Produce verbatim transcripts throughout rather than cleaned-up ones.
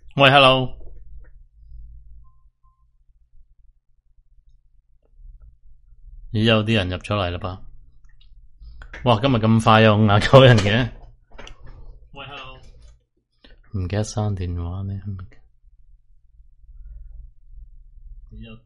喂，hello，咦，有啲人入咗嚟啦吧？哇，今日咁快有廿九人嘅。喂，hello，唔記得刪電話呢？有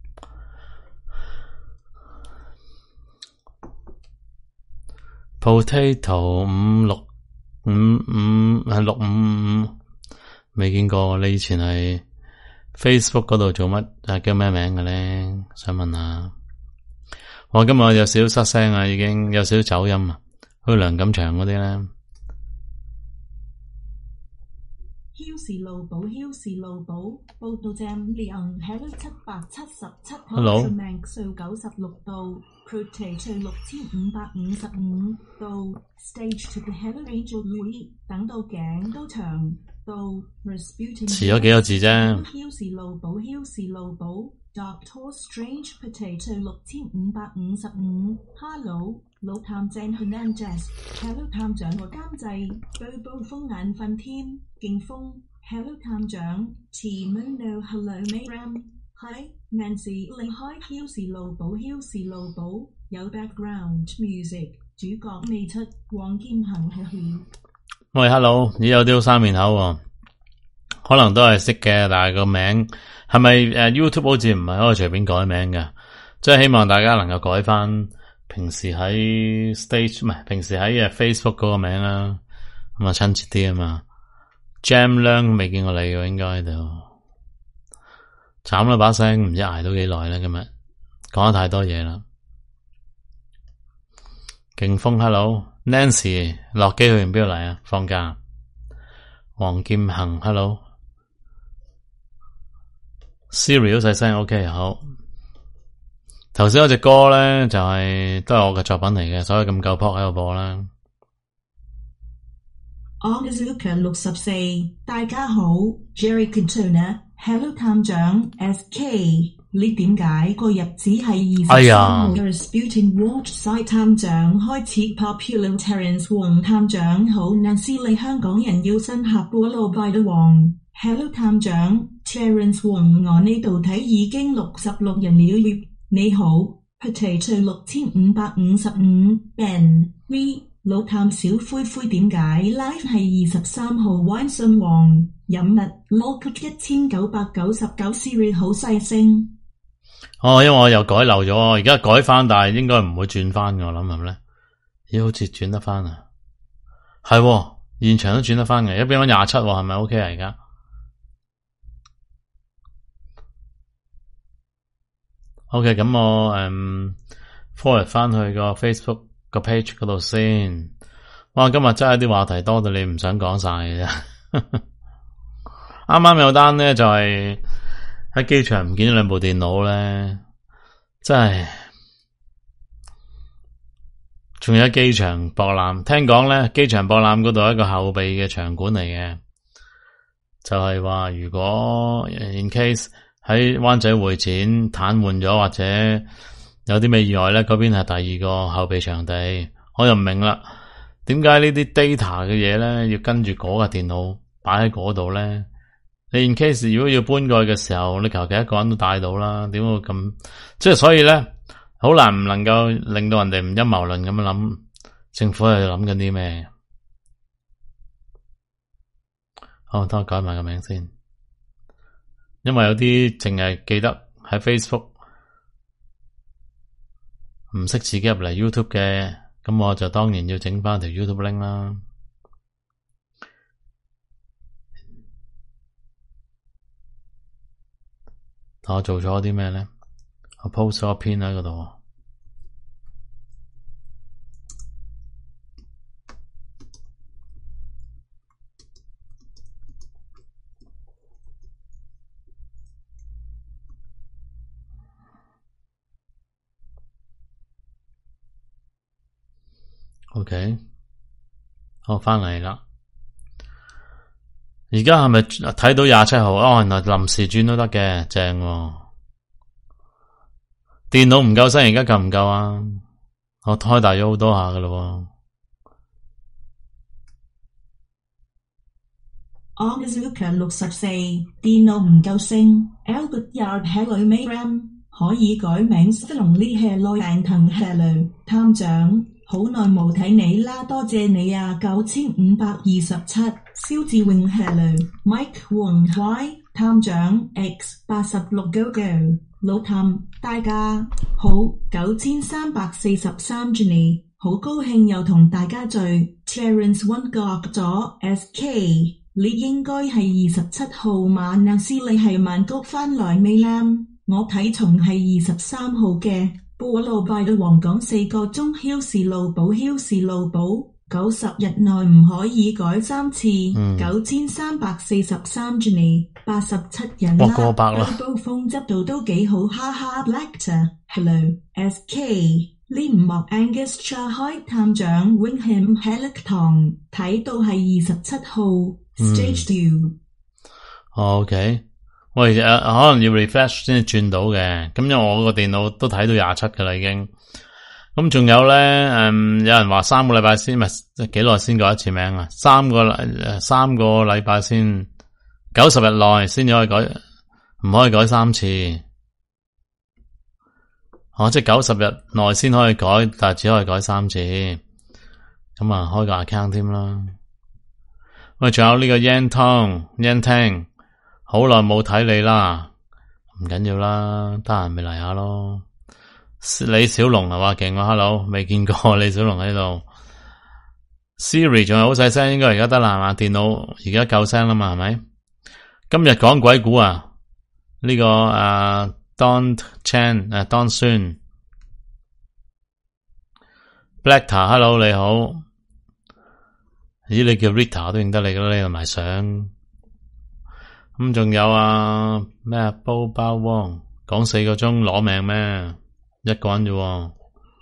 potato 五六五五係六五五，未見過。你以前係 Facebook 嗰度做乜？係叫咩名嘅咧？想問下。我今日有少少失聲啊，已經有少少走音啊，好似梁錦祥嗰啲咧。 囂士路寶，囂士路寶，報道正列硬 Hello 七百七十七號，命數九十六度 ，Potato 六千五百五十五度 ，Stage to the Hello Angel Louis， 等到頸都長到 Rasputin， 遲咗幾個字啫。 囂士路寶，囂士路寶 ，Doctor Strange Potato 六千五百五十五 ，Hello。老探正 Hernandez，Hello 探長和監製，對暴風眼瞓添，勁風 ，Hello 探長 ，Timono Hello Mayram，Hi Nancy 離開囂士路寶，囂士路寶有 background music， 主角未出，黃劍衡係佢。 喂 ，hello， 咦有啲好生面口喎，可能都係識嘅，但係個名係咪誒 YouTube 好似唔係可以隨便改名嘅，即係希望大家能夠改翻。平時喺 stage 唔係，平時喺誒 Facebook 嗰個名啦，咁啊親切啲啊嘛。Jam 亮未見過你喎，應該喺度。慘啦把聲，唔知挨到幾耐咧。今日講得太多嘢啦。勁風 ，hello，Nancy 落機去完邊度嚟啊？放假。黃劍衡 ，hello。Siri 都細聲 ，OK 好。頭先嗰隻歌咧就係、是、都係我嘅作品嚟嘅，所以咁夠 pop 喺度播啦。 August Luca 六十四，大家好 ，Jerry Cantona，Hello 探長 S K， 你點解個日子係二十三號 ？Rasputin Watchside 探長開始 popular Terence 黃探長好 ，Nancy 你香港人要新合波路拜到黃 ，Hello 探長 Terence 黃我呢度睇已經六十六人了。你好 ，Potato 六千五百五十五 ，Ben V 老探小灰灰點解 ？Live 係二十三號 ，Wine 信王飲物 ，Local 一千九百九十九 Siri 好細聲。 哦，因為我又改漏咗，而家改翻，但係應該唔會轉翻嘅，我諗係咪咧？咦，好似轉得翻啊？係，現場都轉得翻嘅，一變咗廿七，係咪 OK 啊？而家？OK，咁我誒 forward 翻去個 Facebook 個 page 嗰度先。哇，今日真係啲話題多到你唔想講晒嘅啫。啱啱有單咧就係喺機場唔見咗兩部電腦咧，真係。仲有喺機場博覽，聽講咧機場博覽嗰度係一個後備嘅場館嚟嘅，就係、是、話如果 in case。喺灣仔會展癱瘓咗，或者有啲咩意外咧，嗰邊係第二個後備場地。我又唔明啦，點解呢啲 data 嘅嘢咧要跟住嗰架電腦擺喺嗰度咧？你 in case 如果要搬過去嘅時候，你求其一個人都帶到啦，點會咁？即係所以咧，好難唔能夠令到人哋唔陰謀論咁樣諗，政府係諗緊啲咩？好，等我改埋個名先。因為有啲淨係記得喺 Facebook 唔識自己入嚟 YouTube 嘅，咁我就當然要整翻條 YouTube link 啦。我做咗啲咩咧？我 post 咗篇喺嗰度。OK，我翻嚟啦。而家係咪睇到廿七號？哦，原來臨時轉都得嘅，正喎。電腦唔夠聲，而家夠唔夠啊？我開大咗好多下噶啦。 Onzuka 六十四，電腦唔夠升 Albert Yard Hello Mayram 可以改名 Lonely Hello and 騰 Hello 探長，好耐冇睇你啦，多謝你啊，九千五百二十七，蕭志永 Hello Mike Wong Y 探長 X 八十六 Go Go 老探，大家好，九千三百四十三 Jenny 好高興又同大家聚 Terence One 覺咗 S K。你應該係二十七號嘛？那斯你係曼谷返來未啦？我睇重係二十三號嘅。波路拜到黃港四個鐘，囂士路堡囂士路堡九十日內唔可以改三次。九千三百四十三 Jenny 八十七人啦。 過百啦。 煲風質度都幾好，哈哈。Blackter Hello S K 呢唔莫 Angus Cha 開探長 Wingham Halleck 堂睇到係二十七號。Stage two。 OK， 喂，誒、呃，可能要 refresh 先至轉到嘅，咁因為我個電腦都睇到廿七噶啦已經。咁仲有咧，誒、嗯，有人話三個禮拜先，咪幾耐先改一次名啊？三個禮三個禮拜先，九十日內先至可以改，唔可以改三次。哦，即係九十日內先可以改，但係只可以改三次。咁啊，開個 account 添啦。喂，仲有呢個 Yan Tong Yan Tang， 好耐冇睇你啦，唔緊要啦，得閒咪嚟下咯。李小龍係嘛勁啊 ，Hello， 未見過李小龍喺度。Siri 仲係好細聲，應該而家得啦係嘛？電腦而家夠聲啦嘛係咪？今日講鬼故啊，呢、這個誒、uh, Don Chan 誒、uh, Don Sun。Blackter，Hello 你好。咦，你叫 Rita 我都認得你噶啦，你同埋相。咁仲有啊咩煲包汪講四個鐘攞命咩？一個人啫，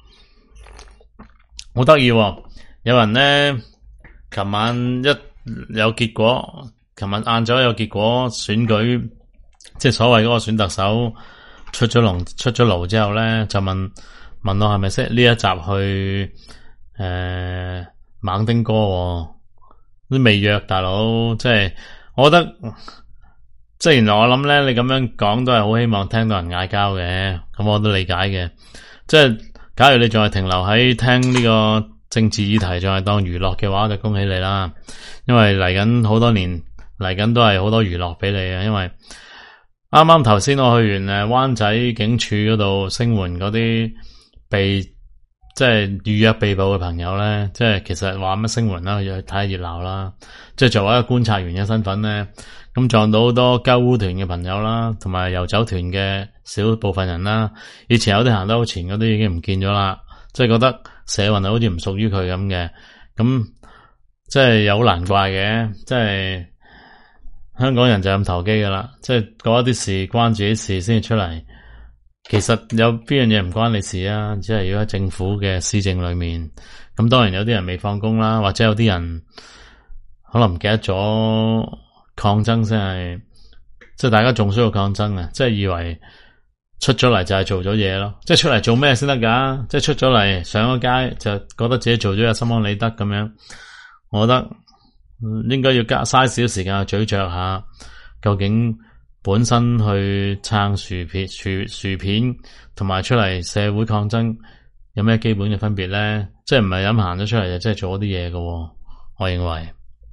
好得意。有人咧，琴晚一有結果，琴晚晏晝有結果選舉，即係所謂嗰個選特首出咗籠出咗爐之後咧，就問問我係咪識呢一集去誒、呃、猛丁哥、哦。都未約大佬，即係我覺得，即係原來我諗咧，你咁樣講都係好希望聽到人嗌交嘅，咁我都理解嘅。即係假如你仲係停留喺聽呢個政治議題，仲係當娛樂嘅話，就恭喜你啦。因為嚟緊好多年，嚟緊都係好多娛樂俾你啊。因為啱啱頭先我去完誒灣仔警署嗰度聲援嗰啲被即係預約被捕嘅朋友咧，即係其實話乜聲援啦，去睇下熱鬧啦。即係作為一個觀察員嘅身份咧，咁撞到好多救護團嘅朋友啦，同埋遊走團嘅少部分人啦。以前有啲行得好前嗰啲已經唔見咗啦，即係覺得社運係好似唔屬於佢咁嘅。咁即係有好難怪嘅，即係香港人就咁投機噶啦，即係嗰一啲事關自己事先至出嚟。其實有邊樣嘢唔關你事啊？只係要喺政府嘅施政裏面，咁當然有啲人未放工啦，或者有啲人可能唔記得咗抗爭先係，即係大家仲需要抗爭啊！即係以為出咗嚟就係做咗嘢咯，即係出嚟做咩先得噶？即係出咗嚟上咗街就覺得自己做咗嘢心安理得咁樣，我覺得應該要加嘥少時間去咀嚼下究竟。本身去撐薯片、薯薯片，同埋出嚟社會抗爭，有咩基本嘅分別咧？即係唔係咁行咗出嚟就即係做咗啲嘢嘅。我認為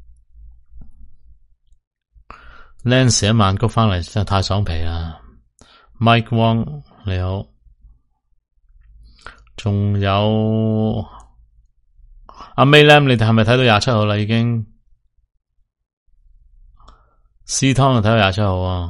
Lance 一曼谷翻嚟真係太爽皮啦。Mike Wong 你好，仲有阿 May Lam， 你哋係咪睇到廿七號啦？已經 C 湯就睇到廿七號啊！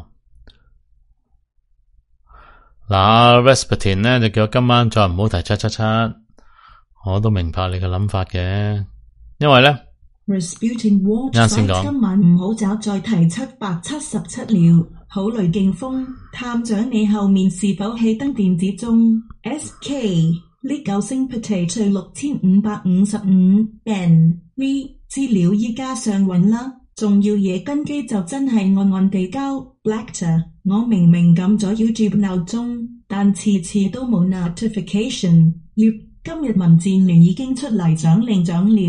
嗱 Rasputin 咧就叫我今晚再唔好提七七七，我都明白你嘅諗法嘅，因為咧啱先講今晚唔好找再提七百七十七了。好雷勁風探長，你後面是否氣燈電子鐘 ？S K 呢九星 potato 六千五百五十五 Ben V 資料依家上揾啦。重要嘢跟機就真係暗暗地交 Blackter， 我明明撳咗 YouTube 鬧鐘，但次次都冇 notification。今日民戰聯已經出嚟獎領獎了，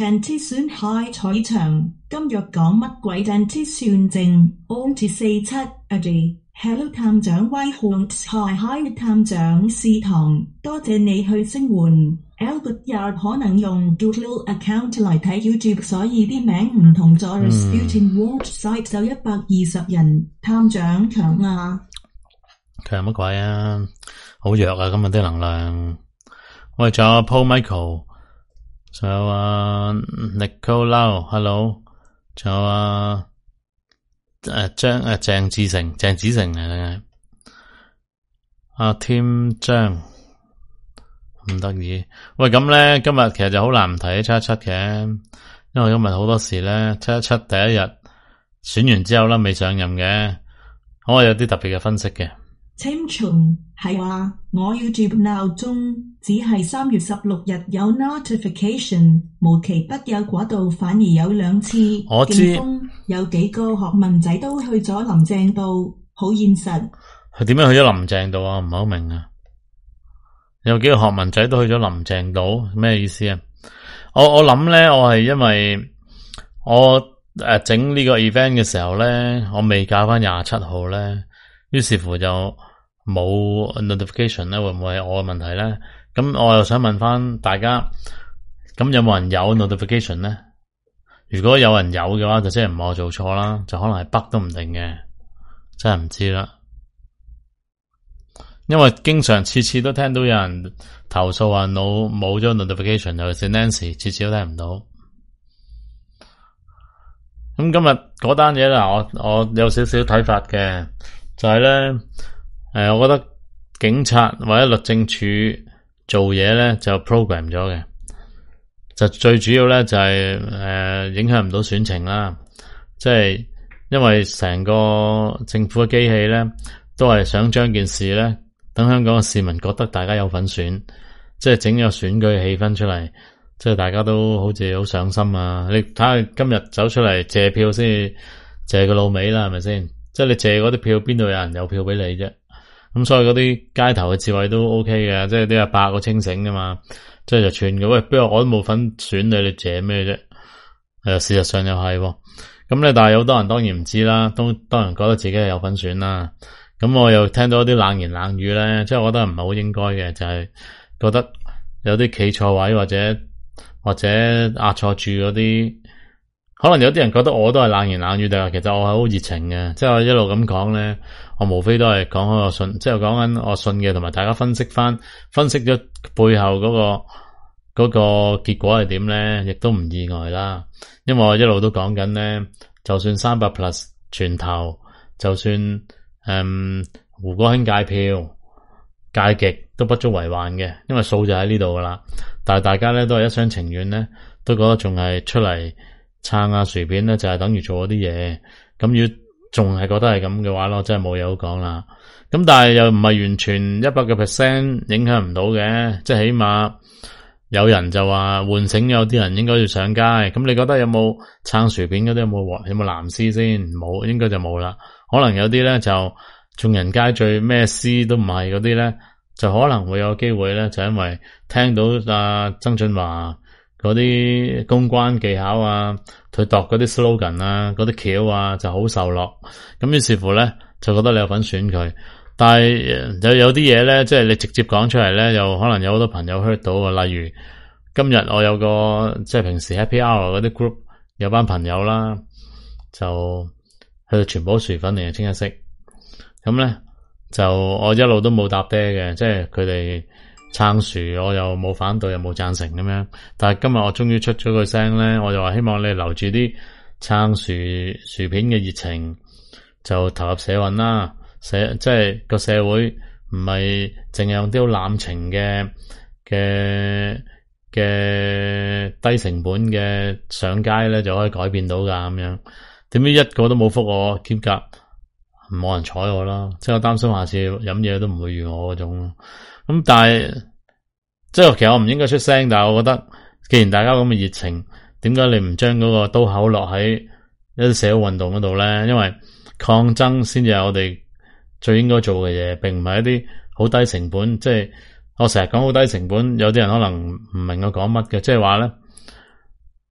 Dentist 損害彩牆，今日講乜鬼 Dentist 算正 on 至四七 a day。Hello 探長 Y 控 Hi Hi 探長試堂，多謝你去聲援。Albert 可能用 Google account 嚟睇 YouTube， 所以啲名唔同咗。Rasputin Watch Site 就一百二十人，探長強啊！ 強乜鬼啊？好弱啊！今日啲能量。喂，仲有 Paul Michael， 仲有啊 Nicole，Hello， 仲有啊誒張誒鄭志成，鄭子成啊，阿 Tim 張唔得意。喂，咁咧今日其實就好難唔睇七一七嘅，因為今日好多事咧。七一七第一日選完之後咧，未上任嘅，我有啲特別嘅分析嘅。 清松係話我 YouTube 鬧鐘只係三月十六日有 notification， 無奇不有嗰度反而有兩次。 我知有幾個學問仔都去咗林鄭度，好現實。 佢點樣去咗林鄭度啊？唔係好明啊！有幾個學問仔都去咗林鄭度，咩意思啊？我我諗咧，我係因為我誒整呢個 event 嘅時候咧，我未搞翻廿七號咧，於是乎就冇 notification 咧，會唔會係我嘅問題咧？咁我又想問翻大家，咁有冇人有 notification 咧？如果有人有嘅話，就即係唔係我做錯啦，就可能係 bug 都唔定嘅，真係唔知啦。因為經常次次都聽到有人投訴話冇冇咗 notification， 尤其是 Nancy 次次都聽唔到。咁今日嗰單嘢啦，我我有少少睇法嘅，就係咧，誒，我覺得警察或者律政處做嘢咧就 program 咗嘅，就最主要咧就係誒影響唔到選情啦，即係因為成個政府嘅機器咧都係想將件事咧等香港嘅市民覺得大家有份選，即係整個選舉嘅氣氛出嚟，即係大家都好似好上心啊！你睇下今日走出嚟借票先借個老尾啦，係咪先？即係你借嗰啲票，邊度有人有票俾你啫？咁所以嗰啲街頭嘅智慧都 OK 嘅，即係啲阿伯個清醒噶嘛，即係就串嘅。喂，不過我都冇份選你，你借咩啫？誒，事實上又係喎。咁咧，但係有好多人當然唔知啦，都當然覺得自己係有份選啦。咁我又聽到一啲冷言冷語咧，即係我覺得唔係好應該嘅，就係覺得有啲企錯位或者或者壓錯住嗰啲，可能有啲人覺得我都係冷言冷語，但係其實我係好熱情嘅，即係我一路咁講咧，我無非都係講開我信，即係講緊我信嘅，同埋大家分析翻，分析咗背後嗰個嗰個結果係點咧，亦都唔意外啦。因為我一路都講緊咧，就算三百 plus 全投，就算誒、嗯，胡國興界票界極都不足為患嘅，因為數就喺呢度噶啦。但係大家咧都係一廂情願咧，都覺得仲係出嚟撐下薯片咧，就係等於做嗰啲嘢。咁要仲係覺得係咁嘅話咯，真係冇嘢好講啦。咁但係又唔係完全一百個 percent 影響唔到嘅，即係起碼有人就話喚醒有啲人應該要上街。咁你覺得有冇撐薯片嗰啲有冇有冇藍絲先？冇，應該就冇啦。可能有啲咧就眾人皆醉咩詩都唔係嗰啲咧，就可能會有機會咧，就因為聽到阿曾俊華嗰啲公關技巧啊，佢度嗰啲 slogan 啊，嗰啲橋啊就好受落，咁於是乎咧就覺得你有份選佢。但係有有啲嘢咧，即係你直接講出嚟咧，又可能有好多朋友 hurt 到啊。例如今日我有個即係平時 happy hour 嗰啲 group 有班朋友啦，就佢哋全部都薯粉嚟嘅，清一色。咁咧就我一路都冇搭爹嘅，即係佢哋撐薯，我又冇反對又冇贊成咁樣。但係今日我終於出咗個聲咧，我就話希望你留住啲撐薯薯片嘅熱情，就投入社運啦。社即係個社會唔係淨係用啲好濫情嘅嘅嘅低成本嘅上街咧就可以改變到噶咁樣。點知一個都冇覆我，兼夾冇人睬我啦，即係我擔心下次飲嘢都唔會如我嗰種。咁但係即係其實我唔應該出聲，但係我覺得既然大家咁嘅熱情，點解你唔將嗰個刀口落喺一啲社會運動嗰度咧？因為抗爭先至係我哋最應該做嘅嘢，並唔係一啲好低成本。即係我成日講好低成本，有啲人可能唔明我講乜嘅，即係話咧，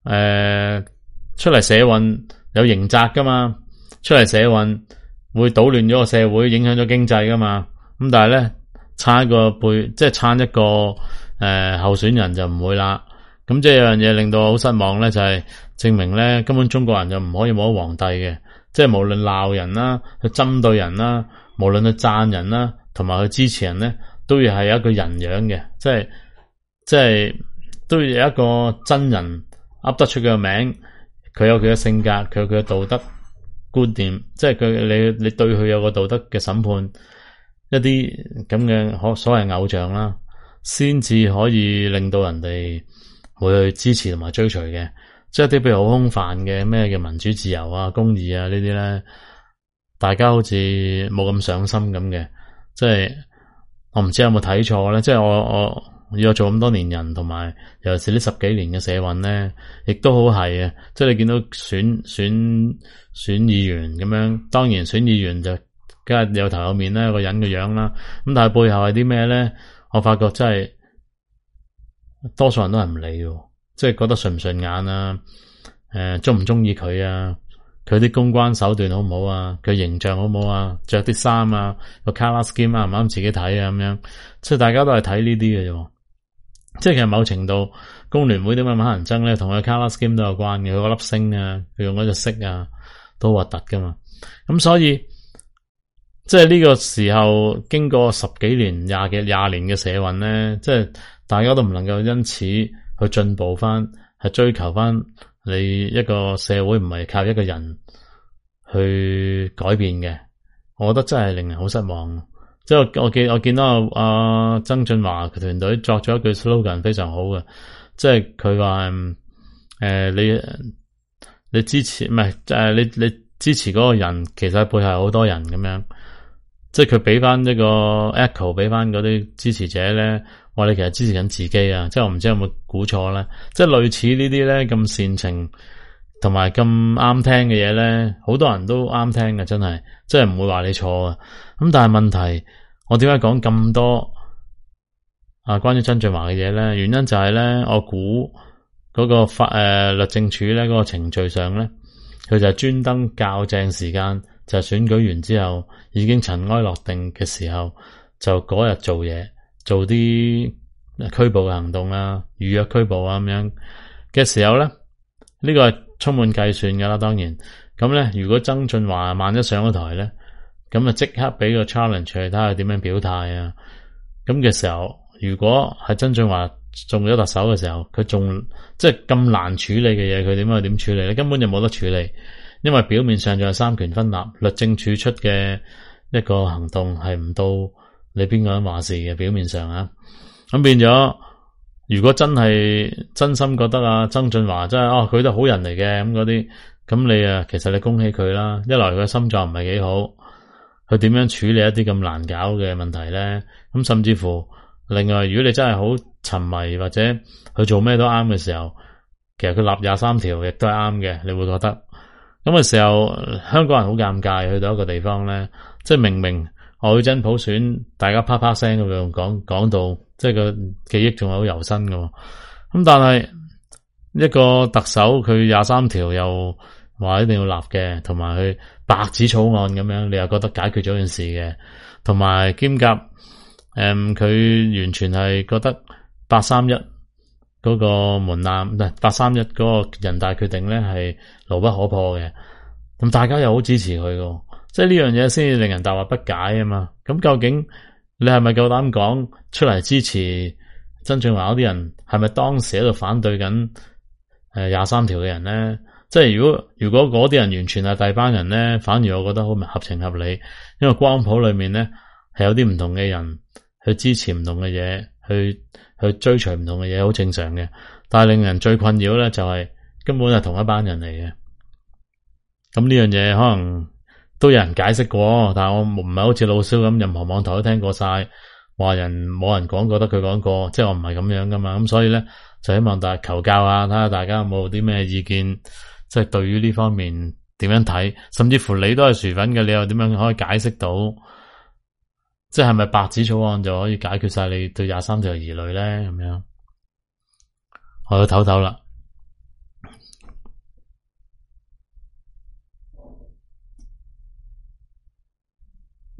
呃、出嚟社運有刑責噶嘛，出嚟社運會搗亂咗個社會，影響咗經濟噶嘛。咁但係咧撐一個背，即係撐一個誒、呃、候選人就唔會啦。咁即係有樣嘢令到我好失望咧，就係、是、證明咧根本中國人就唔可以冇咗皇帝嘅。即係無論鬧人啦，去針對人啦，無論去讚人啦，同埋去支持人咧，都要係有一個人樣嘅，即係即係都要有一個真人噏得出佢嘅名，佢有佢嘅性格，佢有佢嘅道德觀念，即係佢你你對佢有個道德嘅審判，一啲咁嘅可所謂偶像啦，先至可以令到人哋會去支持同埋追隨嘅。即係啲譬如好空泛嘅咩嘅民主自由啊、公義啊呢啲咧，大家好似冇咁上心咁嘅。即係我唔知有冇睇錯咧。即係我我要做咁多年人，同埋尤其是呢十幾年嘅社運咧，亦都好係啊。即係你見到選選選議員咁樣，當然選議員就梗係有頭有面啦，有個人嘅樣啦。咁但係背後係啲咩咧？我發覺真係多數人都係唔理嘅。即係覺得順唔順眼啊？誒，中唔中意佢啊？佢啲公關手段好唔好啊？佢形象好唔好啊？着啲衫啊，個 color scheme 啱唔啱自己睇啊？咁樣，即係大家都係睇呢啲嘅啫。即係其實某程度，工聯會點解咁乞人憎咧？同佢 color scheme 都有關嘅。佢嗰粒星啊，佢用嗰隻色啊，都核突噶嘛。咁所以，即係呢個時候經過十幾年、廿幾廿年嘅社運咧，即係大家都唔能夠因此去進步翻，係追求翻你一個社會唔係靠一個人去改變嘅。我覺得真係令人好失望。即係我我見我見到阿、啊、曾俊華嘅團隊作咗一句 slogan 非常好嘅，即係佢話誒你你支持唔係誒你你支持嗰個人，其實背後好多人咁樣。即係佢俾翻一個 echo 俾翻嗰啲支持者咧，話你其實支持緊自己啊！即係我唔知有冇估錯咧。即係類似呢啲咧咁煽情同埋咁啱聽嘅嘢咧，好多人都啱聽嘅，真係，即係唔會話你錯啊。咁但係問題，我點解講咁多啊？關於曾俊華嘅嘢咧，原因就係咧，我估嗰個法誒、呃、律政處咧嗰個程序上咧，佢就係專登校正時間。就選舉完之後，已經塵埃落定嘅時候，就嗰日做嘢，做啲拘捕嘅行動啊、預約拘捕啊咁樣嘅時候咧，呢、呢個係充滿計算噶啦。當然，咁咧如果曾俊華萬一上咗台咧，咁啊即刻俾個 challenge 佢睇下點樣表態啊。咁嘅時候，如果係曾俊華中咗特首嘅時候，佢仲即係咁難處理嘅嘢，佢點樣點處理咧？根本就冇得處理。因為表面上就係三權分立，律政處出嘅一個行動係唔到你邊個人話事嘅。表面上啊，咁變咗，如果真係真心覺得啊，曾俊華真係哦，佢都好人嚟嘅咁嗰啲，咁你啊，其實你恭喜佢啦。一來佢心臟唔係幾好，佢點樣處理一啲咁難搞嘅問題咧？咁甚至乎，另外如果你真係好沉迷或者佢做咩都啱嘅時候，其實佢立廿三條亦都係啱嘅，你會覺得。咁嘅時候，香港人好尷尬，去到一個地方咧，即係明明我去真普選，大家啪啪聲咁樣講講到，即係個記憶仲係好猶新㗎。咁但係一個特首佢廿三條又話一定要立嘅，同埋佢白紙草案咁樣，你又覺得解決咗件事嘅，同埋兼夾誒，佢、嗯、完全係覺得八三一嗰個門檻唔係八三一嗰個人大決定咧係牢不可破嘅，咁大家又好支持佢嘅，即係呢樣嘢先至令人大惑不解啊嘛。咁究竟你係咪夠膽講出嚟支持曾俊華嗰啲人，係咪當時喺度反對緊誒廿三條嘅人咧？即係如果如果嗰啲人完全係第班人咧，反而我覺得好合情合理，因為光譜裏面咧係有啲唔同嘅人去支持唔同嘅嘢，去。去追隨唔同嘅嘢，好正常嘅。但係令人最困擾咧，就係根本係同一班人嚟嘅。咁呢樣嘢可能都有人解釋過，但係我唔係好似老蕭咁，任何網台都聽過晒，話人冇人講過得佢講過，即係我唔係咁樣噶嘛。咁所以咧，就希望大家求教下，睇下大家有冇啲咩意見，即係對於呢方面點樣睇，甚至乎你都係薯粉嘅，你又點樣可以解釋到？即係咪白紙草案就可以解決晒你對廿三條疑慮咧？咁樣我要唞唞啦。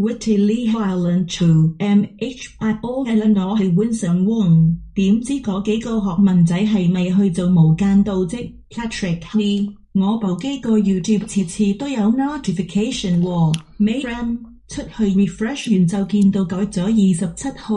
Whitty Lee Highland Chu M H I O Ellen 我係 Winston Wong， 點知嗰幾個學問仔係咪去做無間道職 Patrick Lee， 我部機個 YouTube 次次都有 notification 喎 Mayram 出去 refresh 完就見到改咗二十七號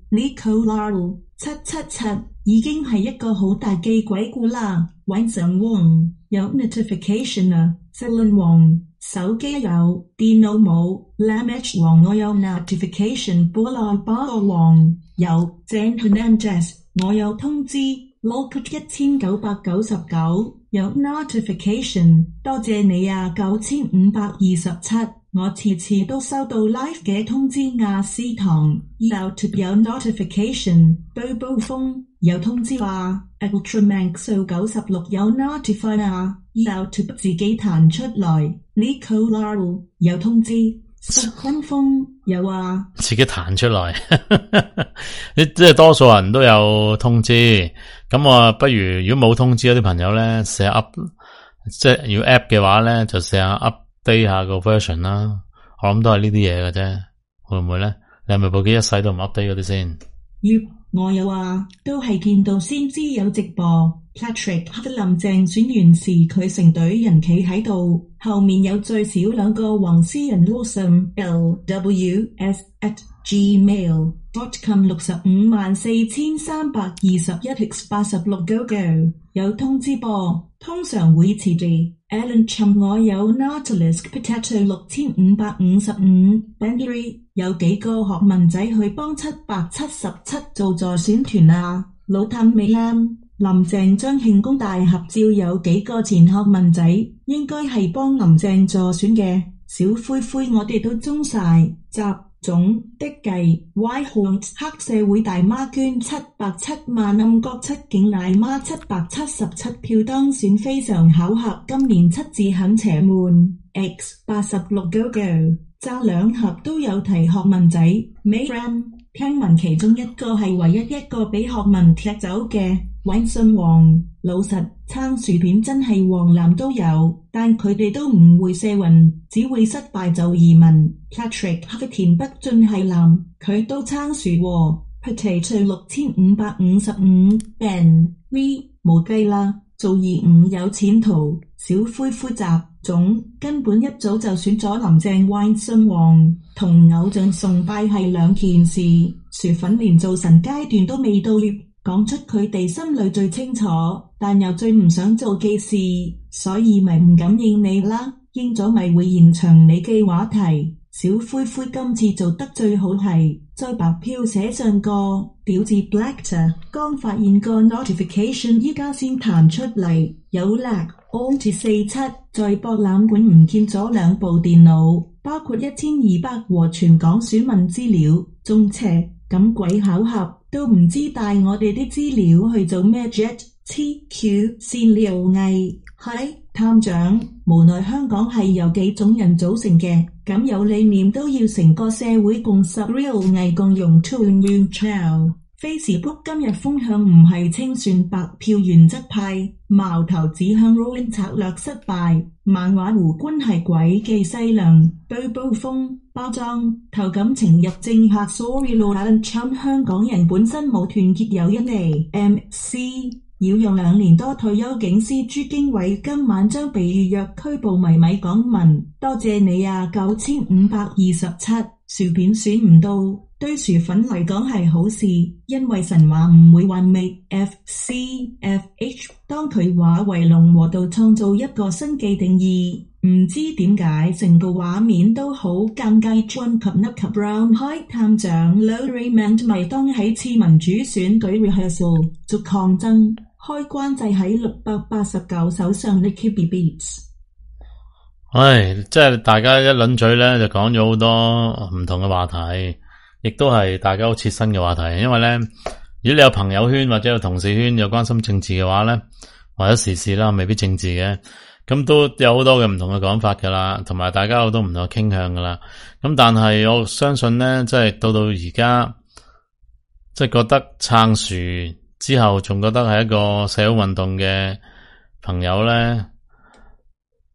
Nicola 七七七已經係一個好大嘅鬼故啦。Winston Wong 有 notification 啊 Celine Wong 手機有，電腦冇 Lam H 王我有 notification 波浪巴個王有 Jane Hernandez 我有通知 Local 一千九百九十九有 notification 多謝你啊九千五百二十七我次次都收到 live 嘅通知亞斯堂 YouTube 有 notification 對暴風有通知話 Ultramax 九十六有 notify 啊 YouTube 自己彈出來 Nicola 有通知分風有啊自己彈出來即係多數人都有通知咁我不如如果冇通知嗰啲朋友咧試下 up 即係要 app 嘅話咧就試下 update 下個 version 啦我諗都係呢啲嘢嘅啫會唔會咧你係咪部機一世都唔 update 嗰啲先我有啊都係見到先知有直播 Patrick 林鄭選完時佢成隊人企喺度後面有最少兩個黃絲人 Lawson L W S at gmail dot com 六十五萬四千三百二十一 x 八十六 go go 有通知播通常會遲啲 Alan Chum 我有 Nautilus Potato 六千五百五十五 Benry 有幾個學問仔去幫七百七十七做助選團啊老探美蘭林鄭張慶功大合照有幾個前學問仔應該係幫林鄭助選嘅小灰灰我哋都中晒習總的計 Y 紅黑社會大媽捐七百七萬暗角七警奶媽七百七十七票當選非常巧合今年七字很邪門 X 八十六 go go 爭兩盒都有提學問仔 Mayram 聽聞其中一個係唯一一個俾學問踢走嘅Winston Wong老實撐薯片真係黃藍都有但佢哋都唔會射暈只會失敗就移民 Patrick 黑田北俊係藍佢都撐薯喎 Potato 六千五百五十五 Ben V 冇計啦做二五有前途小灰灰雜總根本一早就選咗林鄭 Winston Wong 同偶像崇拜係兩件事薯粉連做神階段都未到講出佢哋心裏最清楚但又最唔想做嘅事所以咪唔敢應你啦應咗咪會延長你嘅話題小灰灰今次做得最好係再白票寫上個屌字 Blackter 剛發現個 notification 依家先彈出嚟有 lag Alt 四七在博覽館唔見咗兩部電腦包括一千二百和全港選民資料中邪咁鬼巧合都唔知帶我哋啲資料去做咩 jet T Q 先撩藝係探長無奈香港係由幾種人組成嘅咁有理念都要成個社會共識 real 藝共用 to new child Facebook 今日風向唔係清算白票原則派矛頭指向 rolling 策略失敗漫畫胡官係鬼嘅西涼對暴風包裝投感情入政客 sorry Lord Alan Chum 香港人本身冇團結有一嚟 M C 擾用兩年多退休警司朱經緯今晚將被預約拘捕迷米港民多謝你啊九千五百二十七薯片選唔到對薯粉嚟講係好事因為神話唔會幻滅 F C F H 當佢話為龍和道創造一個新嘅定義唔知點解成個畫面都好尷尬 John 及 Nuck 及 Brown 開探長 Low Raymond 咪當喺次民主選舉 rehearsal 做抗爭開關掣喺六百八十九手上 Nicky Beats 唉即係大家一輪嘴咧就講咗好多唔同嘅話題亦都係大家好切身嘅話題因為咧如果你有朋友圈或者有同事圈有關心政治嘅話咧或者時事啦未必政治嘅咁都有好多嘅唔同嘅講法噶啦同埋大家好多唔同嘅傾向噶啦咁但係我相信咧即係到到而家即係覺得撐樹之後仲覺得係一個社會運動嘅朋友咧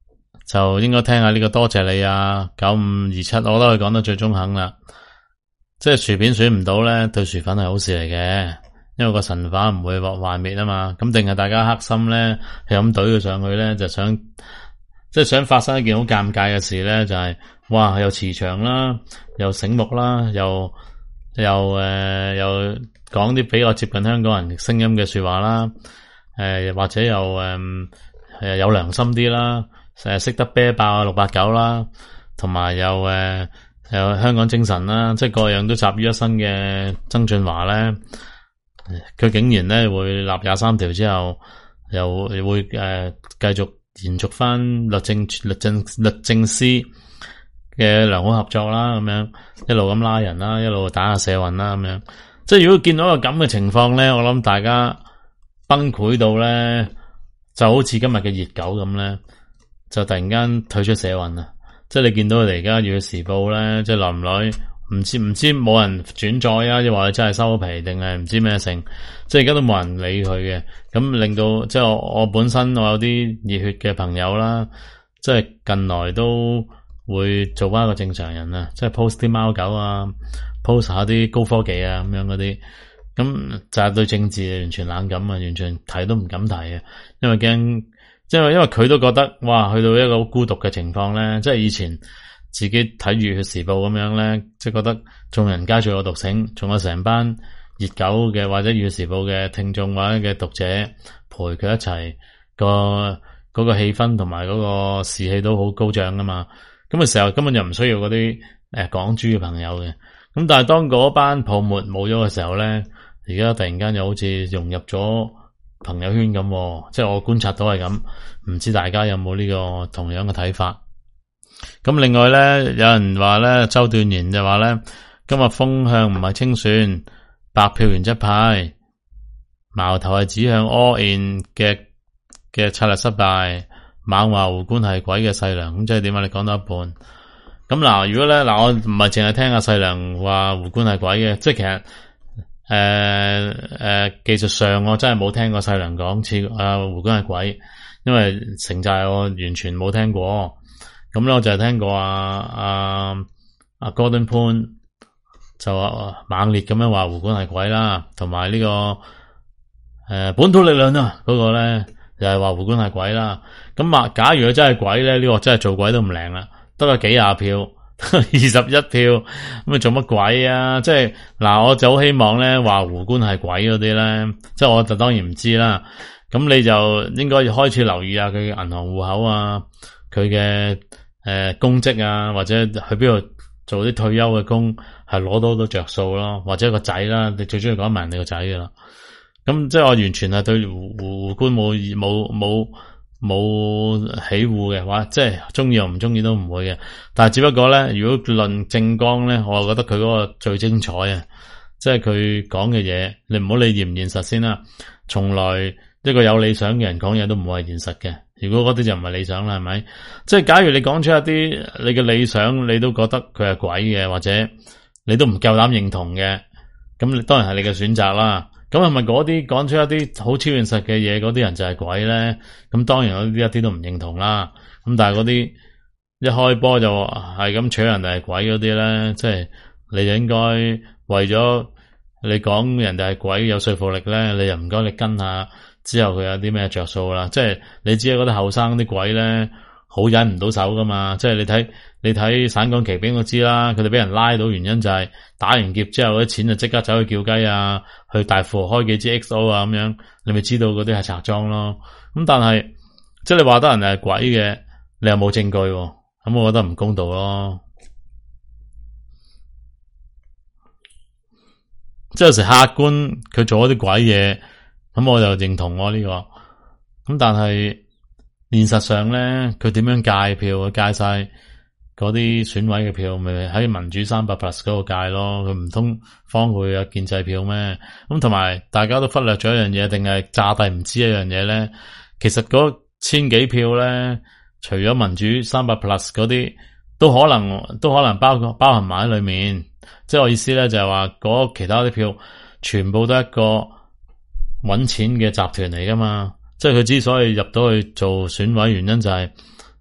就應該聽下呢個多謝你啊九五二七，我覺得佢講得最中肯啦。即係薯片選唔到咧，對薯粉係好事嚟嘅，因為個神話唔會幻滅啊嘛。咁定係大家黑心咧，係咁懟佢上去咧，就想即係想發生一件好尷尬嘅事咧，就係、是、哇又慈祥啦，又醒目啦，又又誒、呃、又講啲比較接近香港人聲音嘅說話啦，誒、呃、或者又誒誒有良心啲啦，誒識得啤爆六八九啦，同埋又誒。呃有香港精神啦，即係各樣都集於一身嘅曾俊華咧，佢竟然咧會立廿三條之後，又會誒繼、呃、續延續翻律政律政律政司嘅良好合作啦，咁樣一路咁拉人啦，一路打下社運啦，咁樣即係如果見到個咁嘅情況咧，我諗大家崩潰到咧，就好似今日嘅熱狗咁咧，就突然間退出社運啦。即係你見到佢哋而家要去時報咧，即係耐唔耐唔知唔知冇人轉載啊，亦或者真係收皮定係唔知咩成，即係而家都冇人理佢嘅，咁令到即係我我本身我有啲熱血嘅朋友啦，即係近來都會做翻一個正常人啊，即係 post 啲貓狗啊 ，post 下啲高科技啊咁樣嗰啲，咁就係對政治完全冷感啊，完全提都唔敢提啊，因為驚。因為因為佢都覺得哇，去到一個好孤獨嘅情況咧，即係以前自己睇《熱血時報》咁樣咧，即係覺得眾人皆醉我獨醒，仲有成班熱狗嘅或者《熱血時報》嘅聽眾或者嘅讀者陪佢一齊，個嗰個氣氛同埋嗰個士氣都好高漲噶嘛。咁嘅時候根本就唔需要嗰啲誒港豬嘅朋友嘅。咁但係當嗰班泡沫冇咗嘅時候咧，而家突然間又好似融入咗朋友圈咁，即係我觀察到係咁，唔知大家有冇呢個同樣嘅睇法？咁另外咧，有人話咧，周斷言就話咧，今日風向唔係清算，白票原則派，矛頭係指向 all in 嘅嘅策略失敗，猛話胡官係鬼嘅細良，咁即係點啊？你講到一半，咁嗱，如果咧嗱，我唔係淨係聽阿細良話胡官係鬼嘅，即係其實。誒誒、呃呃，技術上我真係冇聽過細良講似阿胡官係鬼，因為城寨我完全冇聽過。咁咧我就係聽過阿阿阿 Gordon Poon 就話猛烈咁樣話胡官係鬼啦，同埋呢個誒、呃、本土力量啊嗰、那個咧又係話胡官係鬼啦。咁啊，假如佢真係鬼咧，呢、這個真係做鬼都唔靈啦，得個幾廿票。二十一票咁啊，做乜鬼啊？即係嗱，我就好希望咧話胡官係鬼嗰啲咧，即係我就當然唔知啦。咁你就應該開始留意下佢嘅銀行戶口啊，佢嘅誒公職啊，或者去邊度做啲退休嘅工，係攞到好多着數咯，或者個仔啦，你最中意講埋人哋個仔噶啦。咁即係我完全係對胡胡官冇冇冇。冇起護嘅話，即係中意又唔中意都唔會嘅。但係只不過咧，如果論政綱咧，我覺得佢嗰個最精彩啊！即係佢講嘅嘢，你唔好理現唔現實先啦。從來一個有理想嘅人講嘢都唔會係現實嘅。如果嗰啲就唔係理想啦，係咪？即係假如你講出一啲你嘅理想，你都覺得佢係鬼嘅，或者你都唔夠膽認同嘅，咁當然係你嘅選擇啦。咁係咪嗰啲講出一啲好超現實嘅嘢，嗰啲人就係鬼咧？咁當然我呢啲一啲都唔認同啦。咁但係嗰啲一開波就係咁取人哋係鬼嗰啲咧，即係你就應該為咗你講人哋係鬼有說服力咧，你又唔該你跟下之後佢有啲咩着數啦。即係你知嗰啲後生啲鬼咧，好忍唔到手噶嘛。即係你睇你睇省港旗兵都知啦，佢哋俾人拉到原因就係打完劫之後嗰啲錢就即刻走去叫雞啊，去大富豪開幾支 X O 啊咁樣，你咪知道嗰啲係賊贓咯。咁但係即係你話得人係鬼嘅，你又冇證據，咁我覺得唔公道咯。即係有時客觀佢做一啲鬼嘢，咁我就認同我呢個。咁但係現實上咧，佢點樣界票？界晒嗰啲選委嘅票，咪喺民主三百 plus 嗰個界咯。佢唔通方會有建制票咩？咁同埋大家都忽略咗一樣嘢，定係詐帝唔知一樣嘢咧？其實嗰千幾票咧，除咗民主三百 plus 嗰啲，都可能都可能包括包含埋喺裏面。即係我意思咧，就係話嗰其他啲票全部都係一個搵錢嘅集團嚟噶嘛。即係佢之所以入到去做選委，原因就係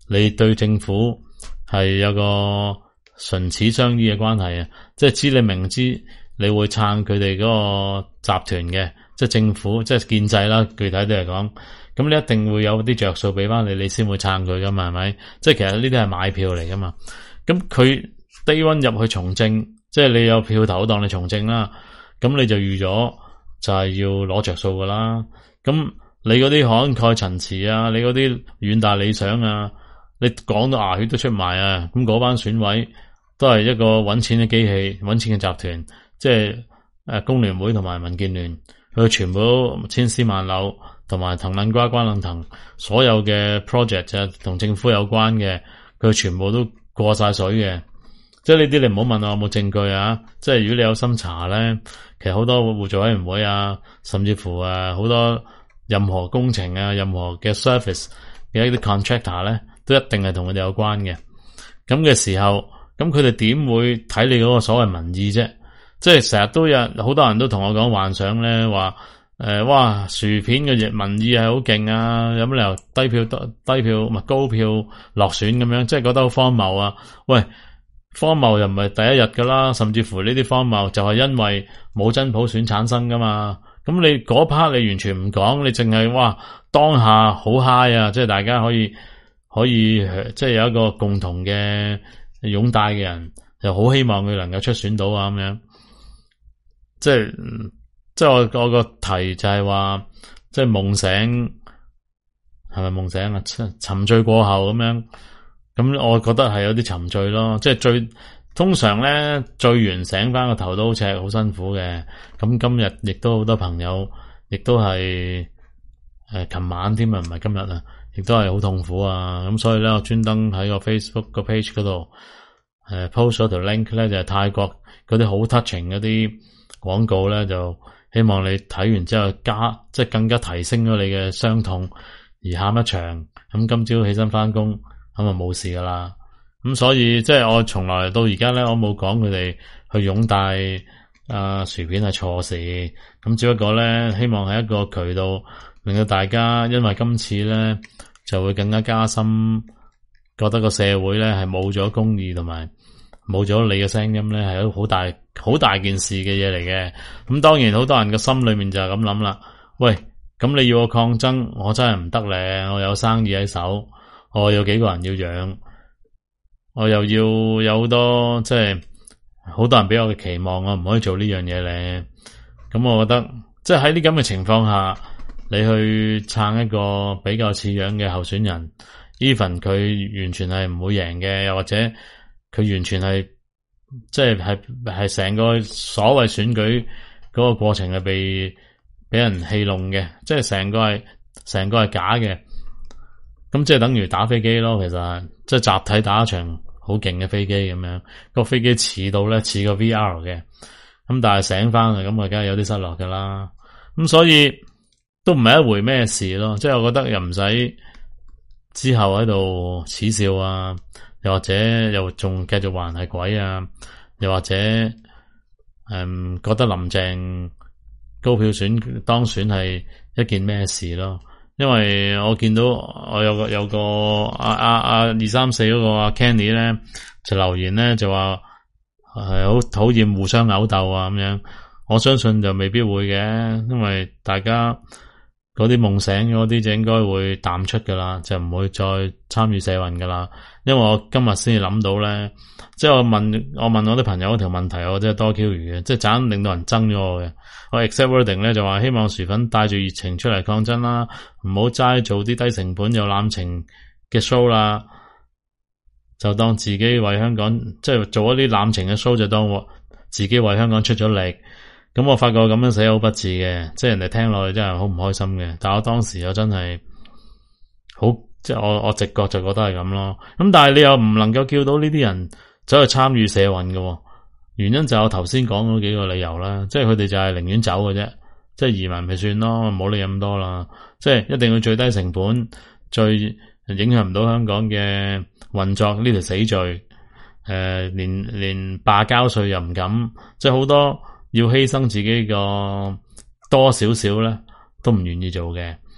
你對政府係有個唇齒相依嘅關係啊，即係知你明知你會撐佢哋嗰個集團嘅，即係政府，即係建制啦。具體啲嚟講，咁你一定會有啲着數俾翻你，你先會撐佢噶嘛，係咪？即係其實呢啲係買票嚟噶嘛。咁佢 day one 入去從政，即係你有票投當你從政啦，咁你就預咗就係要攞着數噶啦。咁你嗰啲慷慨陳詞啊，你嗰啲遠大理想啊，你講到牙血都出埋啊，咁嗰班選委都係一個搵錢嘅機器，搵錢嘅集團，即係誒工聯會同埋民建聯，佢全部都千絲萬縷，同埋藤捻瓜瓜捻藤，所有嘅 project 就同政府有關嘅，佢全部都過晒水嘅。即係呢啲你唔好問我有冇證據啊！即係如果你有心查咧，其實好多互助委員會啊，甚至乎啊好多任何工程啊、任何嘅 service 嘅一啲 contractor 咧，都一定係同佢哋有關嘅。咁嘅時候，咁佢哋點會睇你嗰個所謂民意啫？即係成日都有好多人都同我講幻想咧，話誒、呃，哇，薯片嘅民意係好勁啊，有乜理由低票低票唔係高票落選咁樣？即係覺得好荒謬啊！喂，荒謬又唔係第一日噶啦，甚至乎呢啲荒謬就係因為冇真普選產生噶嘛。咁你嗰 part 你完全唔講，你淨係哇當下好 high 啊！即係大家可以可以即係有一個共同嘅擁戴嘅人，又好希望佢能夠出選到啊咁樣。即係即係我我個題就係話，即係夢醒係咪夢醒啊？沉醉過後咁樣，咁我覺得係有啲沉醉咯。即係最通常咧醉完醒翻個頭都好赤，好辛苦嘅。咁今日亦都好多朋友，亦都係誒琴晚添啊，唔係今日啊，亦都係好痛苦啊。咁所以咧，我專登喺個 Facebook 個 page 嗰度誒 post 咗條 link 咧，就係泰國嗰啲好 touching 嗰啲廣告咧，就希望你睇完之後加即係更加提升咗你嘅傷痛而喊一場。咁今朝起身翻工咁啊冇事噶啦。咁所以即係我從來到而家咧，我冇講佢哋去擁戴啊薯片係錯事。咁只不過咧，希望係一個渠道，令到大家因為今次咧就會更加加深覺得個社會咧係冇咗公義同埋冇咗你嘅聲音咧，係一個好大好大件事嘅嘢嚟嘅。咁當然好多人嘅心裏面就係咁諗啦。喂，咁你要我抗爭，我真係唔得咧。我有生意喺手，我有幾個人要養，我又要有好多即係好多人俾我嘅期望，我唔可以做呢樣嘢咧。咁我覺得即係喺呢咁嘅情況下，你去撐一個比較似樣嘅候選人 ，even 佢完全係唔會贏嘅，又或者佢完全係即係係係成個所謂選舉嗰個過程係被俾人戲弄嘅，即係成個係成個係假嘅。咁即係等於打飛機咯，其實即係集體打一場好勁嘅飛機咁樣，個飛機似到咧似個 V R 嘅，咁但係醒翻啊，咁啊梗係有啲失落噶啦。咁所以都唔係一回咩事咯，即係我覺得又唔使之後喺度恥笑啊，又或者又仲繼續話人係鬼啊，又或者誒、嗯、覺得林鄭高票選當選係一件咩事咯。因為我見到我有個有個阿阿阿二三四嗰個阿 Kenny 咧就留言咧就話係好討厭互相毆鬥啊咁樣，我相信就未必會嘅，因為大家嗰啲夢醒嗰啲就應該會淡出噶啦，就唔會再參與社運噶啦。因為我今日先至諗到咧，即係我問我問我啲朋友嗰條問題，我真係多 Q 餘嘅，即係盞令到人憎咗我嘅。我 accept wording 咧就話希望薯粉帶住熱情出嚟抗爭啦，唔好齋做啲低成本又濫情嘅 show 啦，就當自己為香港即係做一啲濫情嘅 show，就當我自己為香港出咗力。咁我發覺咁樣寫好不智嘅，即係人哋聽落去真係好唔開心嘅。但係我當時我真係好，即係我我直覺就覺得係咁咯。咁但係你又唔能夠叫到呢啲人走去參與社運嘅。原因就係我頭先講嗰幾個理由啦，即係佢哋就係寧願走嘅啫，即係移民咪算咯，唔好理咁多啦。即係一定要最低成本，最影響唔到香港嘅運作呢條死罪。誒、呃，連連罷交稅又唔敢，即係好多要犧牲自己個多少少咧，都唔願意做嘅。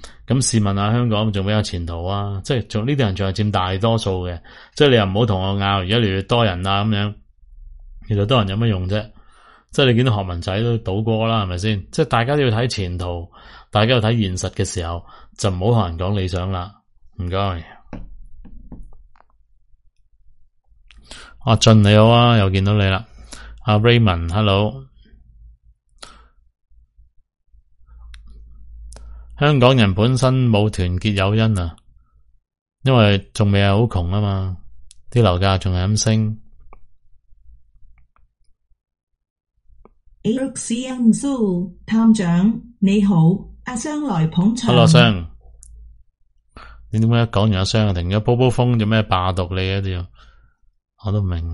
咁試問下香港仲比較前途啊？即係仲呢啲人仲係佔大多數嘅，即係你又唔好同我拗，而家越嚟越多人啊咁樣，其實多人有乜用啫？即係你見到學文仔都倒過啦，係咪先？即係大家都要睇前途，大家要睇現實嘅時候，就唔好同人講理想啦。唔該，阿俊你好啊，又見到你啦。阿 Raymond，hello。香港人本身冇團結誘因啊，因為仲未係好窮啊嘛，啲樓價仲係咁升。 Eric Siang Su 探長你好，阿雙來捧場。 Hello 雙，你點解一講完阿雙就停咗？煲煲風做咩霸毒你啊？屌，我都唔明。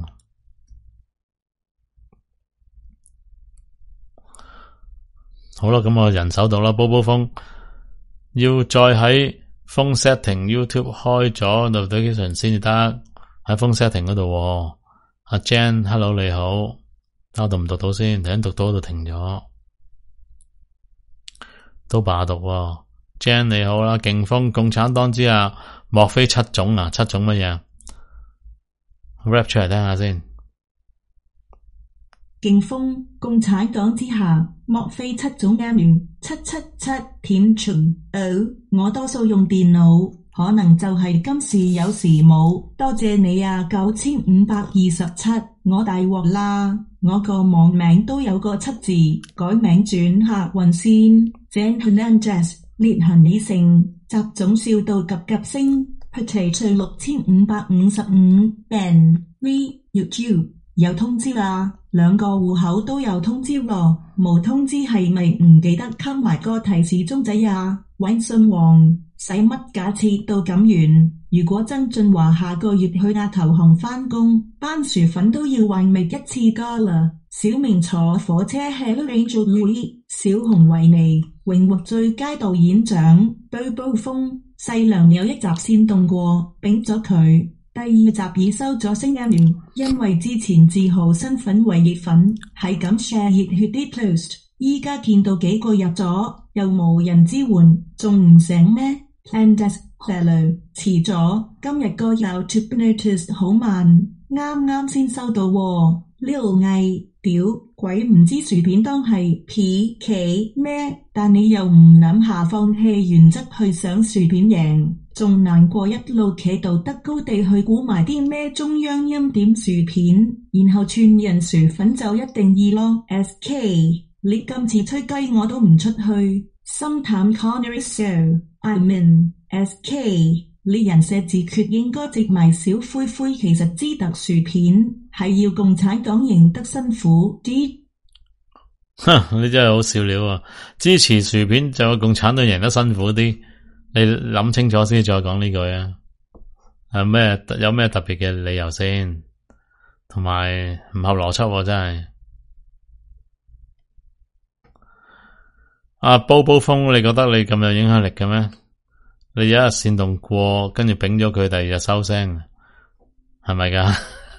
好啦，咁我人手到啦，煲煲風要再喺 phone setting YouTube 開咗 notification 先至得，喺 phone setting 嗰度。阿 Jan，hello 你好。我讀唔讀到先？突然讀到就停咗，都罷讀喎。Jan 你好啦，勁風共產黨之下，莫非七種啊？七種乜嘢 ？rap 出嚟聽下先。 勁風共產黨之下，莫非七種啱完？七七七點全哦，我多數用電腦，可能就係今時有時冇。多謝你啊，九千五百二十七，我大鑊啦！我個網名都有個七字，改名轉客運先。Jan Hernandez 裂痕已成，習總笑到急急聲。Potato 六千五百五十五 Ben V YouTube 有通知啦，兩個戶口都有通知喎，冇通知係咪唔記得溝埋個提示鐘仔啊？搵信王使乜假設到咁遠？如果曾俊華下個月去亞投行返工，班薯粉都要還未一次加啦。小明坐火車 Hello Angel Louis， 小紅維尼榮獲最佳導演獎。煲煲風細良有一集煽動過，丙咗佢。第二集已收咗聲音，因為之前自豪身份為熱粉，係咁 share 熱血啲 post， 依家見到幾個入咗，又無人支援，仲唔醒咩 ？Plandas Hello 遲咗，今日個 YouTube notice 好慢，啱啱先收到喎。Lil 毅屌鬼唔知薯片當係 P K 咩？但你又唔諗下放棄原則去想薯片贏，仲難過一路企道德高地去估埋啲咩中央欽點薯片，然後串人薯粉就一定二咯。S K 你今次吹雞我都唔出去，心淡 Connery Show I mean S K 你人社自決應該植埋小灰灰，其實支特薯片係要共產黨贏得辛苦啲。 哼，你真係好笑料啊！支持薯片就有共產黨贏得辛苦啲，你諗清楚先再講呢句啊！係咩？有咩特別嘅理由先？同埋唔合邏輯真係。阿煲煲風，你覺得你咁有影響力嘅咩？你有一日煽動過，跟住丙咗佢，第二日收聲，係咪噶？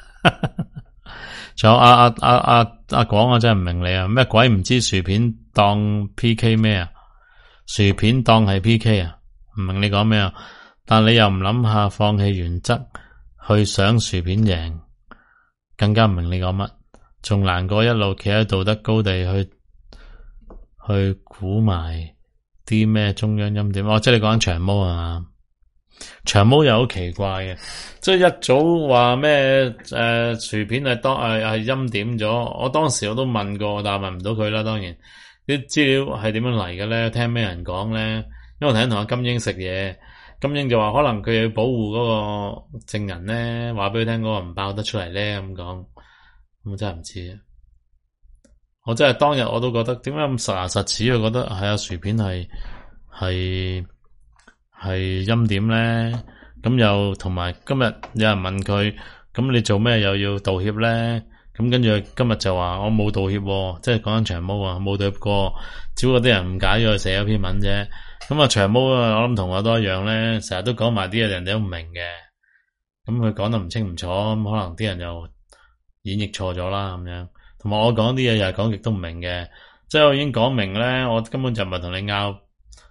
仲有阿阿阿阿阿廣，我真係唔明你啊！咩鬼唔知薯片當 P K 咩啊？薯片當係 P K 啊？唔明你講咩啊？但你又唔諗下放棄原則去想薯片贏，更加唔明你講乜，仲難過一路企喺道德高地去去估埋啲咩中央欽點？哦，即係你講緊長毛啊？長毛又好奇怪嘅，即係一早話咩誒薯片係當係係欽點咗，我當時我都問過，但係問唔到佢啦。當然啲資料係點樣嚟嘅咧？聽咩人講咧？因為我睇緊同阿金英食嘢，金英就話可能佢要保護嗰個證人咧，話俾佢聽嗰個唔爆得出嚟咧咁講，咁我真係唔知啊！我真係當日我都覺得點解咁實牙實齒，我覺得係啊薯片係係係欽點咧，咁又同埋今日有人問佢，咁你做咩又要道歉咧？咁跟住今日就話我冇道歉，即係講緊長毛啊，冇道歉過，只不過啲人誤解咗佢寫咗篇文啫。咁啊長毛啊，我諗同我都一樣咧，成日都講埋啲嘢人哋都唔明嘅，咁佢講得唔清唔楚，咁可能啲人又演繹錯咗啦咁樣。同埋我講啲嘢又係講極都唔明嘅，即係我已經講明咧，我根本就唔係同你拗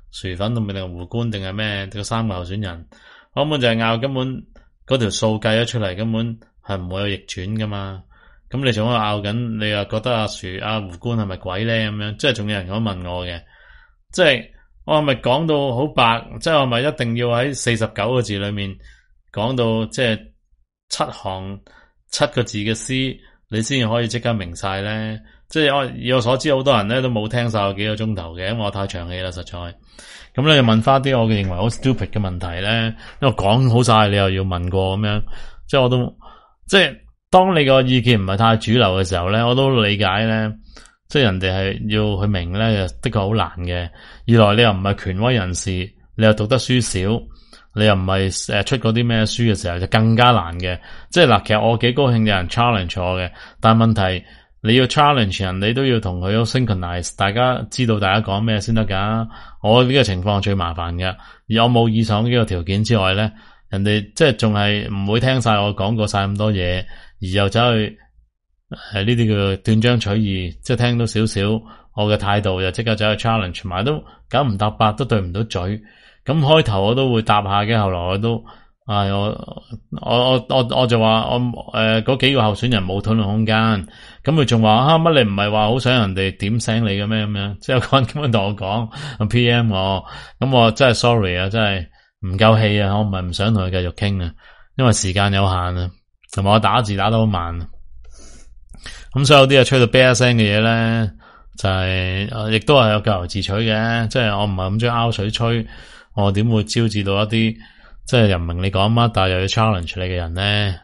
薯粉定係胡官定係咩？個三個候選人根本就係拗，根本嗰條數計咗出嚟，根本係唔會有逆轉噶嘛。咁你仲喺度拗緊，你又覺得阿薯阿胡官係咪鬼咧？咁樣即係仲有人咁問我嘅，即係我係咪講到好白？即係我係咪一定要喺四十九個字裏面講到即係七行七個字嘅詩，你先至可以即刻明晒咧？即係我以我所知，好多人咧都冇聽晒我幾個鐘頭嘅，因為我太長氣啦，實在。咁你又問翻啲我嘅認為好 stupid 嘅問題咧，因為講好晒，你又要問過咁樣，即係我都即係。當你個意見唔係太主流嘅時候咧，我都理解咧，即係人哋係要去明咧，的確好難嘅。二來你又唔係權威人士，你又讀得書少，你又唔係誒出嗰啲咩書嘅時候，就更加難嘅。即係嗱，其實我幾高興有人 challenge 我嘅，但係問題你要 challenge 人，你都要同佢 synchronize， 大家知道大家講咩先得噶。我呢個情況最麻煩嘅，而我冇以上呢個條件之外咧，人哋即係仲係唔會聽晒我講過晒咁多嘢。而又走去誒呢啲叫斷章取義，即係聽到少少我嘅態度，就即刻走去 challenge 埋，都九唔搭八，都對唔到嘴。咁開頭我都會答下嘅，後來我都唉、哎，我我我我我就話我誒嗰、呃、幾個候選人冇討論空間。咁佢仲話啊乜你唔係話好想人哋點醒你嘅咩咁樣？即係有個人咁樣同我講 P M 我，咁我真係 sorry 啊，真係唔夠氣啊，我唔係唔想同佢繼續傾啊，因為時間有限啊。同埋我打字打得好慢，咁所以有啲嘢吹到啤一聲嘅嘢咧，就係、是、亦都係有咎由自取嘅。即係我唔係咁中意拗水吹，我點會招致到一啲即係又唔明你講乜，但係又要 challenge 你嘅人咧？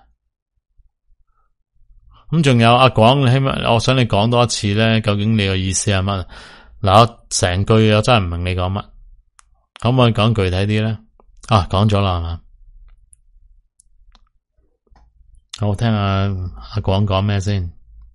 咁仲有阿廣，希望我想你講多一次咧，究竟你嘅意思係乜？嗱，我成句我真係唔明你講乜，可唔可以講具體啲咧？啊，講咗啦係嘛？好，聽下阿廣講咩先？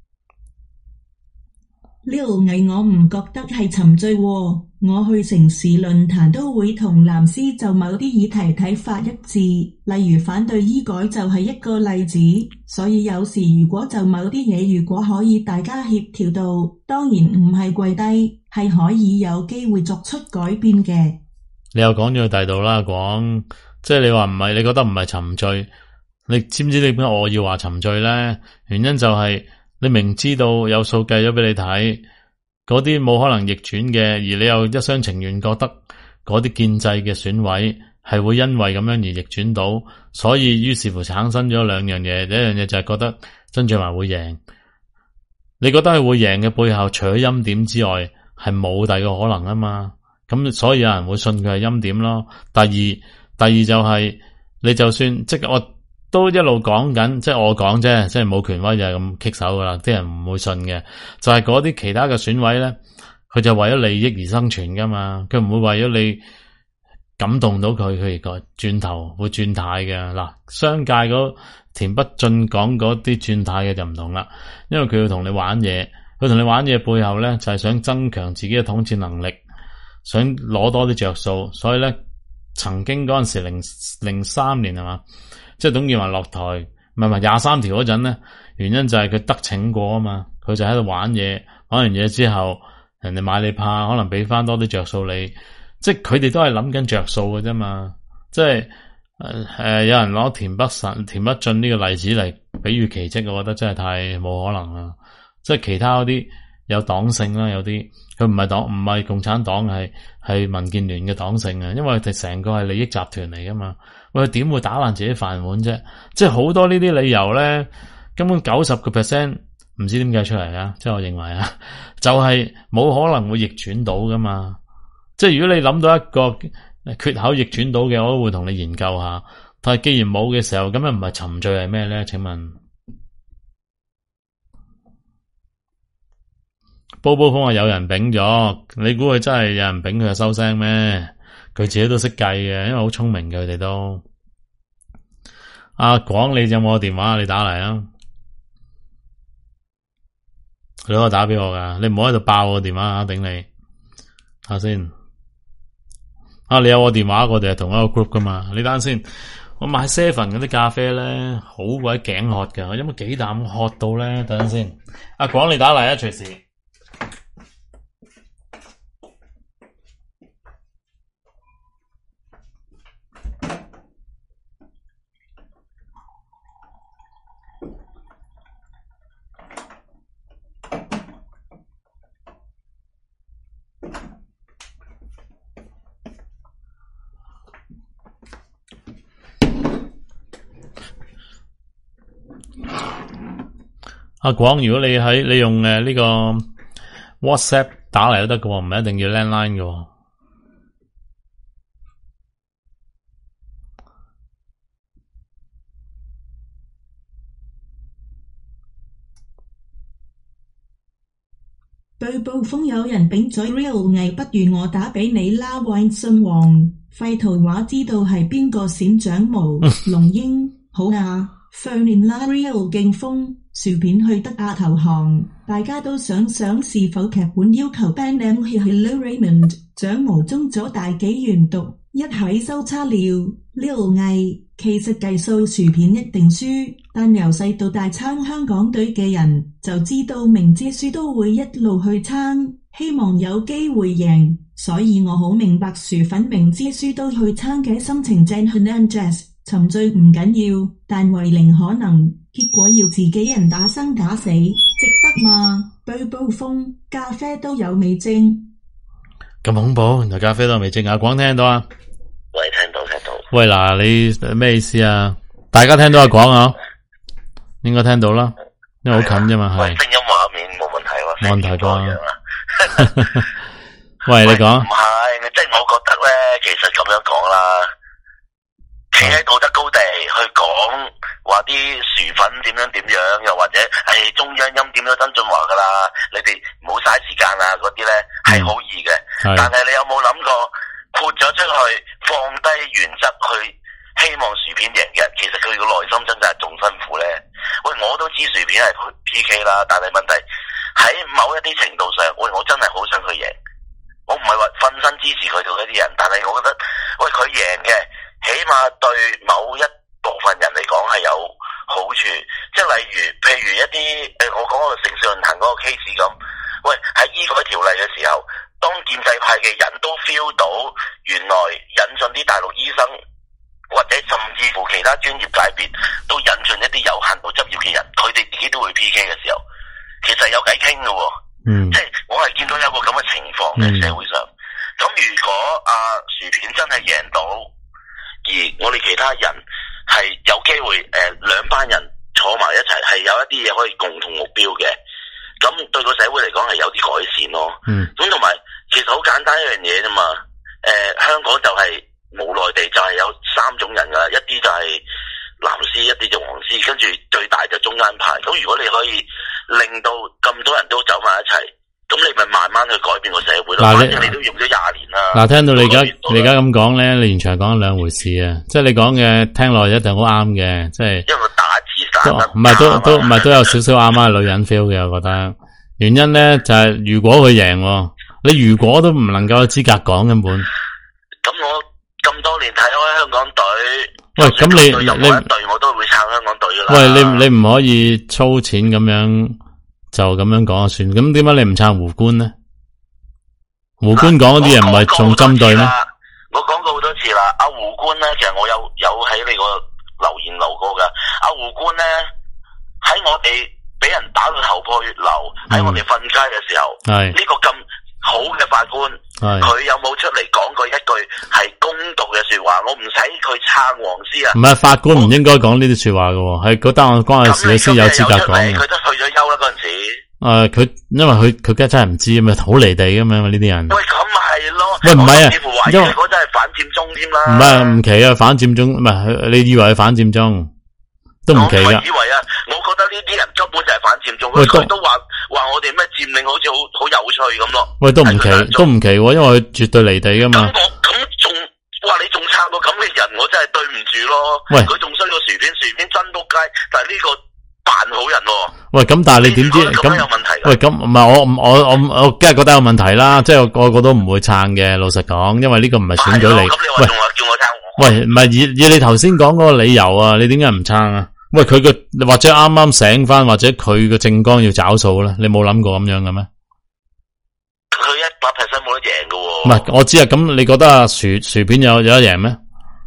呢度藝我唔覺得係沉醉喎，我去城市論壇都會同藍絲就某啲議題睇法一致，例如反對醫改就係一個例子。所以有時如果就某啲嘢，如果可以大家協調到，當然唔係跪低，係可以有機會作出改變嘅。 你又講咗去第度啦，講即係你話唔係，你覺得唔係沉醉。你知唔知點解我要話沉醉咧？原因就係你明知道有數計咗俾你睇，嗰啲冇可能逆轉嘅，而你又一廂情願覺得嗰啲建制嘅選委係會因為咁樣而逆轉到，所以於是乎產生咗兩樣嘢。第一樣嘢就係覺得曾俊華會贏，你覺得係會贏嘅背後，除咗欽點之外，係冇第二個可能啊嘛。咁所以有人會信佢係欽點咯。第二，第二就係、是、你就算即係我。都一路講緊，即係我講啫，即係冇權威就係咁棘手噶啦，啲人唔會信嘅。就係嗰啲其他嘅選委咧，佢就為咗利益而生存噶嘛，佢唔會為咗你感動到佢，佢而個轉頭會轉態嘅。嗱，商界嗰田北俊講嗰啲轉態嘅就唔同啦，因為佢要同你玩嘢，佢同你玩嘢背後咧就係想增強自己嘅統治能力，想攞多啲着數，所以咧曾經嗰陣時零零三年係嘛？即係董建華落台，唔係唔係廿三條嗰陣咧，原因就係佢得逞過啊嘛，佢就喺度玩嘢，玩完嘢之後，人哋買你怕，可能俾翻多啲着數你，即係佢哋都係諗緊着數嘅啫嘛，即係誒誒，有人攞田北辰、田北俊呢個例子嚟比喻奇蹟，我覺得真係太冇可能啦。即係其他嗰啲有黨性啦，有啲佢唔係黨，唔係共產黨，係係民建聯嘅黨性啊，因為佢哋成個係利益集團嚟噶嘛。喂，點會打爛自己飯碗啫？即係好多呢啲理由咧，根本九十個 percent 唔知點解出嚟啊！即係我認為啊，就係冇可能會逆轉到噶嘛。即係如果你諗到一個缺口逆轉到嘅，我都會同你研究下。但係既然冇嘅時候，咁又唔係沉醉係咩咧？請問，煲煲風話有人丙咗，你估佢真係有人丙佢就收聲咩？佢自己都識計嘅，因為好聰明嘅佢哋都。阿廣，你有冇個電話？你打嚟啊！你攞個打俾我噶，你唔好喺度爆我電話啊！頂你下先。啊，你有我電話，我哋係同一個 group 噶嘛？你等先，我買 seven 嗰啲咖啡咧，好鬼頸渴噶，我飲咗幾啖渴到咧。等陣先。阿廣，你打嚟啊，隨時。 阿廣，如果你喺你用誒呢個 WhatsApp 打嚟都得嘅喎，唔係一定要 landline 嘅喎。 對暴風有人丙嘴 real 藝，不如我打畀你啦。韋信王廢圖畫知道係邊個閃長毛龍英好啊 Ferdinand real 勁風薯片去得啊投降，大家都想想是否劇本要求 ban M 去 Hello Raymond 長毛中咗大紀元讀一喺收差了 real 藝。其實計數薯片一定輸，但由細到大撐香港隊嘅人就知道明知輸都會一路去撐，希望有機會贏，所以我好明白薯粉明知輸都去撐嘅心情。正 Hernandez 沉醉唔緊要，但為零可能，結果要自己人打生打死，值得嘛？煲煲風咖啡都有味精， 咁恐怖，原來咖啡都有味精。阿廣聽到啊？ 喂，聽到聽到。 喂，嗱，你咩意思啊？大家聽到阿廣啊？應該聽到啦，因為好近啫嘛，係。 聲音畫面冇問題喎， 冇問題啩？喂，你講。 唔係，即係我覺得咧，其實咁樣講啦，企喺道德高地去講話啲薯粉點樣點樣，又或者係中央音點咗曾俊華噶啦，你哋唔好嘥時間啊，嗰啲咧係好易嘅。但係你有冇諗過？豁咗出去，放低原則去希望薯片贏嘅，其實佢個內心真係仲辛苦咧。喂，我都知薯片係 P K 啦，但係問題喺某一啲程度上，喂，我真係好想佢贏。我唔係話瞓身支持佢做一啲人，但係我覺得，喂，佢贏嘅，起碼對某一部分人嚟講係有好處。即係例如，譬如一啲誒，我講嗰個城市論壇嗰個 case 咁，喂，喺醫改條例嘅時候。當建制派嘅人都 feel 到，原來引進啲大陸醫生，或者甚至乎其他專業界別都引進一啲有限度執業嘅人，佢哋自己都會 P K 嘅時候，其實有偈傾嘅。嗯，即係我係見到有個咁嘅情況嘅社會上。咁、嗯、如果阿、啊、薯片真係贏到，而我哋其他人係有機會誒兩、呃、班人坐埋一齊，係有一啲嘢可以共同目標嘅。咁對個社會嚟講係有啲改善咯。嗯。咁同埋其實好簡單一樣嘢啫嘛。誒、呃，香港就係、是、無奈地就係有三種人噶，一啲就係藍絲，一啲就黃絲，跟住最大就中間派。咁如果你可以令到咁多人都走埋一齊，咁你咪慢慢去改變個社會咯。反正你都用咗廿年啦。嗱， 聽到你而家你而家咁講咧，你完全係講兩回事啊！即係你講嘅聽落一定好啱嘅，即係。因為打字打得唔係都都唔係都有少少啱啊，女人 feel 嘅，我覺得。原因咧就係、是、如果佢贏，你如果都唔能夠有資格講根本。 咁我咁多年睇開香港隊， 喂，咁你任何一隊我都會撐香港隊噶啦。 喂，你你唔可以粗淺咁樣就咁樣講就算。咁點解你唔撐胡官呢？胡官講嗰啲人唔係仲針對咩？ 我講過好多次啦，阿胡官咧，其實我有有喺你個留言留過噶。阿胡官咧喺我哋俾人打到頭破血流，喺、嗯、我哋瞓街嘅時候，呢、這個咁好嘅法官，佢有冇出嚟講過一句係公道嘅說話？我唔使佢撐黃絲啊！唔係法官唔應該講呢啲說話嘅，係嗰單案關嘅事，你先有資格講嘅。 佢都退咗休啦嗰陣時。 誒、呃，佢因為佢佢梗係真係唔知啊嘛，好離地咁樣呢啲人。 喂，咁咪係咯？ 喂，唔係啊， 因為嗰真係反佔中添啦。 唔係唔奇啊，反佔中唔係，你以為係反佔中都唔奇噶。 我以為啊，我覺得呢啲人根本就係反佔中，佢都話話我哋咩佔領好似好好有趣咁咯。喂，都唔奇，都唔奇，因為佢絕對離地噶嘛。咁我咁仲話你仲撐個咁嘅人，我真係對唔住咯。喂，佢仲衰過薯片，薯片真仆街，但係呢個。扮好人喎、啊！喂，咁但係你點知咁？喂，咁唔係我我我我梗係覺得有問題啦，即係個個都唔會撐嘅。老實講，因為呢個唔係選舉嚟。咁你話仲話叫我撐我？喂，唔係以以你頭先講嗰個理由啊，你點解唔撐啊？喂，佢個或者啱啱醒翻，或者佢個政綱要找數咧，你冇諗過咁樣嘅咩？佢一百 percent 冇得贏嘅喎。唔係，我知啊。咁你覺得啊，薯薯片有有得贏咩？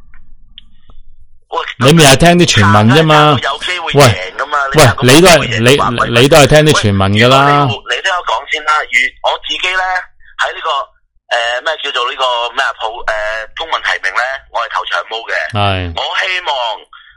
你咪係聽啲傳聞啫嘛，喂，喂，你都係你你都係聽啲傳聞噶啦。你聽我講先啦，如我自己咧喺呢個誒咩叫做呢個咩普誒公民提名咧，我係投長毛嘅。係，我希望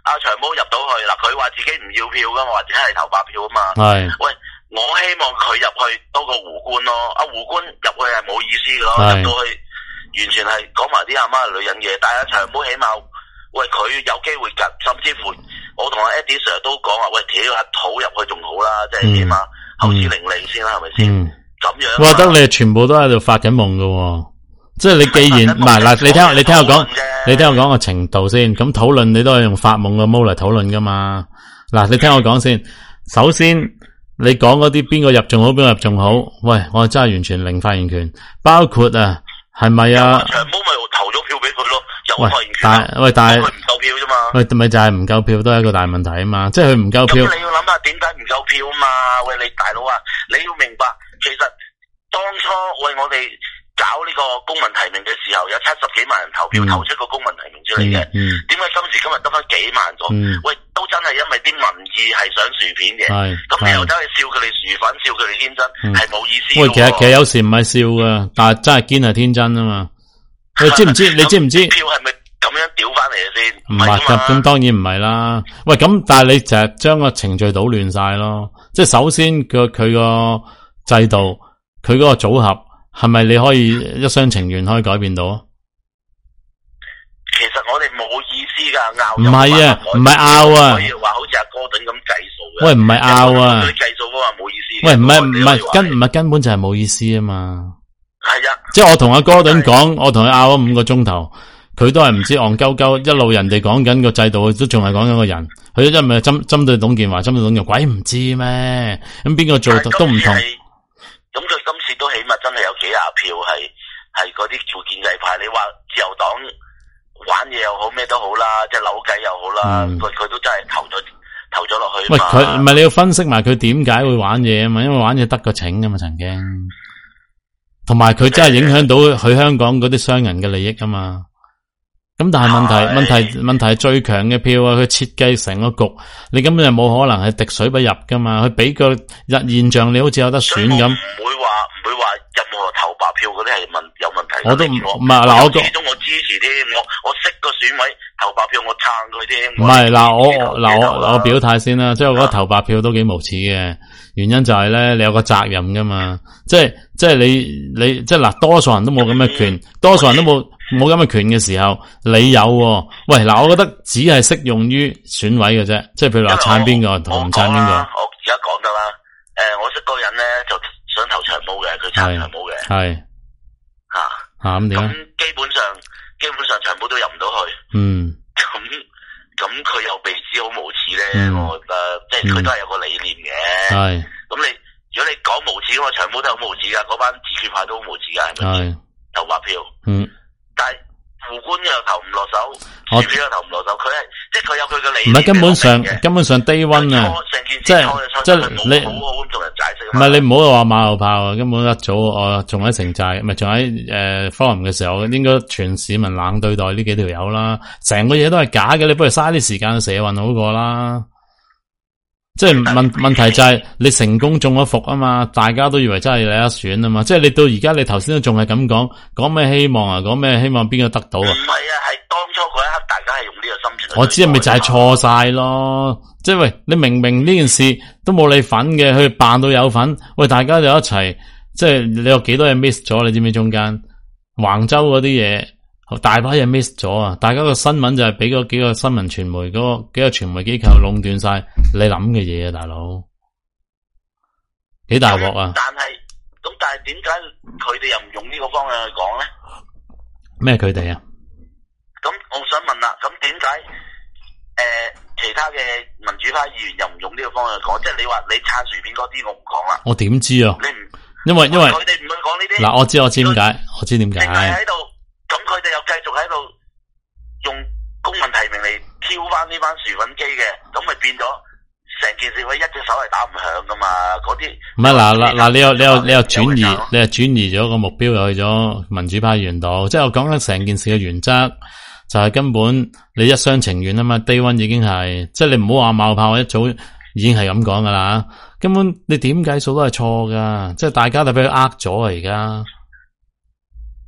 阿長毛入到去嗱，佢話自己唔要票噶嘛，或者係投白票啊嘛。 係。 喂，我希望佢入去多過胡官咯。阿胡官入去係冇意思噶咯，入到去完全係講埋啲阿媽女人嘢。但係阿長毛起碼，喂佢有機會㗎，甚至乎我同阿 Eddie Sir 都講話，喂，屌阿土入去仲好啦，即係起碼口齒伶俐先啦，係咪先？咁樣。我覺得你全部都喺度發緊夢噶。即係你既然唔係嗱，你聽我你聽我講，你聽我講個程度先。咁討論你都係用發夢嘅毛嚟討論噶嘛？嗱，你聽我講先。首先，你講嗰啲邊個入仲好，邊個入仲好？喂，我真係完全零發言權。包括啊，係咪啊？長毛咪投咗票俾佢咯，有發言權。但喂，但係佢唔夠票啫嘛。喂，咪就係唔夠票都係一個大問題啊嘛。即係佢唔夠票。咁你要諗下點解唔夠票啊嘛？喂，你大佬啊，你要明白，其實當初喂我哋。搞呢個公民提名嘅時候，有七十幾萬人投票、嗯、投出個公民提名出嚟嘅。點解、嗯、今時今日得翻幾萬咗？嗯、喂，都真係因為啲民意係想薯片嘅。咁你又走去笑佢哋薯粉，笑佢哋天真，係冇、嗯、意思。喂，其實其實有時唔係笑噶，但係真係堅係天真啊嘛。你知唔知？你知唔知？票係咪咁樣屌翻嚟嘅先？唔係咁，咁當然唔係啦。喂，咁但係你就係將個程序搗亂晒咯。即係首先個佢個制度，佢嗰個組合。係咪你可以一廂情願可以改變到啊？其實我哋冇意思噶，拗唔係啊，唔係拗啊。可以話好似阿哥頓咁計數嘅。喂，唔係拗啊。佢計數嘅話冇意思。喂，唔係唔係根唔係根本就係冇意思啊嘛。係啊。即係我同阿哥頓講，我同佢拗咗五個鐘頭，佢都係唔知戇鳩鳩，一路人哋講緊個制度，都仲係講緊個人。佢一唔係針針對董建華，針對董建華，鬼唔知咩？咁邊個做都唔同。咁佢今次都起碼真係有幾廿票係係嗰啲叫建制派，你話自由黨玩嘢又好咩都好啦，即係扭計又好啦，佢佢、嗯、都真係投咗投咗落去。喂，佢唔係你要分析埋佢點解會玩嘢啊嘛？因為玩嘢得個逞噶嘛，曾經，同埋佢真係影響到佢香港嗰啲商人嘅利益啊嘛。咁但係問題問題問題係最強嘅票啊！佢設計成個局，你根本就冇可能係滴水不入噶嘛！佢俾個日現象，你好似有得選咁。唔會話唔會話任何投白票嗰啲係問有問題。我都唔唔係嗱，我始終我支持添，我我識個選委投白票，我撐佢添。唔係嗱，我嗱我我表態先啦，即係我覺得投白票都幾無恥嘅。原因就係咧，你有個責任噶嘛，即係即係你你即係嗱，多數人都冇咁嘅權，多數人都冇冇咁嘅權嘅時候，你有喎。喂嗱，我覺得只係適用於選委嘅啫，即係譬如話撐邊個同唔撐邊個。我而家講得啦，誒，我識個人咧就想投長毛嘅，佢撐長毛嘅，係吓吓咁點？咁基本上基本上長毛都入唔到去，嗯，咁咁佢又被指好無恥咧，我覺得即係佢都係有個理念嘅。係咁你如果你講無恥，咁啊長毛都好無恥噶，嗰班自決派都好無恥噶，係咪先？投白票，嗯，但係胡官又投唔落手，自決又投唔落手，佢係即係佢有佢嘅理念。唔係根本上根本上低溫啊，即係即係你好好咁同人解釋。唔係你唔好話馬後炮啊，根本一早我仲喺城寨，唔係仲喺誒 forum 嘅時候，應該全市民冷對待呢幾條友啦，成個嘢都係假嘅，你不如嘥啲時間社運好過啦。即係問問題就係你成功中咗伏啊嘛，大家都以為真係你一選啊嘛，即係你到而家你頭先都仲係咁講，講咩希望啊，講咩希望邊個得到啊？唔係啊，係當初嗰一刻大家係用呢個心情。我知係咪就係錯晒咯？即係喂，你明明呢件事都冇你份嘅，佢扮到有份，喂，大家就一齊，即係你有幾多嘢 miss 咗？你知唔知中間橫州嗰啲嘢？大把嘢 miss 咗啊！大家個新聞就係俾嗰幾個新聞傳媒嗰個幾個傳媒機構壟斷晒你諗嘅嘢啊，大佬幾大鑊啊！但係咁，但係點解佢哋又唔用呢個方向去講咧？咩佢哋啊？咁我想問啦，咁點解誒其他嘅民主派議員又唔用呢個方向去講？即係你話你撐薯片嗰啲，我唔講啦。我點知啊？你唔因為因為佢哋唔去講呢啲嗱，我知我知點解，我知點解喺度。咁佢哋又繼續喺度用公民提名嚟挑翻呢班薯粉機嘅，咁咪變咗成件事，佢一隻手係打唔響噶嘛？嗰啲唔係嗱嗱嗱，你又你又你又轉移，你又轉移咗個目標，又去咗民主派議員度。即係我講緊成件事嘅原則，就係根本你一廂情願啊嘛。Day One已經係，即係你唔好話冒炮，一早已經係咁講噶啦。根本你點計數都係錯噶，即係大家都俾佢呃咗啊！而家。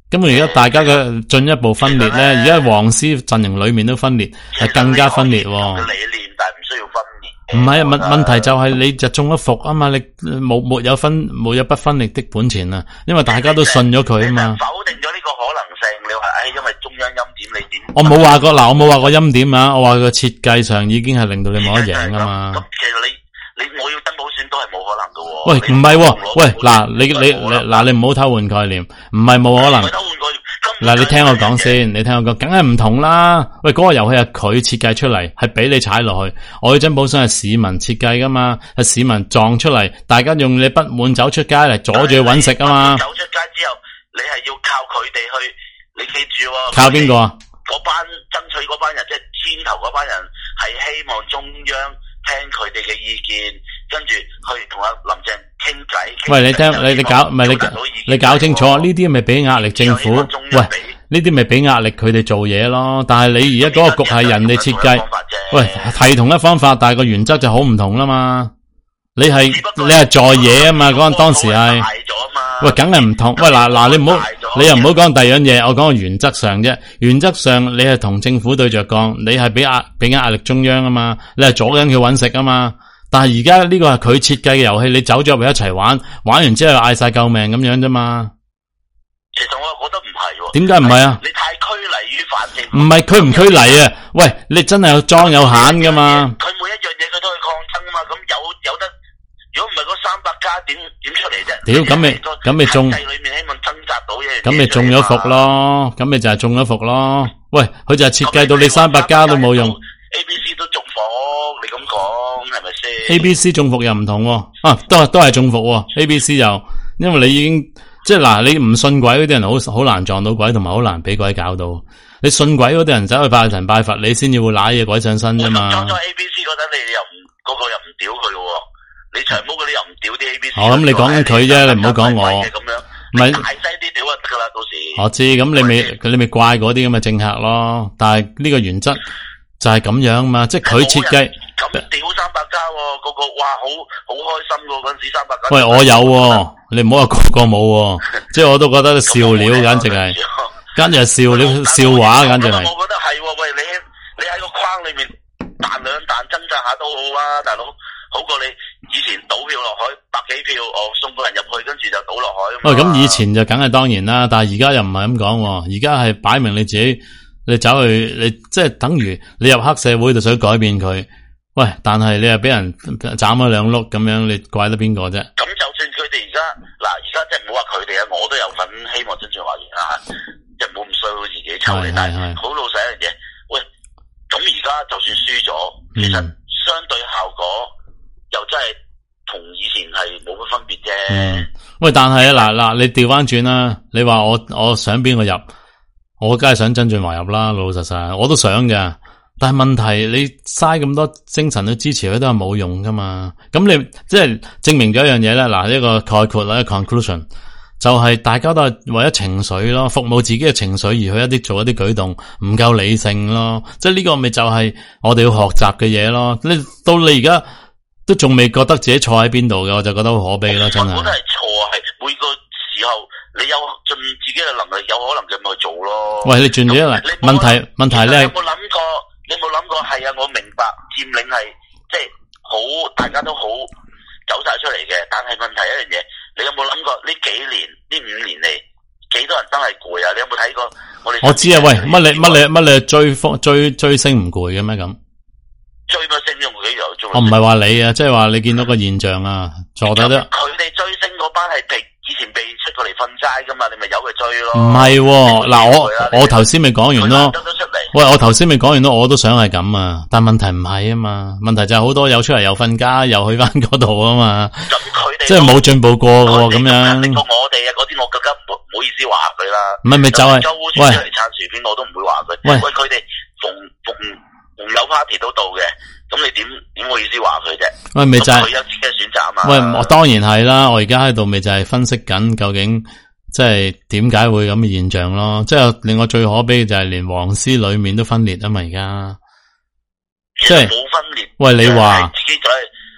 根本而家大家嘅進一步分裂咧，而家黃絲陣營裏面都分裂，係更加分裂。理念但係唔需要分裂。 唔係啊，問問題就係你就中咗伏啊嘛，你冇沒有分冇有不分裂的本錢啊，因為大家都信咗佢啊嘛。 否定咗呢個可能性，你話唉，因為中央欽點你點？ 我冇話過嗱，我冇話過欽點啊，我話個設計上已經係令到你冇得贏啊嘛。 咁其實你你我要真普選都係冇可能噶。 喂，唔係，喂嗱，你你你嗱，你唔好偷換概念，唔係冇可能。 偷換概念。 嗱，你聽我講先，你聽我講，梗係唔同啦。喂，嗰個遊戲係佢設計出嚟，係俾你踩落去。我要真普選係市民設計噶嘛，係市民撞出嚟，大家用你不滿走出街嚟阻住佢搵食啊嘛。 走出街之後，你係要靠佢哋去，你記住喎。 靠邊個啊？ 嗰班爭取嗰班人，即係牽頭嗰班人，係希望中央聽佢哋嘅意見，跟住去同阿林鄭傾偈。 喂，你聽，你你搞，唔係你你搞清楚，呢啲咪俾壓力政府？喂，呢啲咪俾壓力佢哋做嘢咯？但係你而家嗰個局係人哋設計，喂，係同一方法，但係個原則就好唔同啦嘛。你係你係在野啊嘛，嗰陣當時係，喂，梗係唔同。喂，嗱嗱，你唔好，你又唔好講第二樣嘢，我講個原則上啫。原則上你係同政府對着幹，你係俾壓俾壓力中央啊嘛，你係阻緊佢搵食啊嘛。但係而家呢個係佢設計嘅遊戲，你走咗入去一齊玩，玩完之後嗌晒救命咁樣啫嘛。 其實我覺得唔係喎。 點解唔係啊？ 你太拘泥於反政府。 唔係拘唔拘泥啊？喂，你真係有裝有閒噶嘛？ 佢每一樣嘢佢都去抗爭啊嘛。咁有有得，如果唔係嗰三百家點點出嚟啫？ 屌，咁咪咁咪中？ 體制裏面希望掙扎到嘢。 咁咪中咗伏咯？咁咪就係中咗伏咯？喂，佢就係設計到你三百家都冇用。 A B C 都中伏，你咁講係咪先 ？A B C 中伏又唔同喎，啊，都係都係中伏喎。A B C 又，因為你已經即係嗱，你唔信鬼嗰啲人好好難撞到鬼，同埋好難俾鬼搞到。你信鬼嗰啲人走去拜神拜佛，你先至會揦嘢鬼上身啫嘛。 裝咗 A B C 嗰陣，你又唔嗰個又唔屌佢咯？你長毛嗰啲又唔屌啲 A B C。 哦，咁你講緊佢啫，你唔好講我。 咁樣，唔係大聲啲屌就得噶啦，到時。 我知，咁你咪你咪怪嗰啲咁嘅政客咯。但係呢個原則。就係咁樣嘛，即係佢設計咁屌三百家，個個哇好好開心噶嗰陣時三百家。 喂，我有，你唔好話個個冇，即係我都覺得笑料，簡直係，簡直係笑料笑話，簡直係。 我覺得係，喂，你你喺個框裏面彈兩彈掙扎下都好啊，大佬，好過你以前賭票落海百幾票，我送個人入去，跟住就賭落海。 喂，咁以前就梗係當然啦，但係而家又唔係咁講，而家係擺明你自己。你走去，你即係等於你入黑社會就想改變佢，喂！但係你又俾人斬咗兩碌咁樣，你怪得邊個啫？ 咁就算佢哋而家嗱，而家即係唔好話佢哋啊，我都有份希望真正話贏啊，即係唔好咁衰自己抽你，但係好老實一樣嘢，喂！咁而家就算輸咗，其實相對效果又真係同以前係冇乜分別啫。 嗯，喂！但係啊，嗱嗱，你調翻轉啦，你話我我想邊個入？我梗係想曾俊華入啦，老老實實，我都想嘅。但係問題你嘥咁多精神去支持佢都係冇用噶嘛。咁你即係證明咗一樣嘢咧。嗱，呢個概括啦 ，conclusion 就係大家都係為咗情緒咯，服務自己嘅情緒而去一啲做一啲舉動，唔夠理性咯。即係呢個咪就係我哋要學習嘅嘢咯。你到你而家都仲未覺得自己錯喺邊度嘅，我就覺得好可悲咯，真係。 我覺得係錯，係每個時候。你有盡自己嘅能力，有可能就咪去做咯。喂， 你轉咗嚟，問題問題咧， 你有冇諗過？你有冇諗過？係啊，我明白佔領係即係好，大家都好走晒出嚟嘅。但係問題一樣嘢，你有冇諗過呢幾年呢五年嚟幾多人真係攰啊？你有冇睇過我哋？ 我知啊，喂，乜你乜你乜你追風追追星唔攰嘅咩咁？ 追乜星用幾有做？ 我唔係話你啊，即係話你見到個現象啊，坐低都。 佢哋追星嗰班係被。以前被出過嚟瞓街噶嘛，你咪由佢追咯。 唔係，嗱我我頭先咪講完咯。喂，我頭先咪講完咯，我都想係咁啊，但問題唔係啊嘛，問題就係好多有出嚟又瞓街，又去翻嗰度啊嘛。咁佢哋即係冇進步過喎，咁樣。經過我哋啊，嗰啲我更加唔好意思話佢啦。唔係咪就係喂嚟撐薯片，我都唔會話佢。喂，佢哋逢逢逢有 party 都到嘅。咁你點點好意思話佢啫？喂，咪就係佢有自己嘅選擇啊嘛。 喂，我當然係啦，我而家喺度咪就係分析緊究竟即係點解會咁嘅現象咯。即係令我最可悲嘅就係連黃絲裏面都分裂啊嘛，而家即係冇分裂。喂，你話自己就係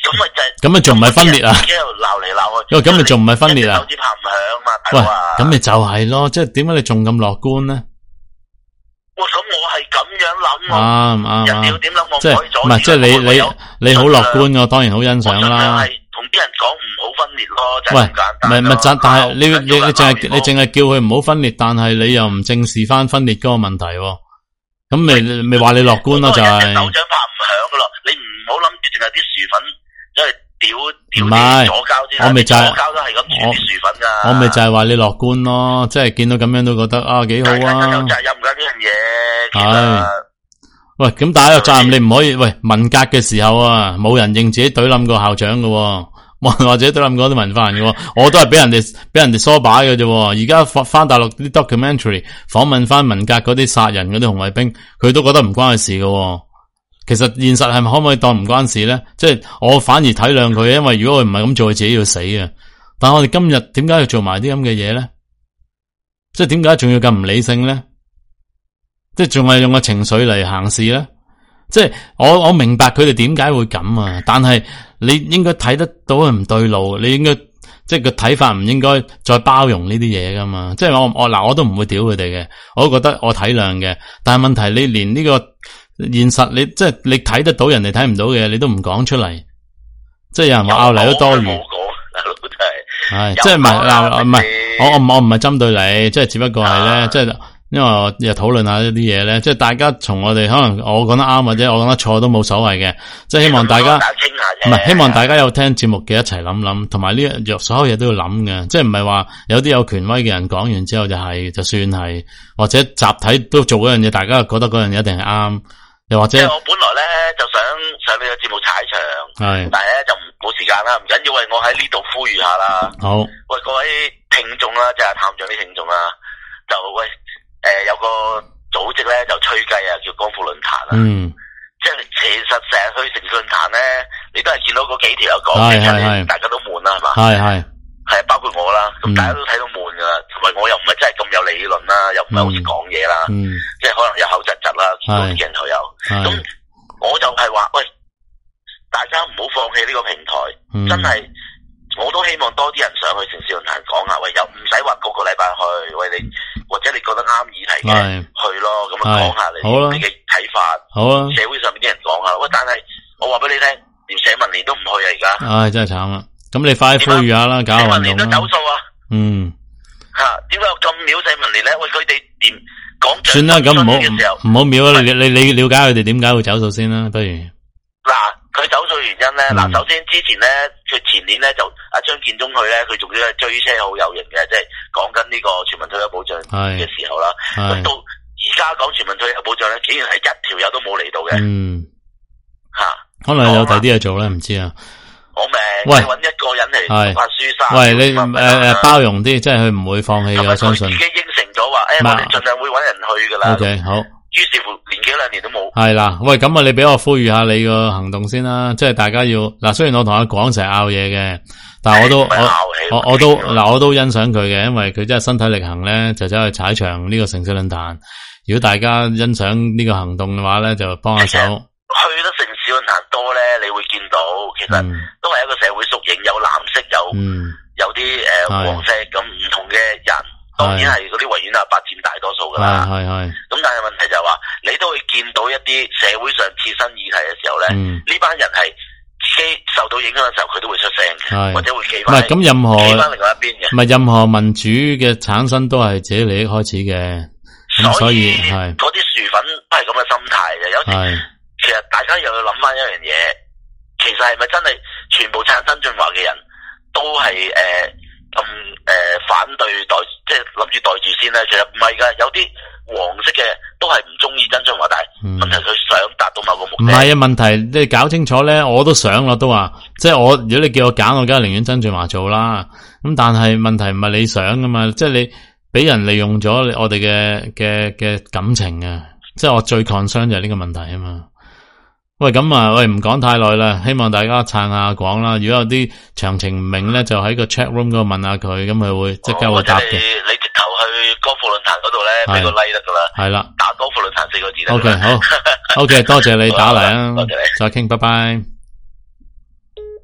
咁咪就係咁咪仲唔係分裂啊？ 一路鬧嚟鬧去， 因為咁咪仲唔係分裂啊？ 手指拍唔響嘛，大喂佬啊！ 咁咪就係咯，即係點解你仲咁樂觀咧？ 哇！咁我係咁樣諗， 啱啱人哋要啱， 點諗，我唔即係可以阻止。 唔係即係你你你好樂觀，我當然好欣賞啦。 係同啲人講唔好分裂咯，就係喂， 咁簡單。 唔係唔係，但係你你你淨係你淨係叫佢唔好分裂，但係你又唔正視翻分裂嗰個問題，咁咪咪話你樂觀咯？就係手掌拍唔響噶咯，你唔好諗住淨係啲薯粉，因為屌屌唔係啲左膠先， 我咪就係左膠都係咁煮啲薯粉噶。 我咪就係話你樂觀咯，即係見到咁樣都覺得啊幾好大家有啊。 責任噶呢樣嘢，其係實喂，咁大家有責任，你唔可以喂文革嘅時候啊，冇人認自己懟冧個校長嘅，或或者懟冧嗰啲文化人嘅，我都係俾人哋俾人哋梳擺嘅啫。而家翻翻大陸啲 documentary 訪問翻文革嗰啲殺人嗰啲紅衛兵，佢都覺得唔關佢事嘅。其實現實係咪可唔可以當唔關事咧？即係我反而體諒佢，因為如果佢唔係咁做，佢自己要死啊。但係我哋今日點解要做埋啲咁嘅嘢咧？即係點解仲要咁唔理性咧？即係仲係用個情緒嚟行事咧？即係我我明白佢哋點解會咁啊，但係你應該睇得到佢唔對路，你應該即係個睇法唔應該再包容呢啲嘢噶嘛。即係我我嗱我都唔會屌佢哋嘅，我都覺得我體諒嘅。但係問題你連呢個現實你即係你睇得到人哋睇唔到嘅，你都唔講出嚟，即係有人話拗嚟都多餘。係即係唔係嗱唔係我我我唔係針對你，即係只不過係咧，即係。因為我又討論下一啲嘢咧，即係大家從我哋可能我講得啱或者我講得錯都冇所謂嘅，即係希望大家唔係希望大家有聽節目嘅一齊諗諗，同埋呢樣所有嘢都要諗嘅，即係唔係話有啲有權威嘅人講完之後就係、是、就算係，或者集體都做嗰樣嘢，大家覺得嗰樣嘢一定係啱，又或者即係我本來咧就想上呢個節目踩場，係，但係咧就冇時間啦，唔緊要，為我喺呢度呼籲下啦。好，喂各位聽眾啦，即係探長啲聽眾啦，就喂。誒、呃，有個組織咧就吹雞啊，叫光復論壇啊。嗯，即係其實成日去城市論壇咧，你都係見到嗰幾條友講嘅，係大家都悶啦，係嘛？係係係，包括我啦，咁、嗯、大家都睇到悶噶啦，同埋我又唔係真係咁有理論啦，又唔係好識講嘢啦，嗯、即係可能有口窒窒啦，見到啲鏡頭有。咁我就係話，喂，大家唔好放棄呢個平台，嗯、真係。我都希望多啲人上去城市論壇講下，喂，又唔使話個個禮拜去，喂你或者你覺得啱議題嘅去咯，咁啊講下你你嘅睇法，好啊，社會上面啲人講下，喂，但係我話俾你聽，連社民連都唔去啊，而家，唉，真係慘啊！咁你快啲呼籲下啦，搞運動啦，社民連都走數啊，嗯，吓，點解咁秒社民連咧？喂，佢哋點講？算啦，咁唔好唔好秒啊！你你你了解佢哋點解會走數先啦，不如嗱。佢走數原因咧，嗱、嗯，首先之前咧，佢前年咧就阿張建宗佢咧，佢仲要係追車好有型嘅，即係講緊呢個全民退休保障嘅時候啦。咁到而家講全民退休保障咧，竟然係一條友都冇嚟到嘅。嗯，吓、啊，可能有第啲嘢做咧，唔知啊。我明，喂，揾一個人嚟發書衫。喂，你誒誒、呃、包容啲，即係佢唔會放棄嘅，我相信。佢自己應承咗話，誒、欸，我哋盡量會揾人去噶啦。O K，好。於是乎，年幾兩年都冇。係啦，喂，咁啊，你俾我呼籲下你個行動先啦，即係大家要嗱，雖然我同阿廣成日拗嘢嘅，但係我都我我我都嗱，我都欣賞佢嘅，因為佢真係身體力行咧，就走去踩場呢個城市論壇。如果大家欣賞呢個行動嘅話咧，就幫下手。去得城市論壇多咧，你會見到其實都係一個社會縮影，有藍色，有、嗯、有啲誒、呃、黃色咁唔同嘅人。當然係嗰啲維園阿伯佔大多數噶啦，係係。咁但係問題就係話，你都會見到一啲社會上切身議題嘅時候咧，呢、嗯、班人係自己受到影響嘅時候，佢都會出聲嘅，或者會企翻。唔係咁任何企翻另外一邊嘅。唔係任何民主嘅產生都係自己利益開始嘅，咁所以係嗰啲薯粉都係咁嘅心態嘅。有時其實大家又要諗翻一樣嘢，其實係咪真係全部撐曾俊華嘅人都係誒？呃咁誒、呃，反對代即係諗住袋住先咧，其實唔係噶，有啲黃色嘅都係唔中意曾俊華，但係問題佢想達到某個目的。唔係啊，問題你搞清楚咧，我都想我都話，即係我如果你叫我揀，我梗係寧願曾俊華做啦。咁但係問題唔係你想噶嘛，即係你俾人利用咗我哋嘅嘅嘅感情啊，即係我最 concern 就係呢個問題啊嘛。喂，咁啊，喂，唔講太耐啦，希望大家撐下講啦。如果有啲詳情唔明咧，就喺個 chat room 嗰度問下佢，咁佢會即刻會答嘅。你你直頭去光復論壇嗰度咧，俾個 like 得噶啦。係啦，打光復論壇四個字得。O K， 好，O K，多謝你打嚟啊，多謝你，再傾，拜拜。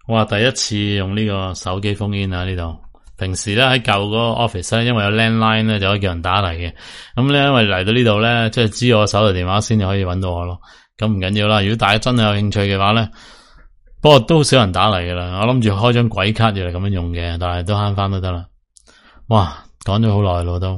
哇！第一次用呢個手機封煙啊！呢度平時咧喺舊嗰個 office 咧，因為有 landline 咧就可以叫人打嚟嘅。咁咧因為嚟到呢度咧，即係知我手提電話先就可以搵到我咯。咁唔緊要啦。如果大家真係有興趣嘅話咧，不過都少人打嚟噶啦。我諗住開張鬼卡要嚟咁樣用嘅，但係都慳翻都得啦。哇！講咗好耐咯都。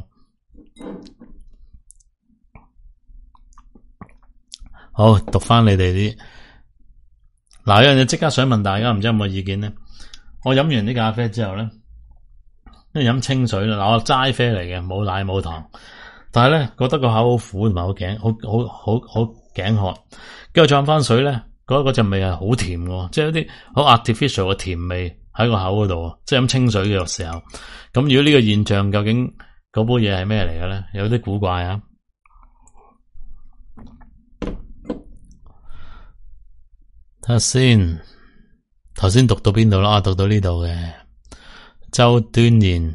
好，讀翻你哋啲。嗱，有樣嘢即刻想問大家，唔知有冇意見咧？我飲完啲咖啡之後咧，因為飲清水啦，嗱我齋啡嚟嘅，冇奶冇糖，但係咧覺得個口好苦同埋好頸，好好好好頸渴，跟住再飲翻水咧，覺得嗰陣味係好甜嘅，即係有啲好 artificial 嘅甜味喺個口嗰度，即係飲清水嘅時候。咁如果呢個現象究竟嗰杯嘢係咩嚟嘅咧？有啲古怪啊！睇下先，頭先讀到邊度啦？啊，讀到呢度嘅周端賢。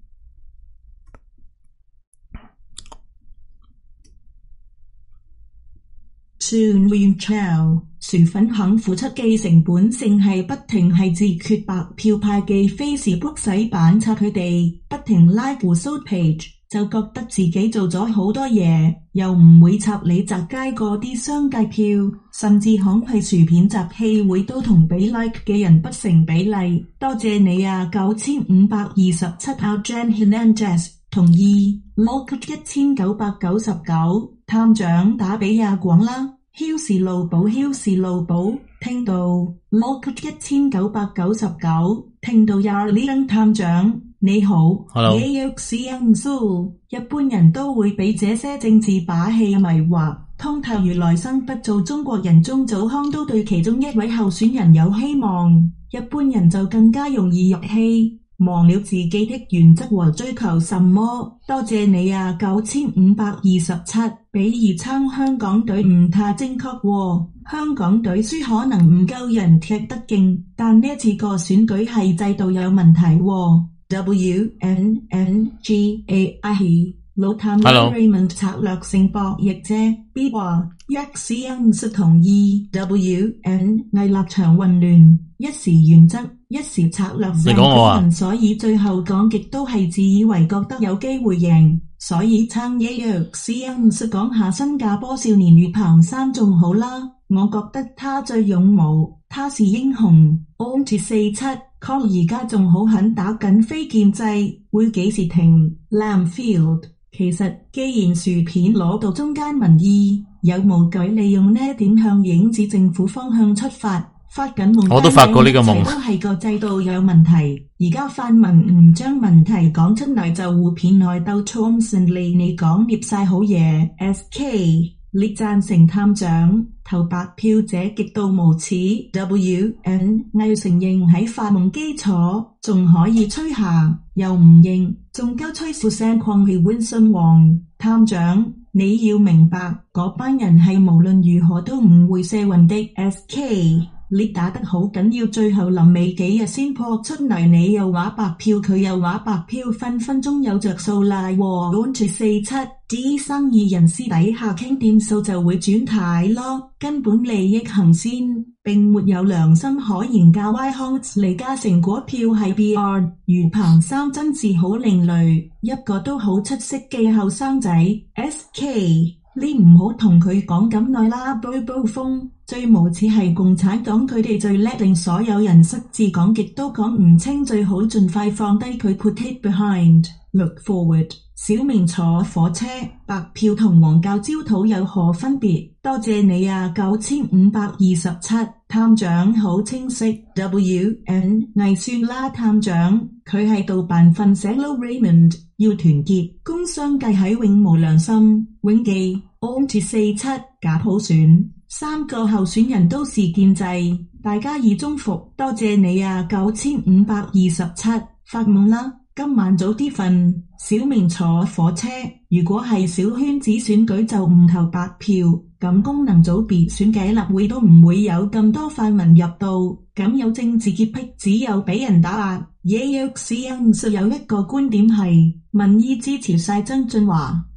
Soon we tell， 薯粉肯付出既成本，淨係不停係自決白票派記 Facebook 洗版刷佢哋，不停拉胡鬚 page， 就覺得自己做咗好多嘢，又唔會插你窄街嗰啲商界票，甚至恐係薯片集氣會都同俾 like 嘅人不成比例。多謝你啊，九千五百二十七 Aljan Hernandez 同意 lock 一千九百九十九，探長打俾阿廣啦。囂士路寶，囂士路寶，聽到 lock 一千九百九十九，聽到廿呢登探長你好。 Hello。 野約市因素，一般人都會俾這些政治把戲迷惑。通透如來生不做中國人，鍾祖康都對其中一位候選人有希望，一般人就更加容易入戲，忘了自己的原則和追求什麼。多謝你啊，九千五百二十七。比爾撐香港隊唔太正確喎，香港隊輸可能唔夠人踢得勁，但呢次個選舉係制度有問題喎。W N N G A I 老探 Raymond 策略性博弈啫。B 話 Yaxian 同意 W N 偽立場混亂，一時原則一時策略性舉人，所以最後講極都係自以為覺得有機會贏，所以撐一約 Yaxian 講下新加坡少年與彭生仲好啦，我覺得他最勇武，他是英雄。On to 四七 call 而家仲好狠打緊非建制，會幾時停 Lamfield？其實既然薯片攞到中間民意，有無舉利用呢點向影子政府方向出發，發緊夢？ 我都發過呢個夢， 都係個制度有問題。而家泛民唔將問題講出嚟就互片內鬥 Thompson 利你講捏晒好嘢 S K 你贊成探長投白票者極度無恥 W N 偽承認喺發夢基礎仲可以吹下又唔認仲交吹笑聲抗議溫信王探長你要明白嗰班人係無論如何都唔會卸運的 S K 你打得好緊要，最後臨尾幾日先撲出嚟，你又話白票，佢又話白票，分分鐘有着數賴喎。按住四七啲生意人私底下傾掂數就會轉軚咯，根本利益行先，並沒有良心可言。教歪康李嘉誠嗰票係 B R， 如彭生真是好另類，一個都好出色嘅後生仔 S K。你唔好同佢講咁耐啦，煲煲風。最無恥係共產黨，佢哋最叻，令所有人失智，講極都講唔清，最好盡快放低佢 ，put it behind， look forward。小明坐火車，白票同黃教焦土有何分別？多謝你啊，九千五百二十七，探長好清晰 ，W N 偽算啦，探長佢係盜版瞓醒咯 ，Raymond 要團結，工商界喺永無良心，永記 on to 四七假普選。三個候選人都是建制，大家以中服。多謝你啊，九千五百二十七，發夢啦，今晚早啲瞓。小明坐火車，如果係小圈子選舉就唔投白票，咁功能組別選舉立會都唔會有咁多泛民入到，咁有政治潔癖只有俾人打壓。野約市因素有一個觀點係民意支持晒曾俊華。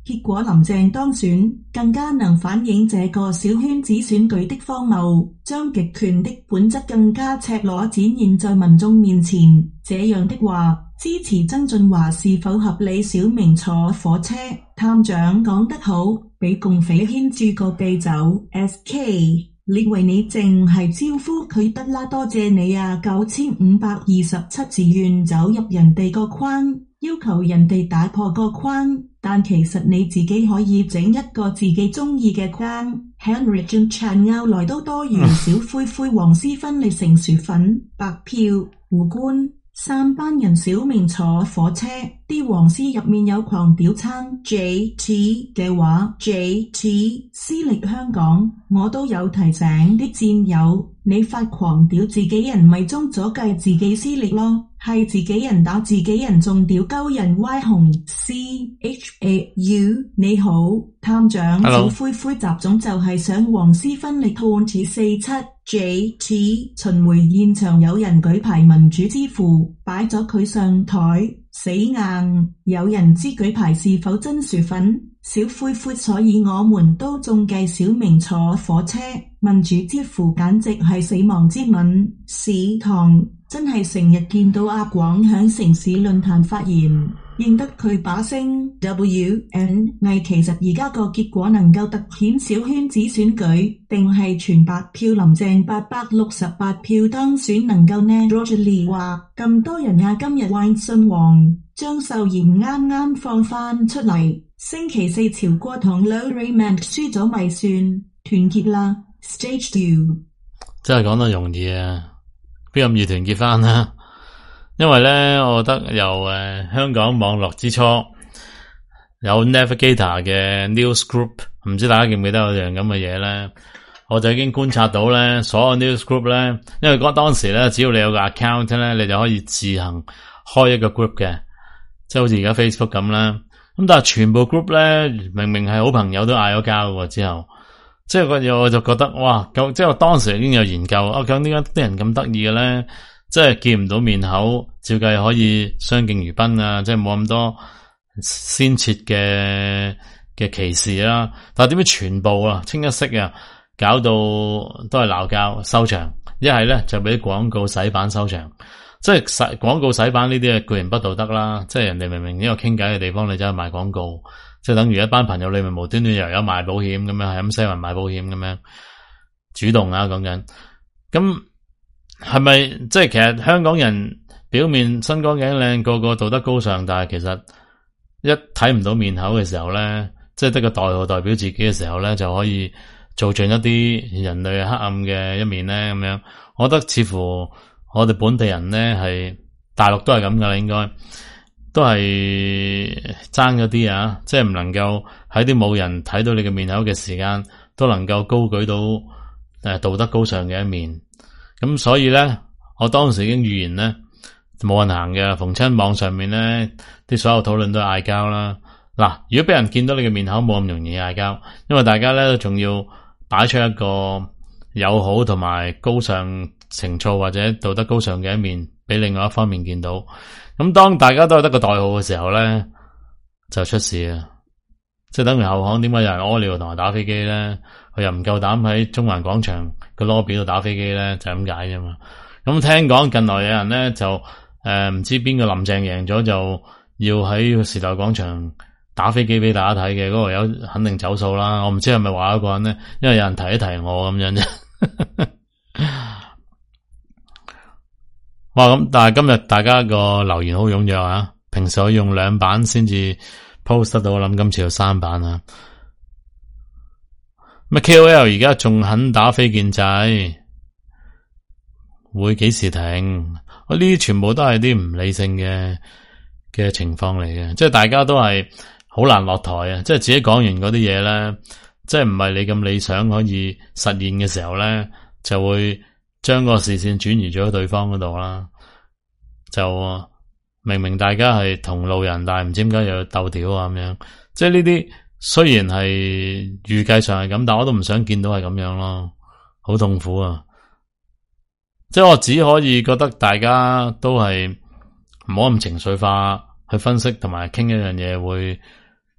結果林鄭當選，更加能反映這個小圈子選舉的荒謬，將極權的本質更加赤裸展現在民眾面前。這樣的話，支持曾俊華是否合理？小明坐火車，探長講得好，俾共匪牽住個鼻走。S K， 你以為你淨係招呼佢得啦？多謝你啊，九千五百二十七自願走入人哋個框，要求人哋打破個框，但其實你自己可以整一個自己中意嘅框。Henry John Chan 拗來都多餘，小灰灰黃絲分裂成薯粉，白票胡官。三班人小明坐火車，啲黃絲入面有狂屌撐 J T 嘅話 J T 私力香港，我都有提醒啲戰友，你發狂屌自己人咪中咗計自己私力咯，係自己人打自己人仲屌鳩人歪紅 C H A U 你好，探長小灰灰習總就係想黃絲分力貫徹四七。J T 巡迴現場有人舉牌民主之父，擺咗佢上台，死硬。有人知舉牌是否真薯粉？小灰灰，所以我們都中計小明坐火車，民主之父簡直係死亡之吻。史堂真係成日見到阿廣響城市論壇發言，認得佢把聲 W N 偽。其實而家個結果能夠突顯小圈子選舉，定係全白票林鄭八百六十八票當選能夠呢 Roger Lee 話咁多人啊，今日壞信王張秀賢啱啱放翻出嚟，星期四朝過同 Low Raymond 輸咗咪算團結啦 Stage Two。 真係講得容易啊，邊咁易團結翻啊？因為咧，我覺得由誒、呃、香港網絡之初有 Navigator 嘅 News Group， 唔知大家記唔記得有樣咁嘅嘢咧？我就已經觀察到咧，所有 News Group 咧，因為嗰當時咧，只要你有個 account 咧，你就可以自行開一個 group 嘅，即係好似而家 Facebook 咁啦。咁但係全部 group 咧，明明係好朋友都嗌咗交嘅之後，即係我我就覺得哇，即係我當時已經有研究，啊，究竟點解啲人咁得意嘅咧？即係見唔到面口，照計可以相敬如賓啊！即係冇咁多先設嘅嘅歧視啦。但係點解全部啊清一色啊，搞到都係鬧交收場？一係咧就俾廣告洗版收場。即係洗廣告洗版呢啲啊，固然不道德啦。即係人哋明明呢個傾偈嘅地方，你走去賣廣告，即係等於一班朋友你咪無端端又有賣保險咁樣，係咁 sell 人賣保險咁樣主動啊講緊咁。係咪即係其實香港人表面身光頸靚，個個道德高尚，但係其實一睇唔到面口嘅時候咧，即係得個代號代表自己嘅時候咧，就可以做盡一啲人類黑暗嘅一面咧咁樣。我覺得似乎我哋本地人咧係大陸都係咁噶啦，應該都係爭咗啲啊！即係唔能夠喺啲冇人睇到你嘅面口嘅時間，都能夠高舉到誒道德高尚嘅一面。咁所以咧，我當時已經預言咧，冇人行嘅，逢親網上面咧，啲所有討論都係嗌交啦。嗱，如果俾人見到你嘅面口，冇咁容易嗌交，因為大家咧都仲要擺出一個友好同埋高尚情操或者道德高尚嘅一面，俾另外一方面見到。咁當大家都係得個代號嘅時候咧，就出事啦。即係等於後巷點解有人屙尿同埋打飛機咧？佢又唔夠膽喺中環廣場個 lobby 度打飛機咧，就係咁解啫嘛。咁聽講近來有人咧就誒唔、呃、知邊個林鄭贏咗，就要喺時代廣場打飛機俾大家睇嘅，嗰、那個友肯定走數啦。我唔知係咪話一個人咧，因為有人提一提我咁樣啫。哇！咁但係今日大家個留言好踴躍啊，平時我用兩版先至 post 得到，我諗今次有三版啊。乜 K O L 而家仲肯打飛劍仔，會幾時停？我呢啲全部都係啲唔理性嘅嘅情況嚟嘅，即係大家都係好難落台啊！即係自己講完嗰啲嘢咧，即係唔係你咁理想可以實現嘅時候咧，就會將個視線轉移咗喺對方嗰度啦。就明明大家係同路人，但係唔知點解又要鬥屌啊咁樣，即係呢啲。雖然係預計上係咁，但我都唔想見到係咁樣咯，好痛苦啊！即係我只可以覺得大家都係唔好咁情緒化去分析同埋傾一樣嘢，會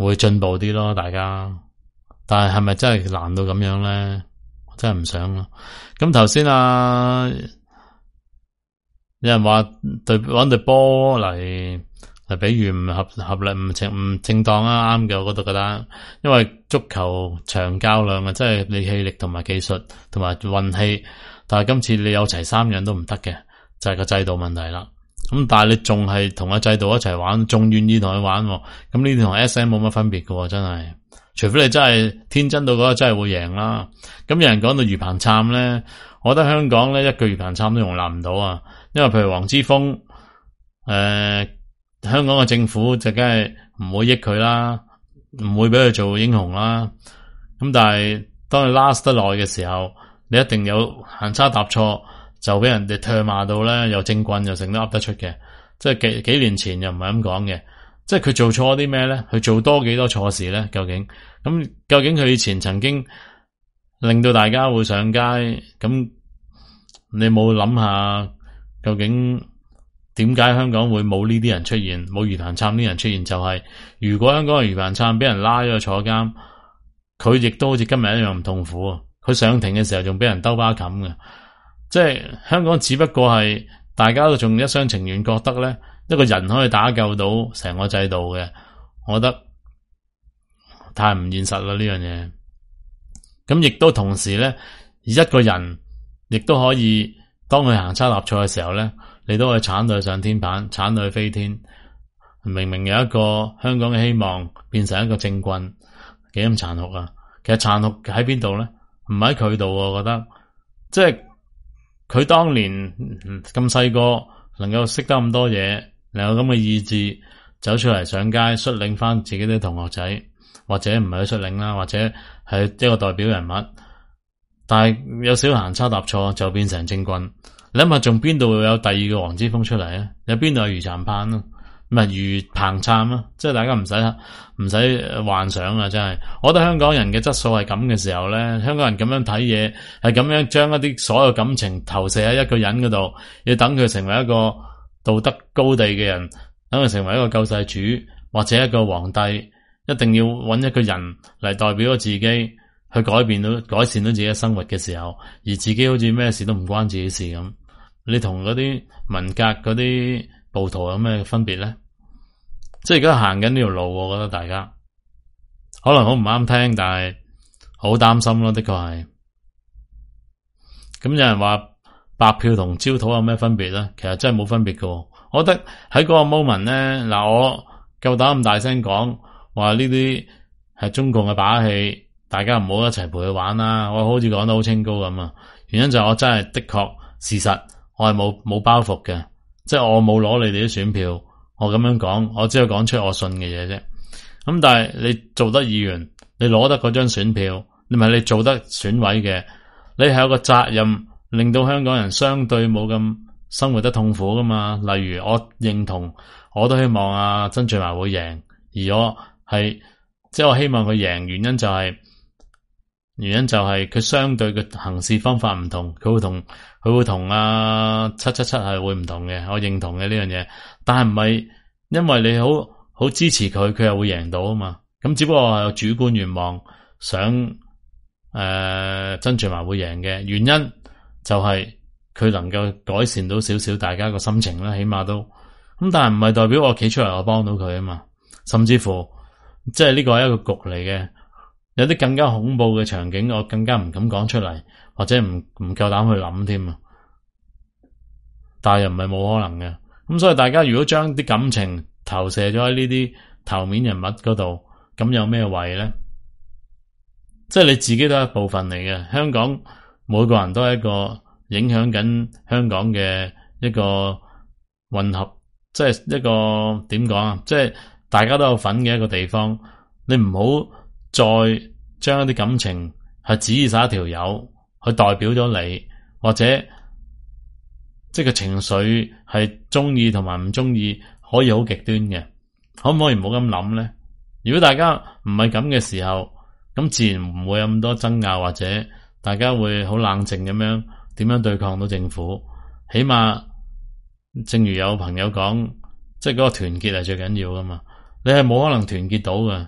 會進步啲咯，大家。但係係咪真係難到咁樣咧？我真係唔想咯。咁頭先啊，有人話對搵對波嚟嚟比喻唔合合理唔正唔正當啊，啱嘅，我覺得覺得，因為足球長較量啊，即係你氣力同埋技術同埋運氣，但係今次你有齊三樣都唔得嘅，就係個制度問題啦。咁但係你仲係同個制度一齊玩，仲願意同佢玩，咁呢啲同 S M 冇乜分別嘅，真係。除非你真係天真到嗰個真係會贏啦。咁有人講到魚棚杉咧，我覺得香港咧一句魚棚杉都容納唔到啊。因為譬如黃之鋒，誒、呃，香港嘅政府就梗係唔會益佢啦，唔會俾佢做英雄啦。咁但係當你 last 得耐嘅時候，你一定有行差踏錯，就俾人哋唾罵到咧，又正棍又成都噏得出嘅。即係幾幾年前又唔係咁講嘅。即係佢做錯啲咩咧？佢做多幾多錯事咧？究竟咁？究竟佢以前曾經令到大家會上街？咁你冇諗下，究竟點解香港會冇呢啲人出現？冇魚棚杉呢啲人出現，就係、是、如果香港嘅魚棚杉俾人拉咗坐監，佢亦都好似今日一樣唔痛苦。佢上庭嘅時候仲俾人兜巴冚嘅。即係香港只不過係大家都仲一廂情願覺得咧。一個人可以打救到成個制度嘅，我覺得太唔現實啦呢樣嘢。咁亦都同時咧，一個人亦都可以當佢行差踏錯嘅時候咧，你都可以鏟到去上天板，鏟到去飛天。明明有一個香港嘅希望，變成一個政棍，幾咁殘酷啊！其實殘酷喺邊度咧？唔喺佢度，我覺得即係佢當年咁細個，能夠識得咁多嘢。你有咁嘅意志走出嚟上街率領翻自己啲同學仔，或者唔係去率領啦，或者係一個代表人物，但係有少行差踏錯就變成政棍。你諗下，仲邊度會有第二個黃之鋒出嚟啊？有邊度有魚殘攀咯？唔係魚棚杉啊？即係大家唔使唔使幻想啊！真係，我覺得香港人嘅質素係咁嘅時候咧，香港人咁樣睇嘢係咁樣將一啲所有感情投射喺一個人嗰度，要等佢成為一個道德高地嘅人，等佢成為一個救世主或者一個皇帝，一定要揾一個人嚟代表咗自己去改變到改善到自己嘅生活嘅時候，而自己好似咩事都唔關自己事咁，你同嗰啲文革嗰啲暴徒有咩分別咧？即係而家行緊呢條路，我覺得大家可能好唔啱聽，但係好擔心咯，的確係。咁有人話白票同焦土有咩分別咧？其實真係冇分別㗎。我覺得喺嗰個 moment 咧，嗱，我夠膽咁大聲講話呢啲係中共嘅把戲，大家唔好一齊陪佢玩啦。我好似講得好清高咁啊。原因就係我真係的確事實，我係冇冇包袱嘅，即係我冇攞你哋啲選票。我咁樣講，我只係講出我信嘅嘢啫。咁但係你做得議員，你攞得嗰張選票，你咪你做得選委嘅，你係有個責任。令到香港人相對冇咁生活得痛苦噶嘛？例如我認同，我都希望啊曾俊華會贏，而我係即係我希望佢贏，原因就係、是、原因就係佢相對嘅行事方法唔同，佢會同佢會同啊七七七係會唔同嘅，我認同嘅呢樣嘢。但係唔係因為你好好支持佢，佢又會贏到啊嘛？咁只不過係有主觀願望，想誒、呃、曾俊華會贏嘅原因。就係佢能夠改善到少少大家個心情啦，起碼都咁，但係唔係代表我企出嚟我幫到佢啊嘛，甚至乎即係呢個係一個局嚟嘅，有啲更加恐怖嘅場景，我更加唔敢講出嚟，或者唔唔夠膽去諗添啊，但係又唔係冇可能嘅，咁所以大家如果將啲感情投射咗喺呢啲頭面人物嗰度，咁有咩謂咧？即係你自己都係一部分嚟嘅，香港。每個人都係一個影響緊香港嘅一個混合，即係一個點講啊？即係大家都有份嘅一個地方。你唔好再將一啲感情係指意晒一條友去代表咗你，或者即係個情緒係中意同埋唔中意，可以好極端嘅。可唔可以唔好咁諗咧？如果大家唔係咁嘅時候，咁自然唔會有咁多爭拗，或者大家會好冷靜咁樣點樣對抗到政府。起碼正如有朋友講，即係嗰個團結係最緊要噶嘛。你係冇可能團結到嘅，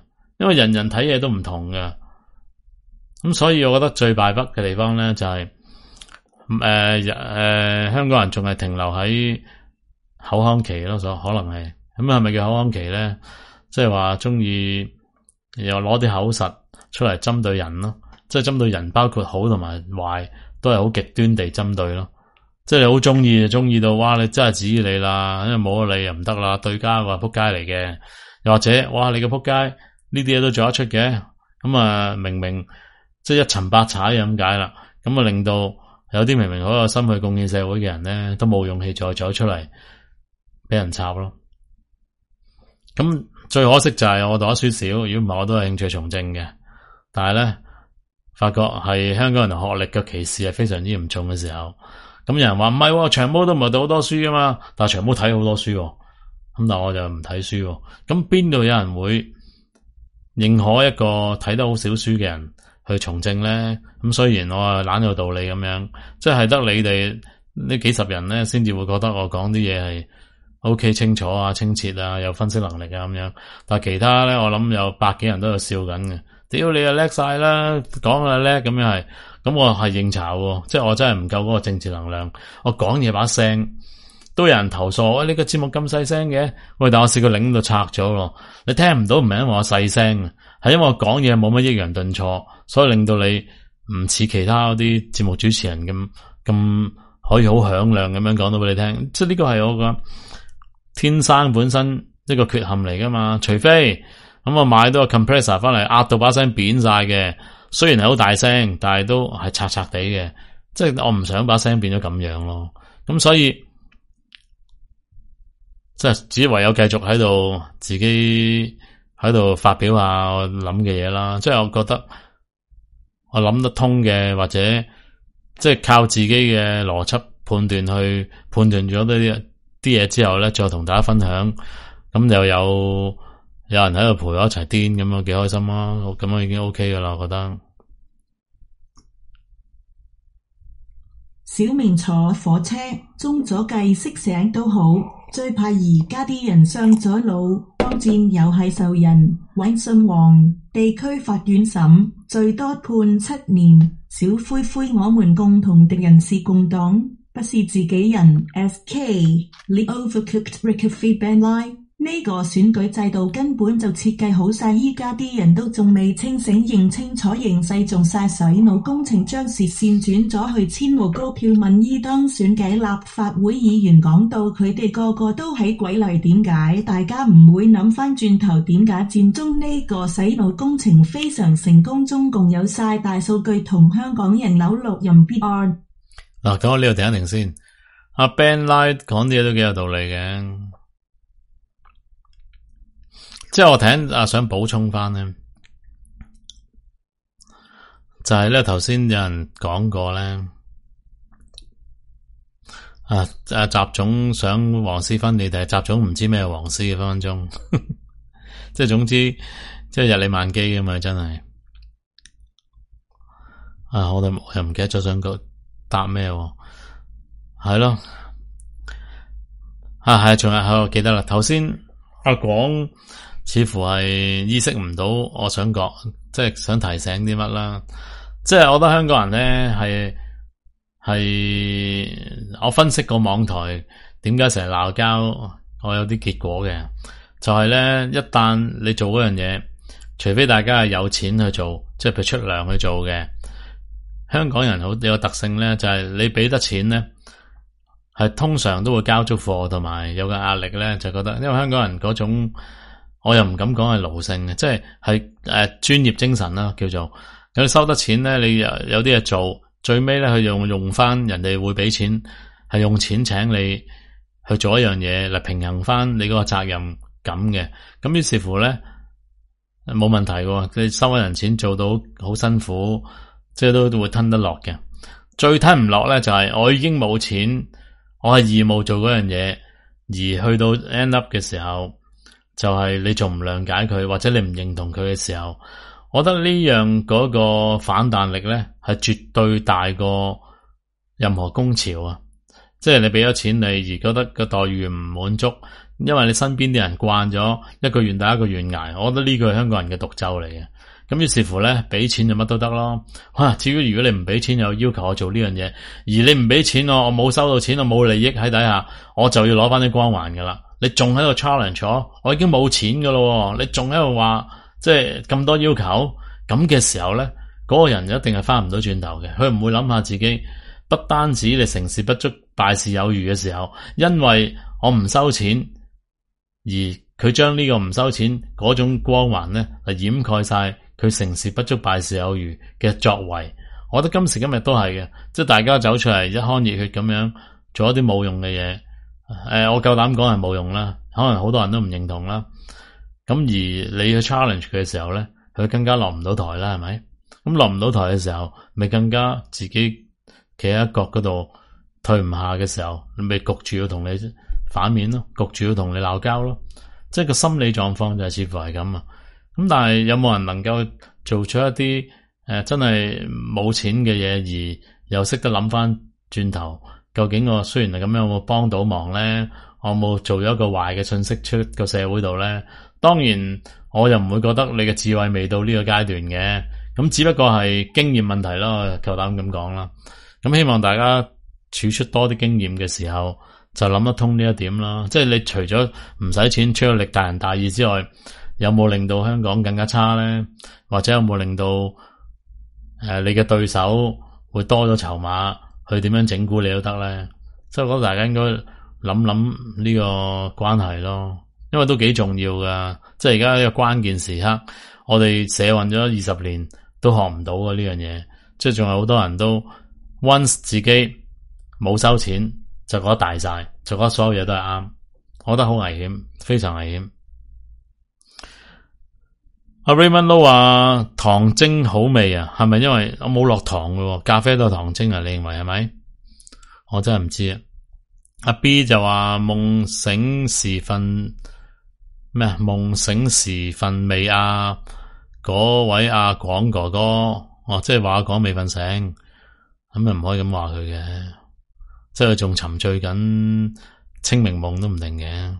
因為人人睇嘢都唔同嘅。咁所以我覺得最敗筆嘅地方咧就係誒誒香港人仲係停留喺口腔期咯，所可能係咁係咪叫口腔期咧？即係話中意又攞啲口實出嚟針對人咯，即係針對人，包括好同埋壞都係好極端地針對咯。即係你好中意就中意到哇，你真係指你啦，因為冇咗你又唔得啦，對家話扑街嚟嘅，又或者哇你個扑街呢啲嘢都做得出嘅，咁啊明明即係一沉百踩咁解啦，咁啊令到有啲明明好有心去貢獻社會嘅人咧，都冇勇氣再走出嚟俾人插咯。咁最可惜就係我讀得書少，如果唔係我都係興趣從政嘅，但係咧發覺係香港人學歷嘅歧視係非常之嚴重嘅時候。咁有人話唔係，長毛都唔係讀好多書噶嘛，但係長毛睇好多書，咁但係我就唔睇書。咁邊度有人會認可一個睇得好少書嘅人去從政咧？咁雖然我係懶有道理咁樣，即係得你哋呢幾十人咧，先至會覺得我講啲嘢係 OK 清楚啊、清澈啊、有分析能力啊咁樣。但係其他咧，我諗有百幾人都喺度笑緊嘅。屌你啊叻晒啦，講啊叻咁樣係。咁我係應酬喎，即係我真係唔夠嗰個政治能量。我講嘢把聲都有人投訴，喂、哎，呢個節目咁細聲嘅，喂，但我試過擰到拆咗咯。你聽唔到唔係因為我細聲，係因為我講嘢冇乜抑揚頓挫，所以令到你唔似其他嗰啲節目主持人咁咁可以好響亮咁樣講到俾你聽。即係呢個係我個天生本身一個缺陷嚟噶嘛。除非咁我買到個 compressor 翻嚟壓到把聲扁晒嘅。雖然係好大聲，但係都係拆拆地嘅，即係我唔想把聲變咗咁樣咯。咁所以即係只唯有繼續喺度自己喺度發表下我諗嘅嘢啦。即係我覺得我諗得通嘅，或者即係靠自己嘅邏輯判斷去判斷咗啲啲嘢之後咧，再同大家分享。咁又有有人喺度陪我一齊癲，咁樣幾開心啊！咁樣已經 OK 噶啦，我覺得。 小明坐火車中咗計識醒都好，最怕而家啲人上咗腦，當戰又係仇人。搵信王地區法院審，最多判七年。小灰灰，我們共同敵人是共黨，不是自己人。S K The Overcooked Ricky Ben Lie。呢個選舉制度根本就設計好晒，依家啲人都仲未清醒，認清楚形勢，仲晒洗腦工程，將視線轉咗去千戶高票民意當選嘅立法會議員，講到佢哋個個都喺鬼嚟，點解大家唔會諗翻轉頭？點解佔中呢個洗腦工程非常成功？中共有晒大數據同香港人扭錄人 B R。 嗱，咁我呢度停一停先。阿 Ben Lie 講啲嘢都幾有道理嘅。即係我聽啊，想補充翻咧，就係咧頭先有人講過咧，啊啊習總想黃絲分裂，定係習總唔知咩黃絲嘅分分鐘，即係總之即係日理萬機㗎嘛，真係啊！我哋又唔記得咗想個答咩，係咯啊係，仲有我記得啦，頭先阿廣。似乎係意識唔到我想講，即係想提醒啲乜啦。即係我覺得香港人咧係係我分析過網台點解成日鬧交，我有啲結果嘅，就係咧一旦你做嗰樣嘢，除非大家係有錢去做，即係譬如出糧去做嘅，香港人好有個特性咧，就係你俾得錢咧，係通常都會交足貨，同埋有個壓力咧，就覺得因為香港人嗰種。我又唔敢講係奴性嘅，即係係誒專業精神啦，叫做有收得錢咧，你有有啲嘢做，最尾咧佢用用翻人哋會俾錢，係用錢請你去做一樣嘢嚟平衡翻你嗰個責任感嘅。咁於是乎咧冇問題嘅，你收咗人錢做到好辛苦，即係都都會吞得落嘅。最吞唔落咧就係、是、我已經冇錢，我係義務做嗰樣嘢，而去到 end up 嘅時候。就係你仲唔諒解佢，或者你唔認同佢嘅時候，我覺得呢樣嗰個反彈力咧係絕對大過任何工潮啊！ 即係你俾咗錢你而覺得個待遇唔滿足，因為你身邊啲人慣咗一個願打一個願挨，我覺得呢個係香港人嘅毒咒嚟嘅。咁於是乎咧，俾錢就乜都得咯。哇！至於如果你唔俾錢又要求我做呢樣嘢，而你唔俾錢我，我冇收到錢，我冇利益喺底下，我就要攞翻啲光環噶啦。你仲喺度 challenge 我，我已經冇錢噶咯，你仲喺度話即係咁多要求，咁嘅時候咧，嗰、嗰個人一定係翻唔到轉頭嘅。佢唔會諗下自己，不單止你成事不足敗事有餘嘅時候，因為我唔收錢，而佢將呢個唔收錢嗰種光環咧嚟掩蓋晒佢成事不足敗事有餘嘅作為。我覺得今時今日都係嘅，即係大家走出嚟一腔熱血咁樣做一啲冇用嘅嘢。誒、呃，我夠膽講係冇用啦，可能好多人都唔認同啦。咁而你去 challenge 佢嘅時候咧，佢更加落唔到台啦，係咪？咁落唔到台嘅時候，咪更加自己企喺一角嗰度退唔下嘅時候，你咪焗住要同你反面咯，焗住要同你鬧交咯。即係個心理狀況就係似乎係咁啊。咁但係有冇人能夠做出一啲誒、呃、真係冇錢嘅嘢，而又識得諗翻轉頭，究竟我雖然係咁樣，有冇幫到忙咧？我有冇做咗一個壞嘅信息出個社會度咧？當然，我又唔會覺得你嘅智慧未到呢個階段嘅，咁只不過係經驗問題咯，夠膽咁講啦。咁希望大家儲出多啲經驗嘅時候，就諗得通呢一點啦。即係你除咗唔使錢出力大仁大義之外，有冇令到香港更加差咧？或者有冇令到誒、呃、你嘅對手會多咗籌碼去點樣整蠱你都得咧？即係我覺得大家應該諗諗呢個關係咯，因為都幾重要噶。即係而家呢個關鍵時刻，我哋社運咗二十年都學唔到嘅呢樣嘢，即係仲有好多人都 once 自己冇收錢就覺得大晒，就覺得所有嘢都係啱，我覺得好危險，非常危險。阿 Raymond Low 話糖精好味啊，係咪因為我冇落糖嘅？咖啡都有糖精啊？你認為係咪？我真係唔知啊。阿 B 就話夢醒時分咩啊？夢醒時分未啊？嗰位阿廣哥哥，哦，即係話講未瞓醒，咁又唔可以咁話佢嘅，即係佢仲沉醉緊清明夢都唔定嘅。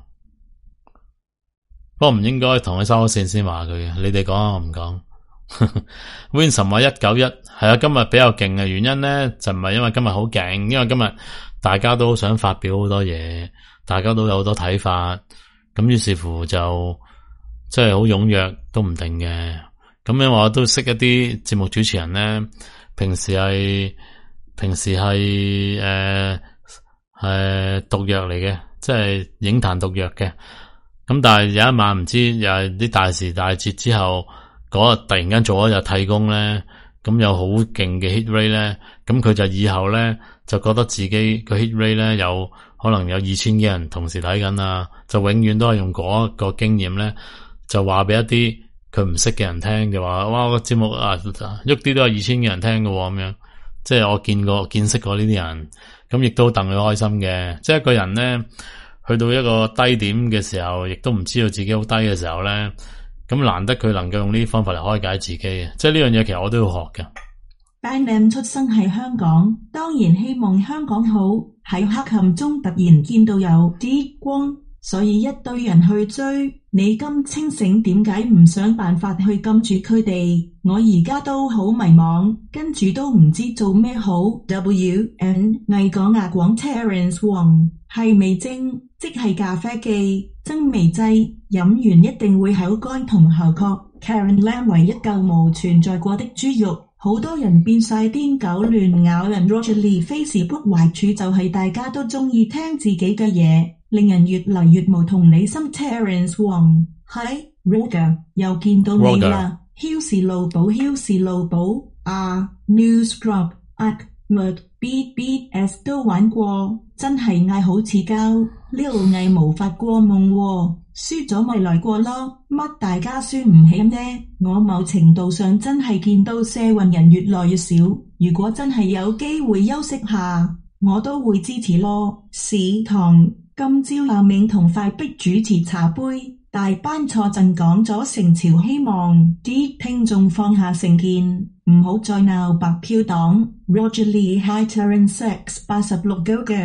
不過唔應該同佢收咗線先話佢嘅，你哋講我唔講。Vincent 話一九一係啊，今日比較勁嘅原因咧，就唔係因為今日好勁，因為今日大家都想發表好多嘢，大家都有好多睇法，咁於是乎就即係好踴躍都唔定嘅。咁樣我都識一啲節目主持人咧，平時係平時係誒係毒藥嚟嘅，即係影壇毒藥嘅。咁但係有一晚唔知又係啲大時大節之後嗰日突然間做咗日替工咧，咁有好勁嘅 hit rate 咧，咁佢就以後咧就覺得自己個 hit rate 咧有可能有二千幾人同時睇緊啊，就永遠都係用嗰個經驗咧，就話俾一啲佢唔識嘅人聽，就話哇個節目啊喐啲都有二千幾人聽嘅咁樣，即係我見過見識過呢啲人，咁亦都戥佢開心嘅。即係一個人咧去到一個低點嘅時候，亦都唔知道自己好低嘅時候咧，咁難得佢能夠用呢啲方法嚟開解自己嘅，即係呢樣嘢其實我都要學嘅。 Bang Lam 出生喺香港，當然希望香港好，喺黑暗中突然見到有啲光，所以一堆人去追。你咁清醒，點解唔想辦法去撳住佢哋？我而家都好迷茫，跟住都唔知做咩好。W N 魏港亞廣 Terence Wong 係味精，即係咖啡機，增味劑，飲完一定會口乾同喉渴。Karen Lam 為一嚿冇存在過的豬肉，好多人變晒癲狗亂咬人。Roger Lee Facebook 壞處就係大家都中意聽自己嘅嘢，令人越嚟越無同理心。Terence Wong 係 Roger 又見到你啦，囂士路寶囂士路寶啊 Newsdrop Ahmed B B S 都玩過，真係嗌好似膠，呢度嗌無法過夢喎，輸咗咪來過咯，乜大家輸唔起呢？我某程度上真係見到社運人越來越少，如果真係有機會休息下，我都會支持咯。史堂今朝阿銘同快逼主持茶杯，大班坐陣講咗成朝希望，啲聽眾放下成見，唔好再鬧白票黨。Roger Lee Hi Terence X 八十六 Go Go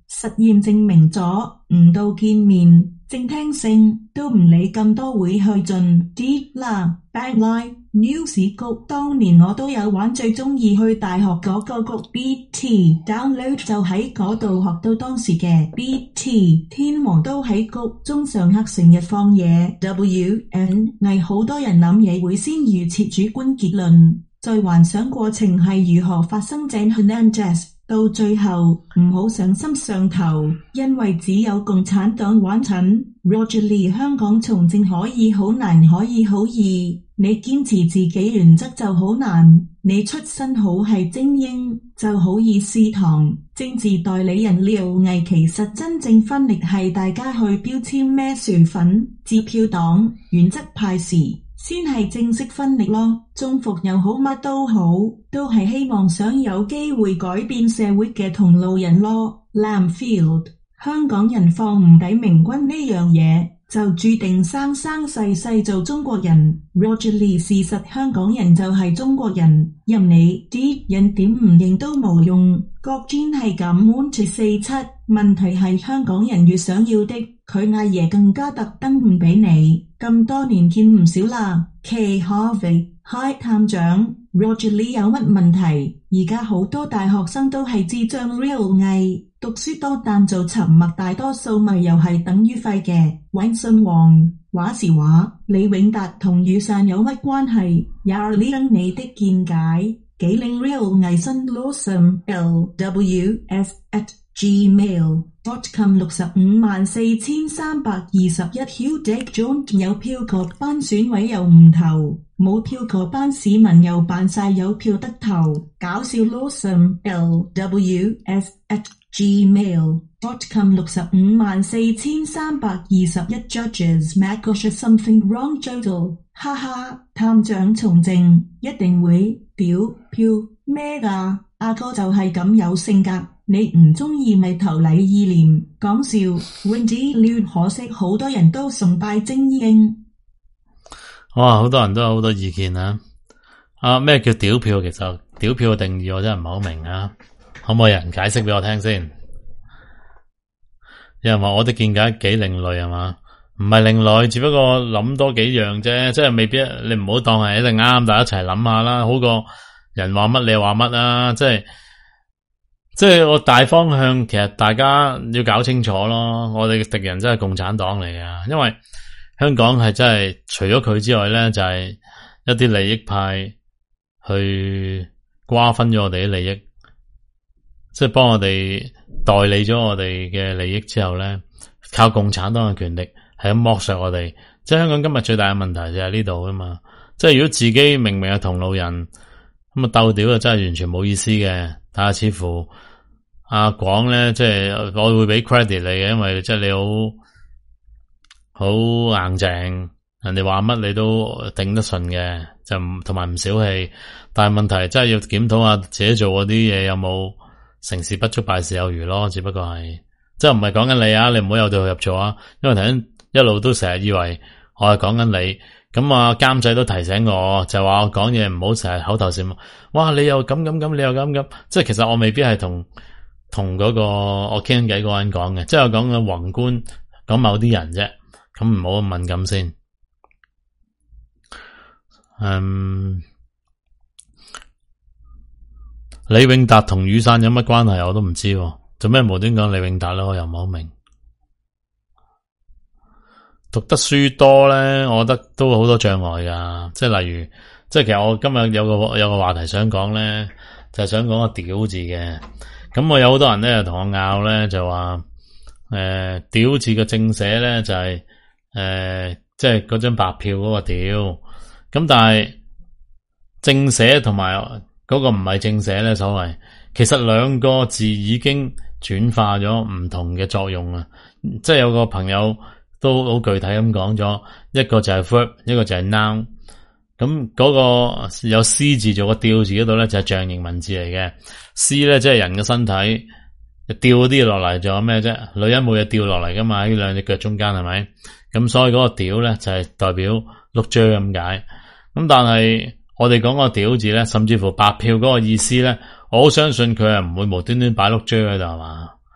實驗證明咗，唔到見面，靜聽性都唔理咁多會去盡啲啦。Backline News 局當年我都有玩，最鍾意去大學嗰個局 B T download 就喺嗰度學到當時嘅 B T 天王都喺局中上課成日放嘢 W N 係好多人諗嘢會先預設主觀結論，再幻想過程係如何發生。Jane Hernandez到最後唔好上心上頭，因為只有共產黨玩蠢。Roger Lee 香港從政可以好難可以好易，你堅持自己原則就好難，你出身好係精英就好易試堂。政治代理人廖毅其實真正分力係大家去標籤咩薯粉、支票黨、原則派時先係正式分力咯。中伏又好乜都好，都係希望想有機會改變社會嘅同路人咯。Lamfield 香港人放唔抵明君呢樣嘢，就注定生生世世做中國人。Roger Lee 事實香港人就係中國人，任你啲人點唔認都冇用。國專係咁滿住四七，問題係香港人越想要的，佢阿爺更加特登唔俾你。咁多年見唔少啦。K Harvey Hi 探長 Roger Lee 有乜問題？而家好多大學生都係智障 real 偽，讀書多但做沉默，大多數咪又係等於廢嘅。尹信王話時話，李永達同雨傘有乜關係？也理你的見解。紀領 real 偽新 lawsome L W S at gmail dot com 六十五萬四千三百二十一 Hugh Dick Jones 有票個班選委又唔投，冇票個班市民又扮晒有票得投，搞笑 lawsome L W S at gmail dot com 六十五萬四千三百二十一 Judges Magosh something wrong total 哈哈，探長從政一定會表票咩㗎？阿哥就係咁有性格，你唔中意咪投禮意念。講笑 Wendy Liu 可惜好多人都崇拜精英。 哇，好多人都有好多意見啊！啊，咩叫屌票？其實屌票嘅定義我真係唔係好明啊！可唔可以有人解釋俾我聽先？有人話我的見解幾另類係嘛？唔係另類，只不過諗多幾樣啫，即係未必你唔好當係一定啱，大家一齊諗下啦，好過人話乜你話乜啊！即係即係我大方向，其實大家要搞清楚咯。我哋嘅敵人真係共產黨嚟㗎，因為香港係真係除咗佢之外咧，就係一啲利益派去瓜分咗我哋啲利益，即係幫我哋代理咗我哋嘅利益之後咧，靠共產黨嘅權力係咁剝削我哋。即係香港今日最大嘅問題就係呢度啊嘛！即係如果自己明明係同路人咁啊鬥屌就真係完全冇意思嘅。但係似乎阿廣咧，即係我會俾 credit 你嘅，因為即係你好好硬淨，人哋話乜你都頂得順嘅，就唔同埋唔小氣。但係問題真係要檢討下自己做嗰啲嘢有冇成事不足敗事有餘咯，只不過係即係唔係講緊你啊，你唔好有對號入座啊，因為頭先一路都成日以為我係講緊你，咁啊監製都提醒我，就話我講嘢唔好成日口頭禪，哇你又咁咁咁，你又咁咁，即係其實我未必係同同嗰個我傾偈嗰個人講嘅，即係我講嘅宏觀講某啲人啫，咁唔好咁敏感先。嗯，李永達同雨傘有乜關係我都唔知，做咩無端講李永達咧？我又唔好明。讀得書多咧，我覺得都好多障礙噶，即係例如，即係其實我今日有個有個話題想講咧，就係想講個屌字嘅。咁我有好多人咧同我拗咧，就話誒、呃、屌字嘅正寫咧就係、是、誒、呃、即係嗰張白票嗰個屌，咁但係正寫同埋嗰個唔係正寫咧，所謂其實兩個字已經轉化咗唔同嘅作用啊！即係有個朋友都好具體咁講咗，一個就係 verb， 一個就係 noun。咁嗰個有 C 字做個吊字嗰度咧，就係象形文字嚟嘅。C 咧即係人嘅身體，吊啲嘢落嚟，仲有咩啫？女人冇嘢吊落嚟噶嘛？喺兩隻腳中間係咪？咁所以嗰個屌咧就係代表碌蔗咁解。咁但係我哋講個屌字咧，甚至乎白票嗰個意思咧，我好相信佢係唔會無端端擺碌蔗喺度係嘛？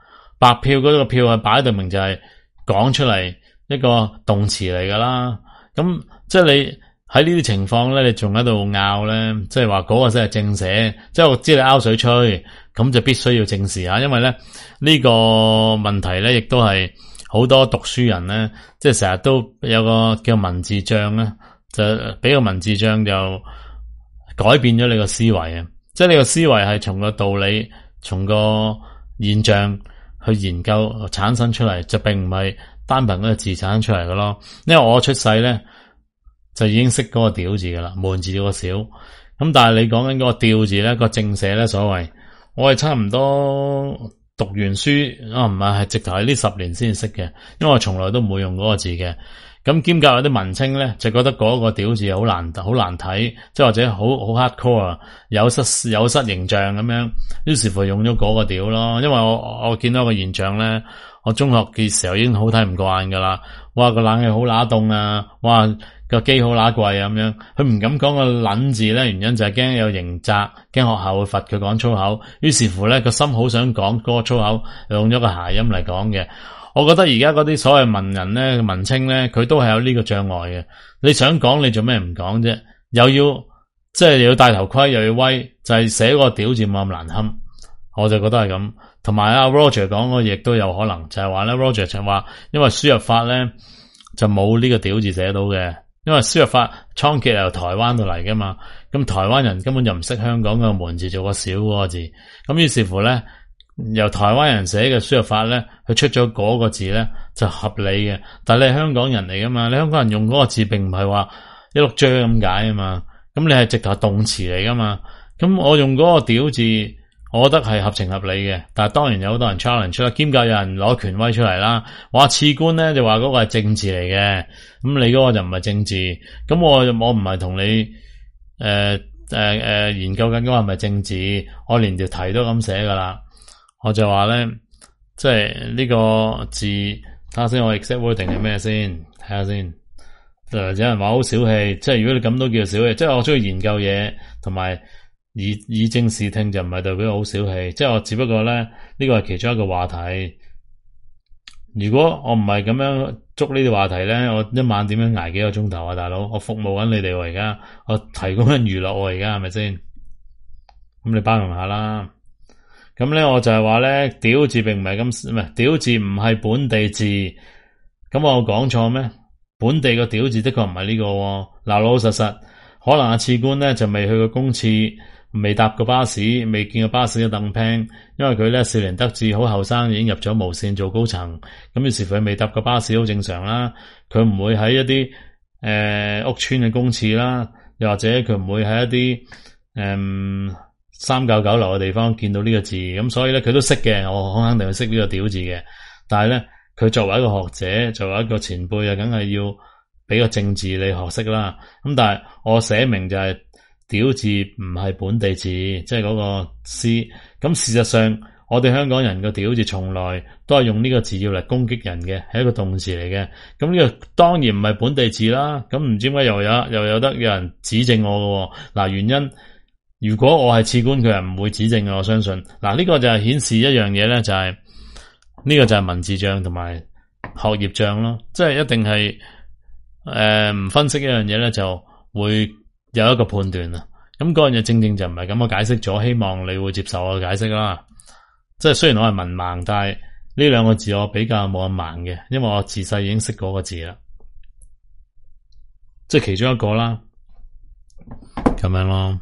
白票嗰個票係擺到明就係講出嚟一個動詞嚟噶啦。咁即係你喺呢啲情況咧，你仲喺度拗咧，即係話嗰個先係正寫，即係我知你拗水吹，咁就必須要正視下，因為咧呢個問題咧，亦都係好多讀書人咧，即係成日都有個叫文字障咧，就俾個文字障就改變咗你個思維啊！即係你個思維係從個道理、從個現象去研究產生出嚟，就並唔係單憑嗰個字產生出嚟嘅咯。因為我出世咧就已經識嗰個屌字噶啦，悶字個少。咁但係你講緊嗰個吊字咧，個正寫咧，所謂我係差唔多讀完書啊，唔係係直頭喺呢十年先識嘅，因為我從來都唔會用嗰個字嘅。咁兼夾有啲文青咧，就覺得嗰個屌字好難好難睇，即係或者好好 hardcore，有失有失形象咁樣，於是乎用咗嗰個屌咯。因為我我見到個現象咧，我中學嘅時候已經好睇唔慣噶啦，哇個冷氣好乸凍啊，哇個機好乸貴啊咁樣，佢唔敢講個撚字咧，原因就係驚有刑責，驚學校會罰佢講粗口，於是乎咧個心好想講嗰個粗口，用咗個諧音嚟講嘅。我覺得而家嗰啲所謂文人咧、文青咧，佢都係有呢個障礙嘅。你想講，你做咩唔講啫？又要即係又要戴頭盔，又要威，就係寫個屌字冇咁難堪。我就覺得係咁。同埋阿 Roger 講嘅亦都有可能，就係話咧 ，Roger 就話因為輸入法咧就冇呢個屌字寫到嘅，因為輸入法倉頡係由台灣度嚟噶嘛，咁台灣人根本就唔識香港嘅門字做個少嗰個字，咁於是乎咧。由台灣人寫嘅輸入法咧，佢出咗嗰個字咧就合理嘅。但係你係香港人嚟噶嘛？你香港人用嗰個字並唔係話一碌啫咁解啊嘛。咁你係直頭係動詞嚟噶嘛？咁我用嗰個屌字，我覺得係合情合理嘅。但係當然有好多人 challenge 出啦，兼夾有人攞權威出嚟啦，話次官咧就話嗰個係政治嚟嘅。咁你嗰個就唔係政治。咁我我唔係同你誒誒誒研究緊嗰個係咪政治？我連條題都咁寫噶啦。我就話咧，即係呢個字，睇下先，我 exact wording 係咩先，睇下先。就有人話好小氣，即係如果你咁都叫小氣，即係我中意研究嘢，同埋以以正視聽就唔係代表好小氣，即係我只不過咧呢個係其中一個話題。如果我唔係咁樣捉呢啲話題咧，我一晚點樣捱幾個鐘頭啊，大佬？我服務緊你哋喎，而家我提供緊娛樂喎，而家係咪先？咁你包容下啦。咁咧，我就係話咧，屌字並唔係咁，唔係屌字唔係本地字。咁我講錯咩？本地個屌字的確唔係呢個。嗱，老老實實，可能阿次官咧就未去過公廁，未搭過巴士，未見過巴士嘅凳坪，因為佢咧少年得志，好後生已經入咗無綫做高層。咁於是佢未搭過巴士好正常啦。佢唔會喺一啲誒、呃、屋村嘅公廁啦，又或者佢唔會喺一啲誒。呃三教九流嘅地方見到呢個字，咁所以咧佢都識嘅，我好肯定佢識呢個屌字嘅。但係咧，佢作為一個學者，作為一個前輩啊，梗係要俾個正字你學識啦。咁但係我寫明就係屌字唔係本地字，即係嗰個詩。咁事實上，我哋香港人個屌字從來都係用呢個字要嚟攻擊人嘅，係一個動詞嚟嘅。咁呢個當然唔係本地字啦。咁唔知點解又有又有得有人指正我嘅？嗱，原因。如果我係次官，佢係唔會指正嘅，我相信。嗱，呢、這個就係顯示一樣嘢咧，就係、是、呢、這個就係文字障同埋學業障咯。即係一定係誒唔分析一樣嘢咧，就會有一個判斷啊。咁嗰樣嘢正正就唔係咁，我解釋咗，希望你會接受我嘅解釋啦。即係雖然我係文盲，但係呢兩個字我比較冇咁盲嘅，因為我自細已經識嗰個字啦。即係其中一個啦，咁樣咯。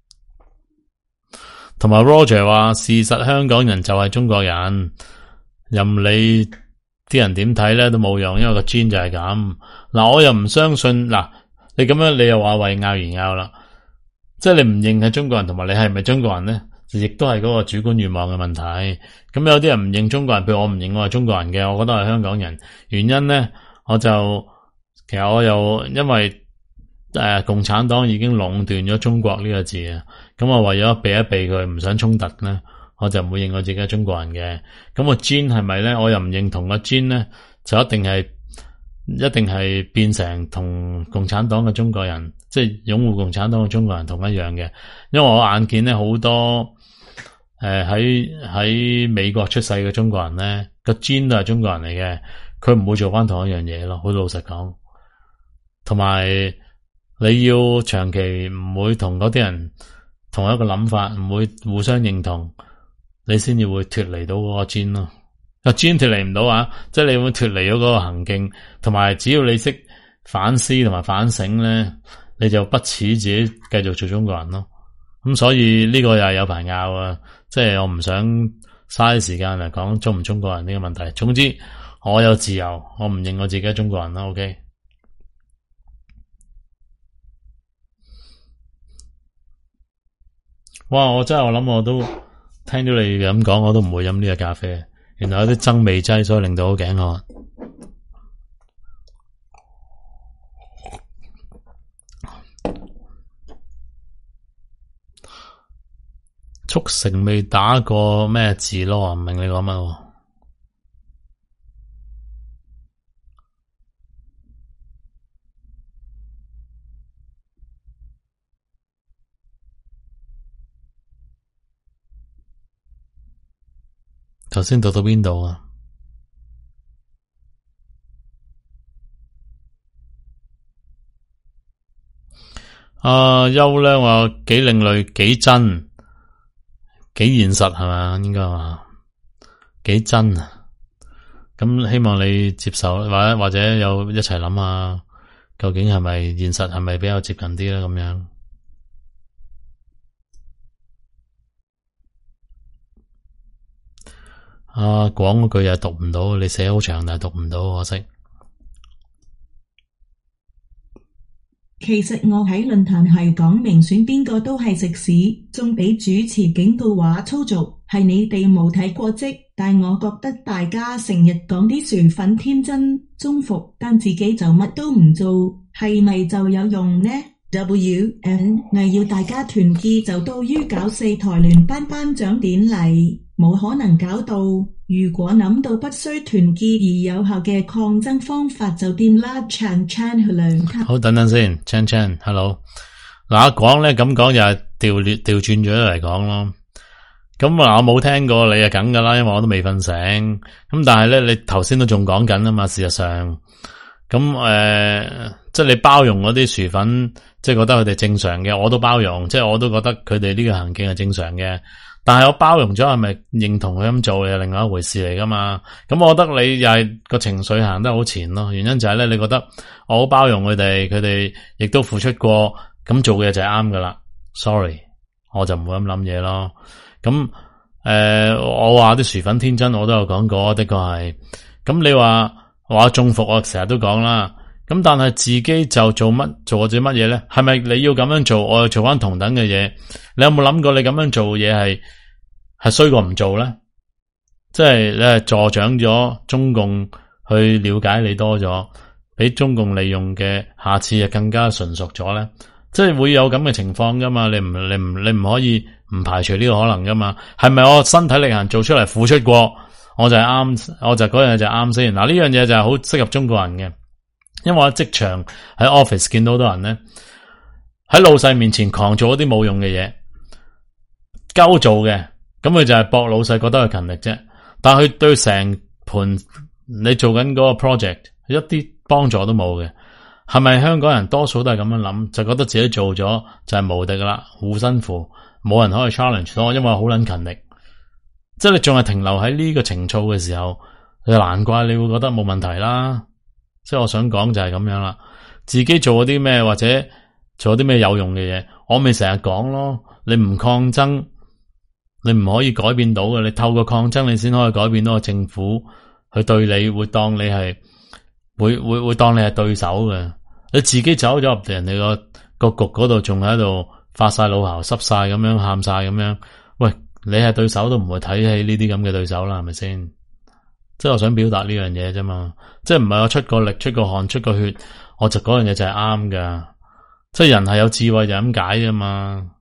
同埋 Roger 話，事實香港人就係中國人，任你啲人點睇咧都冇用，因為個 gene 就係咁。嗱，我又唔相信，嗱，你咁樣你又話為拗而拗啦，即係你唔認係中國人，同埋你係咪中國人咧，亦都係嗰個主觀願望嘅問題。咁有啲人唔認中國人，譬如我唔認我係中國人嘅，我覺得係香港人。原因咧，我就其實我又因為誒、呃、共產黨已經壟斷咗中國呢個字啊。咁我為咗避一避佢，唔想衝突咧，我就唔會認我自己係中國人嘅。咁個 gene 係咪咧？我又唔認同個 gene 咧，就一定係一定係變成同共產黨嘅中國人，即係擁護共產黨嘅中國人同一樣嘅。因為我眼見咧好多誒喺喺美國出世嘅中國人咧，個 gene 都係中國人嚟嘅，佢唔會做翻同一樣嘢咯。好老實講，同埋你要長期唔會同嗰啲人同一個諗法，唔會互相認同，你先至會脫離到嗰個 gene 咯。個 gene 脫離唔到啊，即係你會脫離咗嗰個行徑，同埋只要你識反思同埋反省咧，你就不似自己繼續做中國人咯。咁所以呢個又係有排拗啊，即係我唔想嘥時間嚟講中唔中國人呢個問題。總之我有自由，我唔認我自己係中國人啦。OK， 哇！我真係我諗我都聽到你咁講，我都唔會飲呢個咖啡。原來有啲增味劑，所以令到好頸渴。速成未打過咩字咯？唔明你講乜喎？頭先讀到邊度啊？阿優咧話幾另類，幾真。幾現實係嘛？應該話幾真啊！咁希望你接受，或者或者有一齊諗下，究竟係咪現實係咪比較接近啲咧？咁樣啊，講嗰句又讀唔到，你寫好長但係讀唔到，可惜。 其實我喺論壇係講明選邊個都係食屎，仲俾主持警告話粗俗，係你哋冇睇過啫。但我覺得大家成日講啲薯粉天真中伏，但自己就乜都唔做，係咪就有用呢 ？W N 係要大家團結，就到於搞四台聯頒頒獎典禮，冇可能搞到。如果諗到不需團結而有效嘅抗爭方法就掂啦。Chan Chan 去兩級。 好，等等先 ，Chan Chan，hello。嗱，講咧咁講又係調調調轉咗嚟講咯。咁啊，我冇聽過你啊梗噶啦，因為我都未瞓醒。咁但係咧，你頭先都仲講緊啊嘛。事實上，咁誒、呃，即係你包容嗰啲薯粉，即係覺得佢哋正常嘅，我都包容，即係我都覺得佢哋呢個行徑係正常嘅。但係我包容咗，係咪認同佢咁做又另外一回事嚟噶嘛？咁我覺得你又係個情緒行得好前咯。原因就係咧，你覺得我好包容佢哋，佢哋亦都付出過，咁做嘅嘢就係啱噶啦。Sorry，我就唔會咁諗嘢咯。咁誒、呃，我話啲薯粉天真，我都有講過，的確係。咁你話話中伏，我成日都講啦。咁但係自己就做乜做咗啲乜嘢咧？係咪你要咁樣做，我又做翻同等嘅嘢？你有冇諗過你咁樣做嘢係係衰過唔做咧？即係你係助長咗中共去了解你多咗，俾中共利用嘅，下次就更加純熟咗咧。即係會有咁嘅情況噶嘛？你唔你唔你唔可以唔排除呢個可能噶嘛？係咪我身體力行做出嚟付出過，我就係啱，我就嗰樣就係啱先。嗱，呢樣嘢就係好適合中國人嘅。因為我喺職場喺 office 見到好多人咧，喺老細面前狂做一啲冇用嘅嘢，鳩做嘅，咁佢就係博老細覺得佢勤力啫。但係佢對成盤你做緊嗰個 project 一啲幫助都冇嘅。係咪香港人多數都係咁樣諗，就覺得自己做咗就係無敵噶啦，好辛苦，冇人可以 challenge 到，因為好撚勤力。即係你仲係停留喺呢個情操嘅時候，就難怪你會覺得冇問題啦。即係我想講就係咁樣啦，自己做咗啲咩或者做咗啲咩有用嘅嘢，我咪成日講咯。你唔抗爭，你唔可以改變到嘅。你透過抗爭，你先可以改變到個政府去對你會當你係會會會當你係對手嘅。你自己走咗入人哋個個局嗰度，仲喺度發晒老姣濕晒咁樣喊晒咁樣，喂，你係對手都唔會睇起呢啲咁嘅對手啦，係咪先？即係我想表達呢樣嘢啫嘛，即係唔係我出個力、出個汗、出個血，我就嗰樣嘢就係啱噶。即係人係有智慧就咁解啫嘛。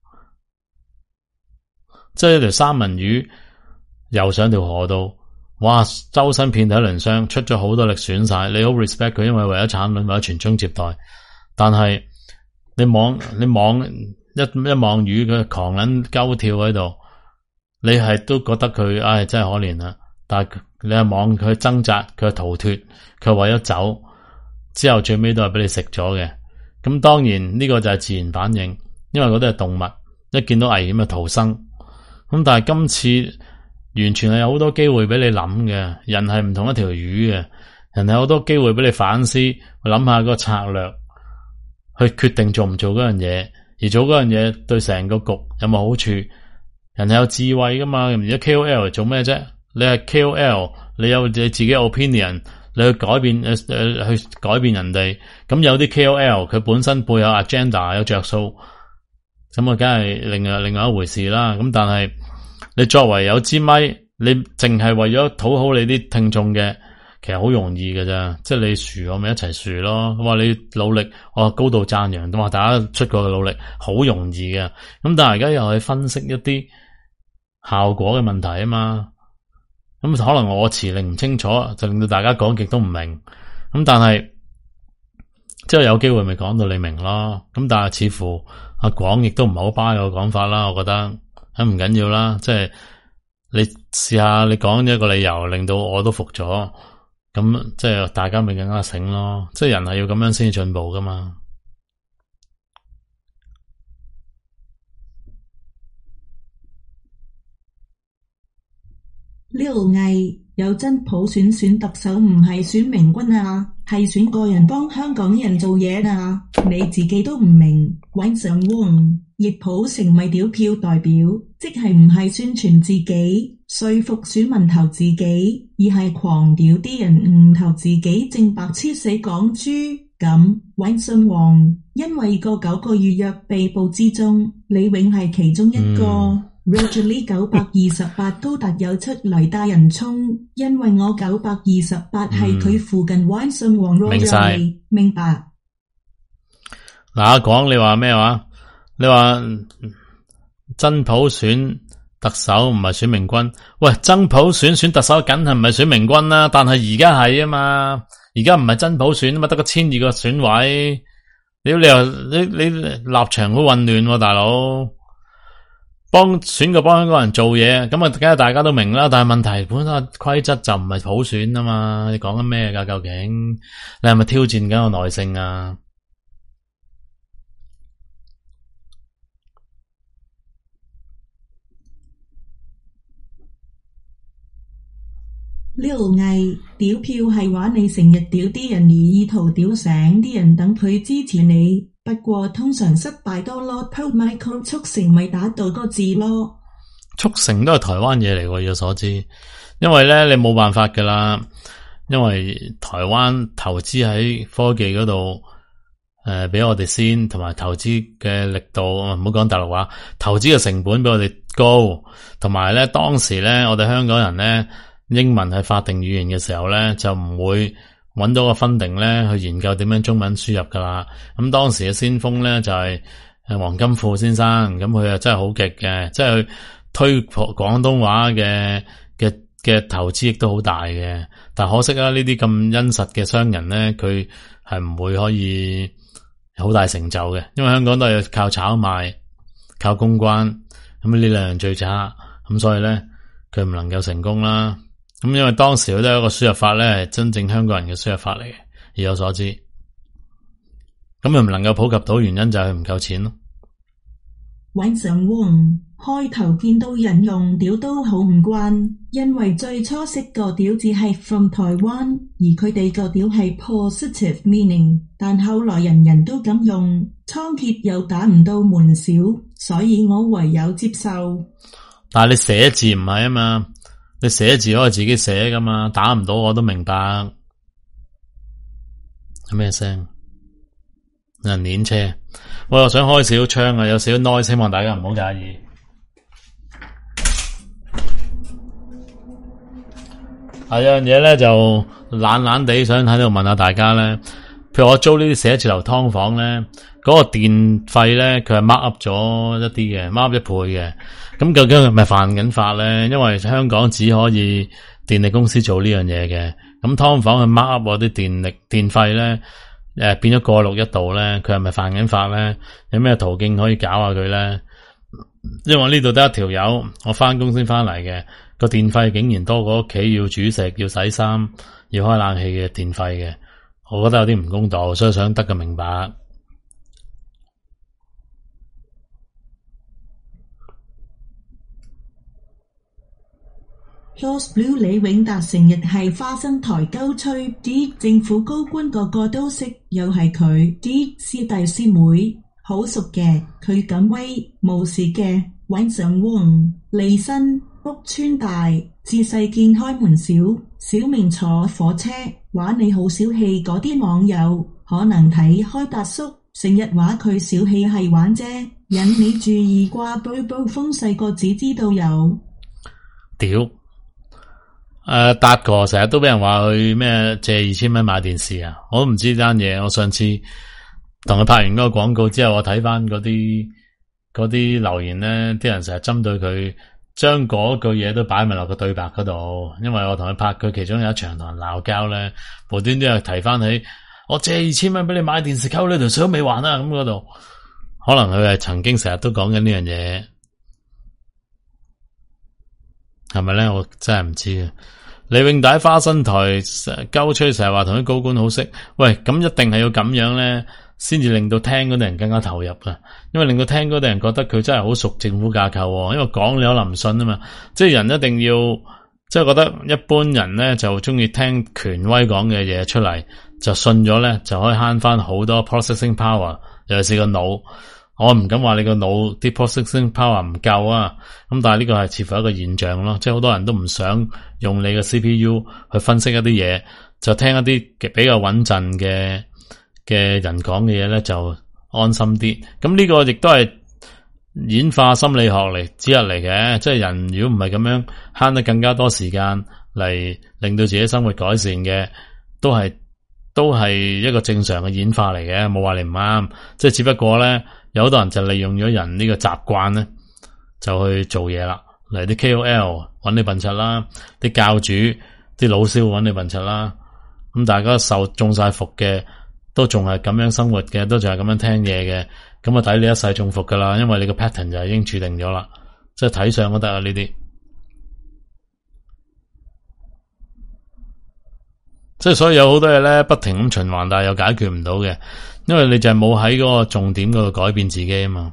即係一條三文魚游上條河度，哇，周身遍體鱗傷，出咗好多力損晒。你好 respect 佢，因為為咗產卵，為咗傳宗接代。但係你望你望一一望魚，佢狂撚鳩跳喺度， 你係都覺得佢唉、哎、真係可憐啦。但係你係望佢掙扎，佢係逃脫，佢係為咗走，之後最尾都係俾你食咗嘅。咁當然呢個就係自然反應，因為嗰啲係動物，一見到危險就逃生。咁但係今次完全係有好多機會俾你諗嘅，人係唔同一條魚嘅，人係好多機會俾你反思，諗下個策略，去決定做唔做嗰樣嘢，而做嗰樣嘢對成個局有冇好處。人係有智慧噶嘛，而家 K O L 做咩啫？你係 K O L， 你有你自己 opinion， 你去改變誒誒、呃、去改變人哋。咁有啲 K O L 佢本身背有 agenda 有着數，咁啊梗係另外另外一回事啦。咁但係你作為有支咪，你淨係為咗討好你啲聽眾嘅，其實好容易嘅咋。即係你樹我咪一齊樹咯。話你努力，我高度讚揚，都話大家出過嘅努力好容易嘅。咁但係而家又去分析一啲效果嘅問題啊嘛。咁可能我詞令唔清楚，就令到大家講極都唔明。咁但係即係有機會咪講到你明咯。咁但係似乎阿廣亦都唔係好巴嘅講法啦。我覺得咁唔緊要啦。即係你試下你講一個理由，令到我都服咗。咁即係大家咪更加醒咯。即係人係要咁樣先至進步噶嘛。 呢度毅有真普選選特首唔係選明君啊，係選個人幫香港人做嘢啊！你自己都唔明，揾上汪熱普成咪屌票代表，即係唔係宣傳自己，說服選民投自己，而係狂屌啲人唔投自己，正白痴死港豬咁。揾上汪因為個九個月約被捕之中，李永係其中一個。嗯Roger Lee 九百二十八高達有出嚟帶人衝，因為我九百二十八係佢附近玩信王 Roger， 明白？ 嗱，阿廣你話咩話？你話真普選特首唔係選明君？喂，真普選選特首梗係唔係選明君啦？但係而家係啊嘛，而家唔係真普選啊嘛，得個千二個選位，你你又你你立場好混亂喎，大佬。幫選個幫香港人做嘢，咁啊，梗係大家都明啦。但係問題本身規則就唔係普選啊嘛，你講緊咩噶？究竟你係咪挑戰緊個耐性啊？ 呢度毅屌票係話你成日屌啲人而意圖屌醒啲人等佢支持你。不過通常失敗多咯 ，Paul Michael 促成咪打到個字咯。 促成都係台灣嘢嚟，以我所知。因為咧你冇辦法噶啦，因為台灣投資喺科技嗰度，誒比我哋先，同埋投資嘅力度，唔好講大陸話，投資嘅成本比我哋高，同埋咧當時咧我哋香港人咧英文係法定語言嘅時候咧就唔會揾到個分定咧去研究點樣中文輸入噶啦。咁當時嘅先鋒咧就係誒黃金富先生，咁佢啊真係好極嘅，即係去推廣東話嘅嘅嘅投資亦都好大嘅。但可惜啊，呢啲咁殷實嘅商人咧，佢係唔會可以好大成就嘅，因為香港都係靠炒賣、靠公關，咁呢兩樣最差，咁所以咧佢唔能夠成功啦。咁因為當時佢都係一個輸入法咧，係真正香港人嘅輸入法嚟嘅，以我所知。咁又唔能夠普及到，原因就係佢唔夠錢咯。 揾上汪開頭見到人用屌都好唔慣，因為最初識個屌字係 from 台灣，而佢哋個屌係 positive meaning， 但後來人人都咁用，倉頡又打唔到門少，所以我唯有接受。 但係你寫字唔係啊嘛。你寫字可以自己寫噶嘛，打唔到我都明白。有咩聲？有人練車。我又想開少少窗啊，有少少 noise，希望大家唔好介意。係有樣嘢咧，就懶懶地想喺度問下大家咧。譬如我租呢啲寫字樓劏房咧，嗰、嗰個電費咧，佢係 mark up 咗一啲嘅 ，mark up 一倍嘅。咁究竟係咪犯緊法咧？因為香港只可以電力公司做呢樣嘢嘅。咁劏房去 mark up 嗰啲電力電費咧，誒變咗過六一度咧，佢係咪犯緊法咧？有咩途徑可以搞下佢咧？ 因為我呢度得一條友，我翻工先翻嚟嘅，個電費竟然多過屋企要煮食、要洗衫、要開冷氣嘅電費嘅，我覺得有啲唔公道，所以想得個明白。 Lost Blue 李永達成日係花生台鳩吹，啲政府高官個個都識，又係佢啲師弟師妹好熟嘅，佢咁威冇事嘅，揾上翁利申屋村大，自細見開門少，小明坐火車話你好小氣，嗰啲網友可能睇開八叔，成日話佢小氣係玩啫，引你注意啩，煲煲風細個只知道有屌。誒、呃，達哥成日都俾人話佢咩借二千蚊買電視啊！我都唔知呢單嘢。我上次同佢拍完嗰個廣告之後，我睇翻嗰啲嗰啲留言咧，啲人成日針對佢，將嗰句嘢都擺埋落個對白嗰度。因為我同佢拍佢其中有一場同人鬧交咧，無端端又提翻起我借二千蚊俾你買電視，溝你條水未還啊！咁嗰度可能佢係曾經成日都講緊呢樣嘢，係咪咧？我真係唔知啊！李永達花生台鳩吹，成日話同啲高官好識，喂，咁一定係要咁樣咧，先至令到聽嗰啲人更加投入噶。因為令到聽嗰啲人覺得佢真係好熟政府架構，因為講你可能唔信啊嘛。即係人一定要，即係覺得一般人咧就中意聽權威講嘅嘢出嚟，就信咗咧就可以慳翻好多 processing power， 尤其是個腦。我唔敢話你個腦啲 processing power 唔夠啊，咁但係呢個係似乎一個現象咯，即係好多人都唔想用你個 C P U 去分析一啲嘢，就聽一啲比較穩陣嘅嘅人講嘅嘢咧就安心啲。咁呢個亦都係演化心理學嚟之一嚟嘅，即係人如果唔係咁樣慳得更加多時間嚟令到自己生活改善嘅，都係都係一個正常嘅演化嚟嘅，冇話你唔啱，即係只不過咧。有好多人就利用咗人呢個習慣咧，就去做嘢啦。嚟啲 K O L 揾你笨柒啦，啲教主、啲老師揾你笨柒啦。咁大家受中晒伏嘅，都仲係咁樣生活嘅，都仲係咁樣聽嘢嘅。咁啊抵你一世中伏噶啦，因為你個 pattern 就已經注定咗啦。即係睇相都得啊呢啲。即係所以有好多嘢咧，不停咁循環，但係又解決唔到嘅。因為你就係冇喺嗰個重點嗰度改變自己啊嘛。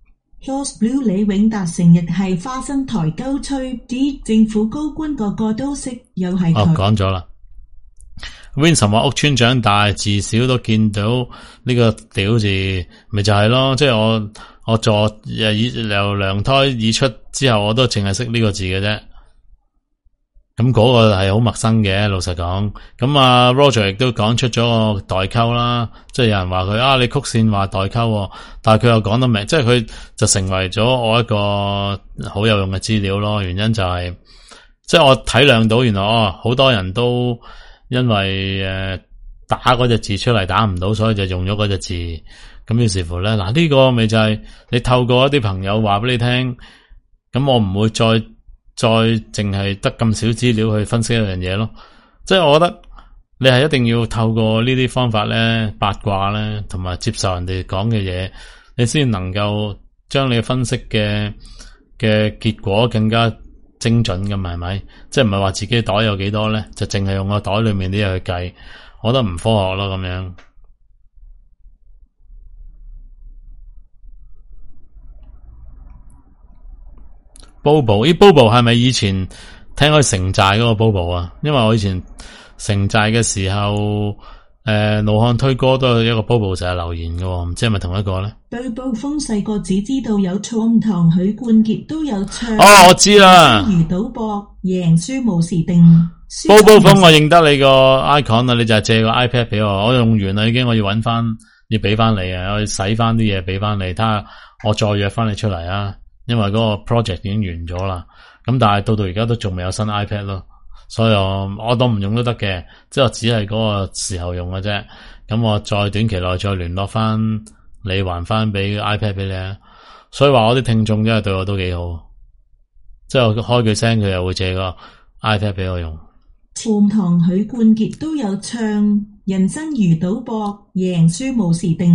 Lost Blue 李永達成日係花生台鳩吹，啲政府高官個個都識，又係佢。 哦，講咗啦。Vincent 話屋村長大，至少都見到呢個屌字，咪就係咯。即係我我坐誒由娘胎已出之後，我都淨係識呢個字嘅啫。咁嗰個係好陌生嘅，老實講。咁啊 Roger 亦都講出咗個代溝啦，即係有人話佢啊，你曲線話代溝，但係佢又講得明，即係佢就成為咗我一個好有用嘅資料咯。原因就係、是，即係我體諒到原來哦，好多人都因為誒打嗰隻字出嚟打唔到，所以就用咗嗰隻字。咁於是乎咧，嗱、這、呢個咪就係你透過一啲朋友話俾你聽，咁我唔會再。再淨係得咁少資料去分析一樣嘢咯，即係我覺得你係一定要透過呢啲方法咧，八卦咧，同埋接受人哋講嘅嘢，你先能夠將你分析嘅嘅結果更加精準㗎嘛，係咪？即係唔係話自己袋有幾多咧，就淨係用個袋裏面啲嘢去計，我覺得唔科學咯咁樣。Bobo， 咦 Bobo 係咪以前聽開城寨嗰個 Bobo 啊？因為我以前城寨嘅時候，誒、呃，怒漢推歌都有一個 Bobo 成日留言嘅，唔知係咪同一個咧 ？Bobo 風細個只知道有錯堂許冠傑都有唱。 哦，我知啦。 如賭博贏輸無時定。 Bobo 風我認得你個 icon 啊，你就係借個 iPad 俾我，我用完啦已經，我要搵翻，要俾翻你啊，我要洗翻啲嘢俾翻你，睇下我再約翻你出嚟啊。因為嗰個 project 已經完咗啦，咁但係到到而家都仲未有新 iPad 咯，所以我我當唔用都得嘅，即係只係嗰個時候用嘅啫。咁我再短期內再聯絡翻你，還翻俾 iPad 俾你啊。所以話我啲聽眾真係對我都幾好，即係我開句聲佢又會借個 iPad 俾我用。 鳳堂許冠傑都有唱，人生如賭博，贏輸無時定。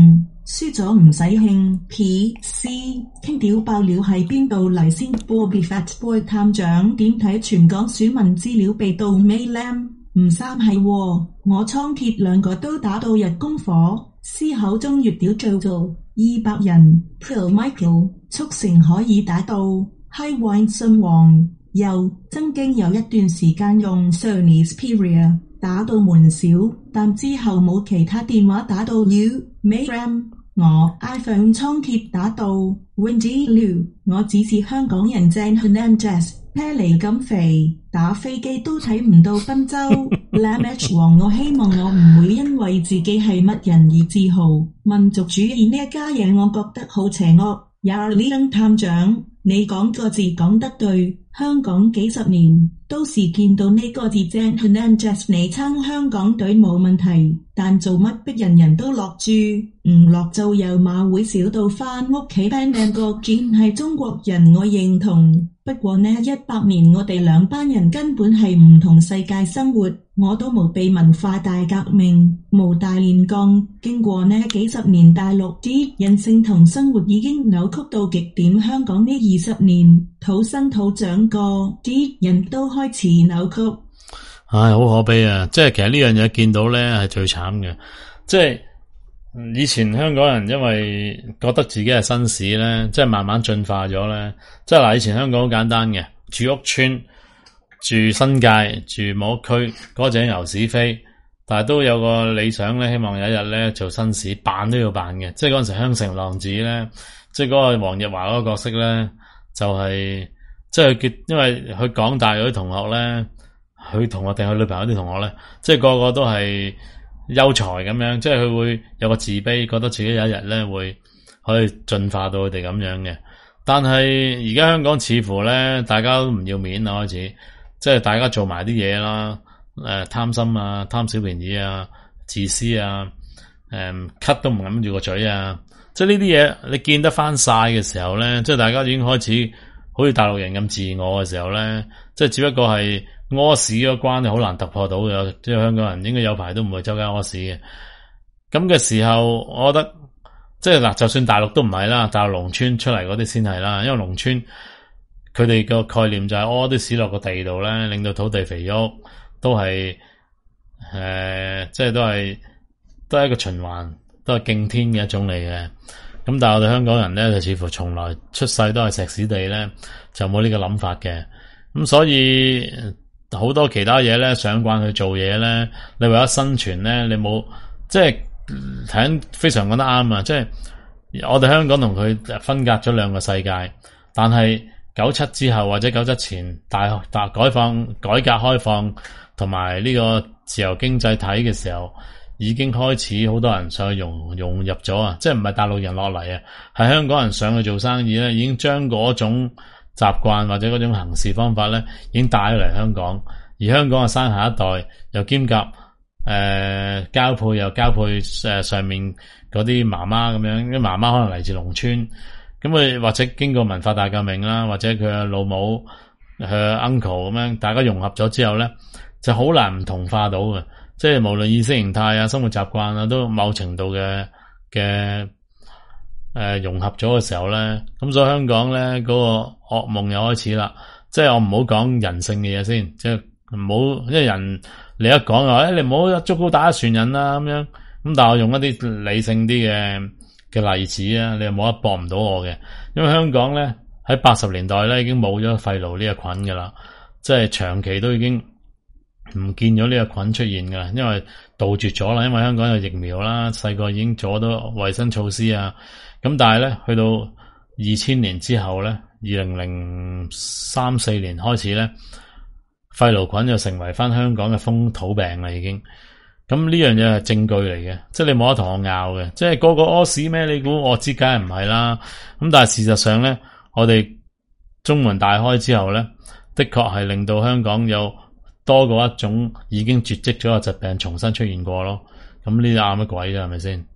輸咗唔使興 P C 傾屌爆料係邊度嚟先 Bobby Fat Boy 探長點睇全港選民資料被盜尾 Lam 唔三係喎，我倉頡兩個都打到日功火，思口中月屌做做二百人 Pro Michael 速成可以打到 High Wine 信王又曾經有一段時間用 Sony Xperia 打到門少，但之後冇其他電話打到 U Mayram 我 iPhone 倉頡打到 Windy Liu 我只是香港人鄭 Hernandez 啤梨咁肥，打飛機都睇唔到賓州 Lam H 王我希望我唔會因為自己係乜人而自豪，民族主義呢一家嘢我覺得好邪惡。廿呢登探長你講個字講得對，香港幾十年都是見到呢個字正 Hernandez 你撐香港隊冇問題，但做乜逼人人都落注，唔落就由馬會少到返屋企 band 個 Jean 係中國人我認同，不過呢一百年我哋兩班人根本係唔同世界生活，我都冇被文化大革命無大煉鋼，經過呢幾十年大陸啲人性同生活已經扭曲到極點，香港呢二十年土生土長過啲人都開始扭曲， 唉，好可悲啊！即係其實呢樣嘢見到咧係最慘嘅，即係以前香港人因為覺得自己係紳士咧，即係慢慢進化咗咧。即係嗱，以前香港好簡單嘅，住屋村、住新界、住木屋區，嗰陣由是非，但係都有個理想咧，希望有一日咧做紳士，扮都要扮嘅。即係嗰陣時香城浪子咧，即係嗰個黃日華嗰個角色咧，就係、是、即係佢，因為佢港大嗰啲同學咧，佢同學定佢女朋友啲同學咧，即係個個都係優才咁樣，即係佢會有個自卑，覺得自己有一日咧會可以進化到佢哋咁樣嘅。但係而家香港似乎咧，大家都唔要面啦，開始即係大家做埋啲嘢啦，誒、呃、貪心啊，貪小便宜啊，自私啊，誒、呃、咳都唔揞住個嘴啊，即係呢啲嘢你見得翻晒嘅時候咧，即係大家已經開始好似大陸人咁自我嘅時候咧，即係只不過係屙屎嗰關係好難突破到嘅，即係香港人應該有排都唔會周街屙屎嘅。咁嘅時候，我覺得即係嗱，就算大陸都唔係啦，大陸農村出嚟嗰啲先係啦，因為農村佢哋個概念就係屙啲屎落個地度咧，令到土地肥沃，都係誒、呃，即係都係都係一個循環，都係敬天嘅一種嚟嘅。咁但係我哋香港人咧，就似乎從來出世都係石屎地咧，就冇呢個諗法嘅。咁所以好多其他嘢咧，上慣去做嘢咧，你為咗生存咧，你冇即係睇非常講得啱啊！即係我哋香港同佢分隔咗兩個世界，但係九七之後或者九七前大大改放改革開放同埋呢個自由經濟體嘅時候，已經開始好多人上去融融入咗啊！即係唔係大陸人落嚟啊，係香港人上去做生意咧，已經將嗰種習慣或者嗰種行事方法咧，已經帶咗嚟香港。而香港嘅生下一代又兼夾誒、呃、交配又交配誒、呃、上面嗰啲媽媽咁樣，啲媽媽可能嚟自農村，咁佢或者經過文化大革命啦，或者佢嘅老母佢嘅 uncle 咁樣，大家融合咗之後咧，就好難唔同化到嘅。即係無論意識形態啊、生活習慣啊，都某程度嘅嘅誒融合咗嘅時候咧，咁所以香港咧嗰、那個噩夢又開始啦。即係我唔好講人性嘅嘢先，即係唔好，因為人你一講話，誒、哎、你唔好竹篙打一船人啦咁樣。咁但係我用一啲理性啲嘅嘅例子啊，你又冇得駁唔到我嘅。因為香港咧喺八十年代咧已經冇咗肺癆呢個菌噶啦，即係長期都已經唔見咗呢個菌出現噶啦，因為杜絕咗啦，因為香港有疫苗啦，細個已經做咗衛生措施啊。咁但係咧去到二千年之後咧，二零零三四年開始咧，肺癆菌就成為翻香港嘅風土病啦已經。咁呢樣嘢係證據嚟嘅，即係你冇得同我拗嘅，即係個個屙屎咩？你估我知梗係唔係啦。咁但係事實上咧，我哋中門大開之後咧，的確係令到香港有多過一種已經絕跡咗嘅疾病重新出現過咯。咁呢啲啱乜鬼啫？係咪先？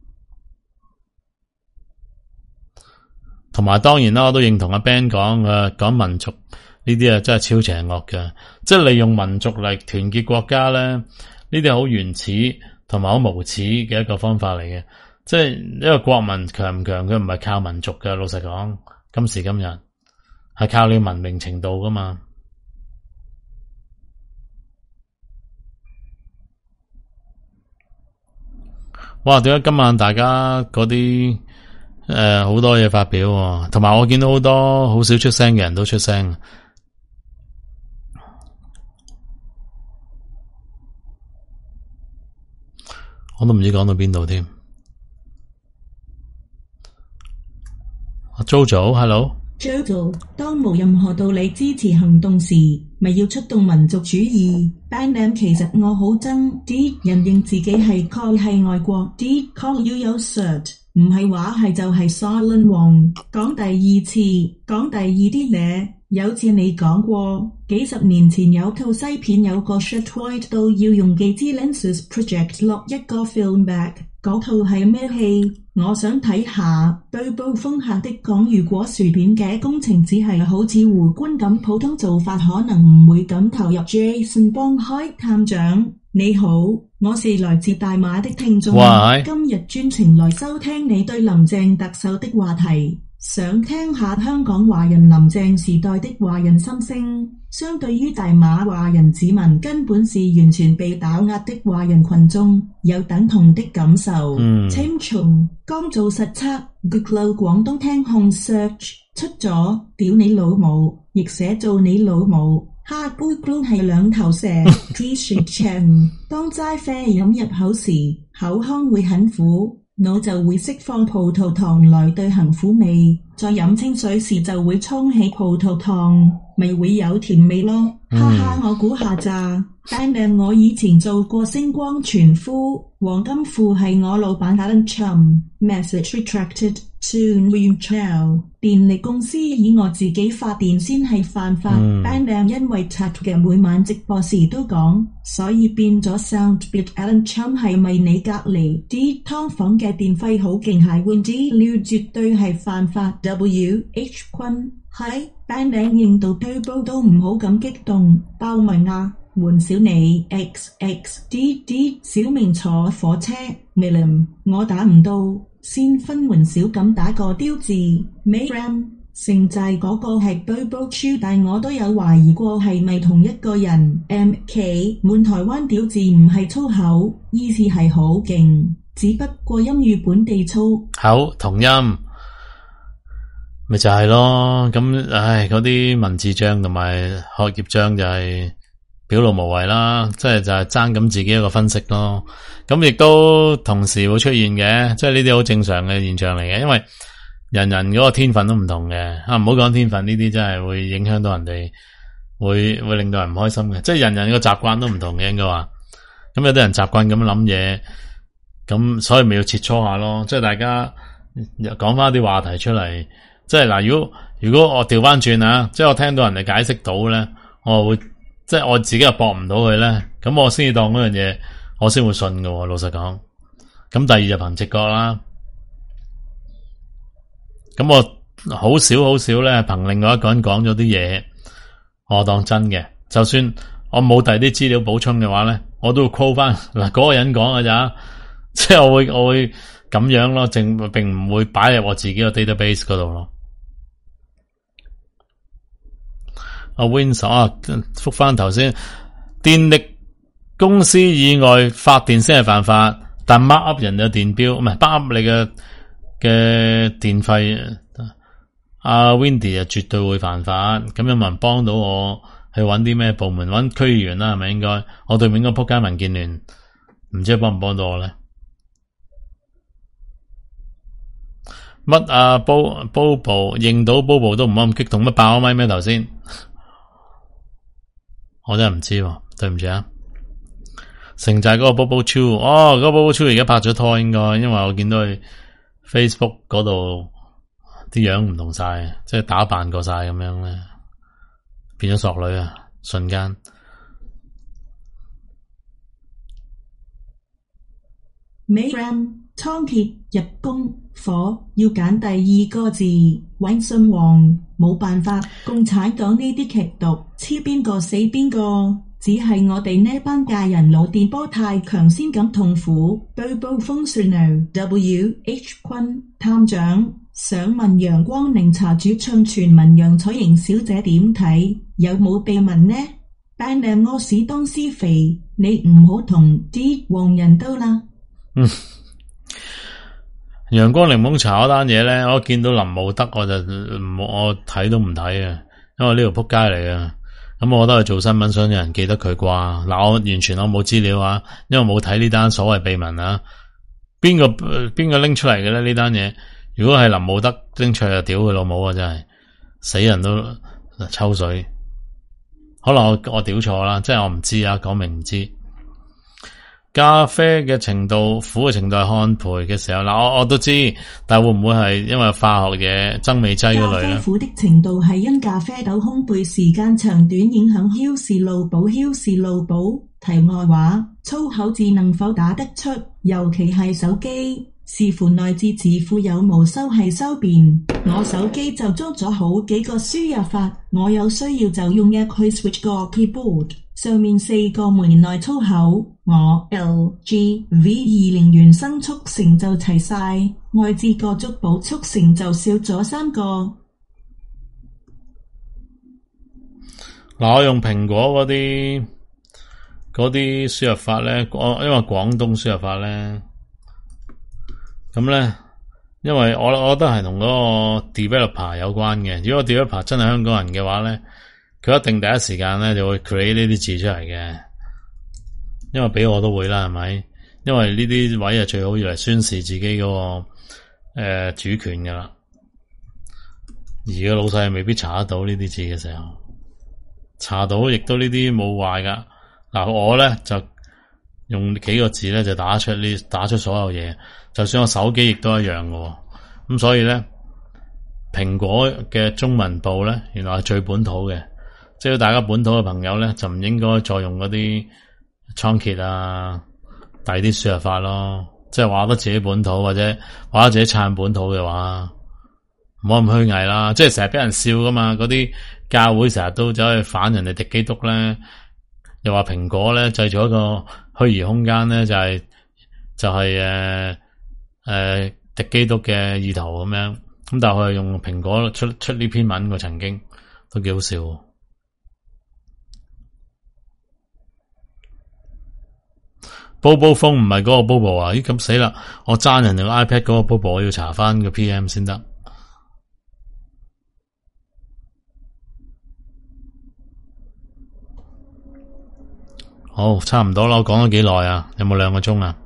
同埋當然啦，我都認同阿 Ben 講嘅，講民族呢啲啊真係超邪惡嘅，即係利用民族嚟團結國家咧，呢啲係好原始同埋好無恥嘅一個方法嚟嘅。 即係一個國民強唔強，佢唔係靠民族嘅。老實講，今時今日係靠你文明程度噶嘛。哇！點解今晚大家嗰啲誒好多嘢發表喎，同埋我見到好多好少出聲嘅人都出聲，我都唔知講到邊度添。Jojo，Hello。Jojo， 當無任何道理支持行動時，咪要出動民族主義。Band name 其實我好憎啲人認自己係 call 係外國啲 call 要有 cert， 唔係話係就係 silent 王。講第二次，講第二啲嘢，有次你講過，幾十年前有套西片有個 shot white 到要用幾支 lenses project 落一個 film back。嗰套係咩戲？我想睇下。對暴風下的講，如果薯片嘅工程只係好似胡官咁普通做法，可能唔會咁投入。Jason 幫開探長，你好，我是來自大馬的聽眾，今日專程來收聽你對林鄭特首的話題，想聽下香港華人林鄭時代的華人心聲。相對於大馬華人子民根本是完全被打壓的華人群眾，有等同的感受。 嗯， 青松剛做實測 Google 廣東聽控 search 出咗屌你老母，亦寫做你老母。哈 Google 係兩頭蛇。T-shirt 長當齋啡飲入口時，口腔會很苦，腦就會釋放葡萄糖來對行苦味，再飲清水時就會沖起葡萄糖，咪會有甜味咯。哈哈，我估下咋。但係我以前做過星光傳呼，黃金富係我老闆 Alan Chum。Message retracted soon we now。電力公司以我自己發電先係犯法。但係因為 Tat 嘅每晚直播時都講，所以變咗 Soundbit。Alan Chum 係咪你隔離啲劏房嘅電費好勁係換啲料，絕對係犯法。W H 坤喺班領認到推煲都唔好咁激動，包文啊，換小你 X X D D 小明坐火車 William 我打唔到，先分緩少咁打個雕字 Mayram 城寨嗰個係推煲超，但我都有懷疑過係咪同一個人。M K 滿台灣屌字唔係粗口，意思係好勁，只不過音與本地粗口同音。咪就係咯，咁唉，嗰啲文字章同埋學業章就係表露無遺啦，即係就係爭咁自己一個分析咯。咁亦都同時會出現嘅，即係呢啲好正常嘅現象嚟嘅，因為人人嗰個天分都唔同嘅啊。唔好講天分呢啲，真係會影響到人哋，會會令到人唔開心嘅。即係人人個習慣都唔同嘅，應該話。咁有啲人習慣咁諗嘢，咁所以咪要切磋下咯。即係大家講翻啲話題出嚟。即係嗱，如果如果我調翻轉啊，即係我聽到人哋解釋到咧，我會即係我自己又駁唔到佢咧，咁我先至當嗰樣嘢，我先會信㗎。老實講，咁第二就憑直覺啦。咁我好少好少咧，憑另外一個人講咗啲嘢，我當真嘅。就算我冇第二啲資料補充嘅話咧，我都會 call 翻嗱嗰個人講㗎咋，即係我會我會咁樣咯，正並唔會擺入我自己個 database 嗰度咯。阿 Winsor 啊，復翻頭先，電力公司以外發電先係犯法，但 mark up 人嘅電表唔係 mark up 你嘅嘅電費。阿 Windy 啊，絕對會犯法。咁有冇人幫到我去揾啲咩部門？揾區議員啦，係咪應該？我對面嗰個仆街民建聯，唔知幫唔幫到我咧？乜啊？Bobo 認到 Bobo 都唔好咁激動，乜爆咪咩頭先？我真係唔知喎，對唔住啊！城寨嗰個 Bobo Chu， 哦，嗰、嗰個 Bobo Chu 而家拍咗拖應該，因為我見到佢 Facebook 嗰度啲樣唔同晒，即係打扮過晒咁樣咧，變咗索女啊！瞬間。 Mayram 倉頡入宮火要揀第二個字，揾信王冇辦法。共產黨呢啲劇毒，黐邊個死邊個， 只係我哋呢班家人腦電波太強先咁痛苦。Bobo Functional W H 坤探長想問陽光檸茶主唱全民楊彩瑩小姐點睇？有冇秘聞呢？但靚屙屎當施肥，你唔好同啲黃人鬥啦。 嗯，陽光檸檬茶嗰單嘢咧，我見到林慕德我就唔我睇都唔睇啊，因為呢條撲街嚟嘅。咁我覺得係做新聞想有人記得佢啩。嗱，我完全我冇資料啊，因為冇睇呢單所謂秘聞啊。邊個邊個拎出嚟嘅咧呢單嘢？如果係林慕德拎出嚟就屌佢老母啊！真係死人都抽水。可能我我屌錯啦，即係我唔知啊，講明唔知。咖啡嘅程度，苦嘅程度係烘焙嘅時候，嗱我我都知，但係會唔會係因為化學嘢增味劑嗰類咧？ 咖啡苦的程度係因咖啡豆烘焙時間長短影響。囂氏路寶，囂氏路寶。題外話，粗口字能否打得出，尤其係手機，視乎內置字庫有無收係收便。我手機就裝咗好幾個輸入法，我有需要就用 app 去 switch 個 keyboard，上面四個門內粗口，我 L G V 二零原生速成就齊晒，外置個觸保速成就少咗三個。 嗱，我用蘋果嗰啲嗰啲輸入法咧，我因為廣東輸入法咧，咁咧，因為我我覺得係同嗰個 developer 有關嘅。如果 developer 真係香港人嘅話咧，佢一定第一時間咧就會 create 呢啲字出嚟嘅，因為俾我都會啦，係咪？因為呢啲位係最好要嚟宣示自己嗰、那個誒、呃、主權噶啦，而個老細未必查得到呢啲字嘅時候，查到亦都呢啲冇壞噶。嗱，我咧就用幾個字咧就打出呢打出所有嘢，就算我手機亦都一樣嘅。咁所以咧，蘋果嘅中文部咧，原來係最本土嘅。即係大家本土嘅朋友咧，就唔應該再用嗰啲倉頡啊、第啲輸入法咯。即係話得自己本土或者話得自己撐本土嘅話，唔好咁虛偽啦。即係成日俾人笑噶嘛，嗰啲教會成日都走去反人哋敵基督咧。又話蘋果咧製造一個虛擬空間咧，就係、是、就係誒誒敵基督嘅意圖咁樣。咁但係佢係用蘋果出出呢篇文，佢曾經都幾好笑。Bobo 風唔係嗰個 Bobo 啊？咦，咁死啦！我爭人哋個 iPad 嗰個 Bobo， 我要查翻個 P M 先得。好，差唔多啦，我講咗幾耐啊？有冇兩個鐘啊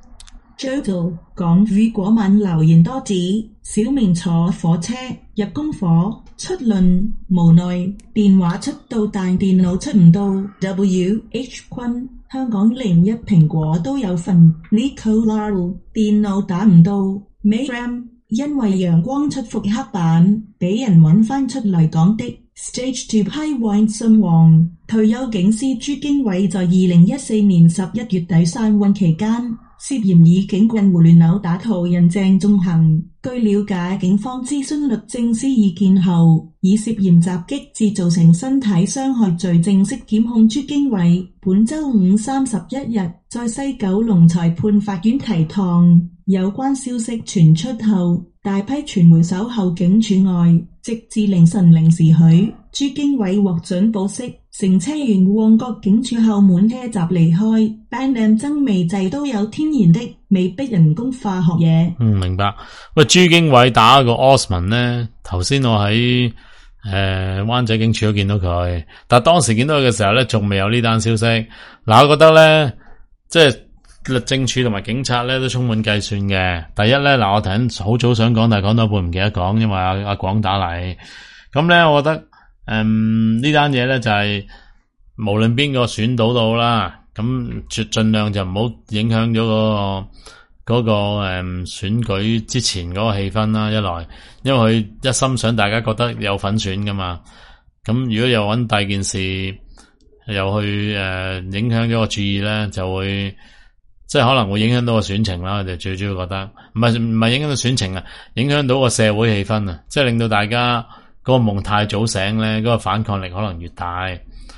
？Jodo 講如果晚留言多指，小明坐火車入功課出論，無奈電話出到但電腦出唔到。W H 坤香港零一蘋果都有份。Nicola 電腦打唔到。Mayram 因為陽光出復刻版，俾人揾翻出嚟講的。Stage Two 批運信王退休警司朱經緯在二零一四年十一月底散運期間，涉嫌以警棍胡亂毆打途人鄭仲恒。據了解，警方諮詢律政司意見後，以涉嫌襲擊致造成身體傷害罪正式檢控朱經緯。本周五三十一日，在西九龍裁判法院提堂。有關消息傳出後，大批傳媒守候警署外，直至凌晨零時許，朱經緯獲准保釋，乘車沿旺角警署後門車閘離開。扮靚增味劑都有天然的，未必人工化學嘢。 嗯，明白。喂，朱經緯打個 Osman 咧，頭先我喺誒灣仔警署都見到佢，但係當時見到佢嘅時候咧，仲未有呢單消息。嗱，我覺得咧，即係。律政處同埋警察咧都充滿計算嘅。第一咧，嗱我頭先好早想講，但係講到一半唔記得講，因為阿阿廣打嚟。咁咧，我覺得誒呢單嘢咧就係、是、無論邊個選到到啦，咁盡盡量就唔好影響咗嗰個嗰、嗰個誒、嗯、選舉之前嗰個氣氛啦。一來，因為佢一心想大家覺得有份選噶嘛。咁如果又揾第二件事，又去誒、呃、影響咗個注意咧，就會。即係可能會影響到個選情啦，我哋最主要覺得唔係唔係影響到選情啊，影響到個社會氣氛啊，即係令到大家嗰個夢太早醒咧，嗰個反抗力可能越大。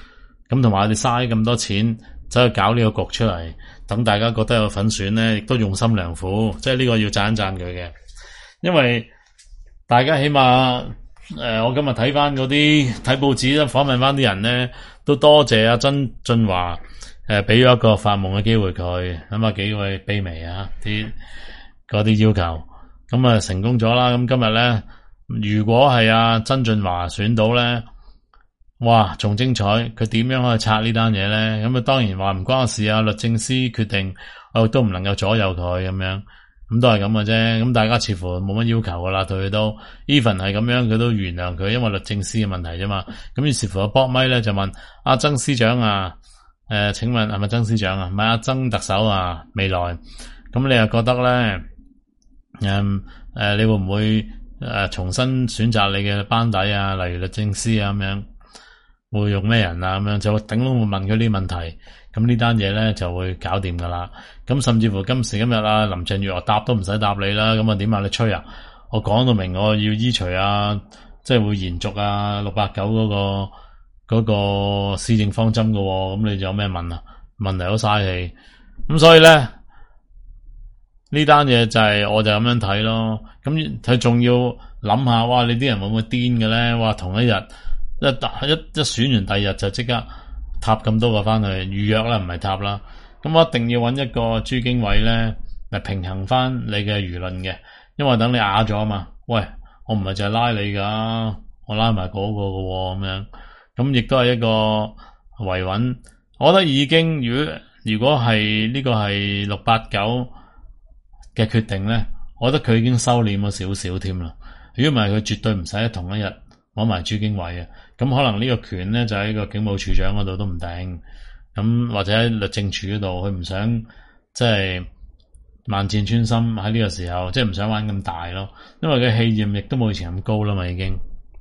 咁同埋我哋嘥咁多錢走去搞呢個局出嚟，等大家覺得有份選咧，亦都用心良苦，即係呢個要讚一讚佢嘅。因為大家起碼誒、呃，我今日睇翻嗰啲睇報紙咧，訪問翻啲人咧，都多謝阿曾俊華誒，俾、呃、咗一個發夢嘅機會佢，咁啊幾位卑微啊啲嗰啲要求，咁啊成功咗啦。咁今日咧，如果係阿曾俊華選到咧，哇，仲精彩！佢點樣可以拆呢單嘢咧？咁啊，當然話唔關我事啊，律政司決定，我亦都唔能夠左右佢咁樣，咁都係咁嘅啫。咁大家似乎冇乜要求噶啦，對佢都 even 係咁樣，佢都原諒佢，因為律政司嘅問題啫嘛。咁於是乎，阿博咪咧就問阿曾司長啊，誒、呃，請問係咪曾司長啊？唔係阿曾特首啊？未來咁你又覺得咧？誒、嗯、誒、呃，你會唔會誒、呃、重新選擇你嘅班底啊？例如律政司啊咁樣？會用咩人啊？咁樣就會頂籠會問佢呢啲問題，咁呢單嘢咧就會搞掂噶啦。咁甚至乎今時今日啊，林鄭月娥答都唔使答你啦。咁啊點啊？你吹啊？我講到明，我要依隨啊，即係會延續啊六八九嗰個嗰個施政方針噶。咁你仲有咩問啊？問嚟都嘥氣。咁所以咧呢單嘢就係、是、我就咁樣睇咯。咁佢仲要諗下，哇！你啲人會唔會癲嘅咧？哇！同一日。一一一選完第二日就即刻塔咁多個翻去預約啦，唔係塔啦。咁我一定要揾一個朱經緯咧嚟平衡翻你嘅輿論嘅，因為等你啞咗啊嘛。喂，我唔係淨係拉你噶，我拉埋嗰個噶咁樣。咁亦都係一個維穩。我覺得已經，如果如果係呢個係六八九嘅決定咧，我覺得佢已經收斂咗少少添啦。如果唔係，佢絕對唔使喺同一日攞埋朱經緯嘅。咁可能呢個權咧就喺個警務處長嗰度都唔定，咁或者喺律政處嗰度，佢唔想即係萬箭穿心喺呢個時候，即係唔想玩咁大咯，因為佢氣焰亦都冇以前咁高啦嘛，已經。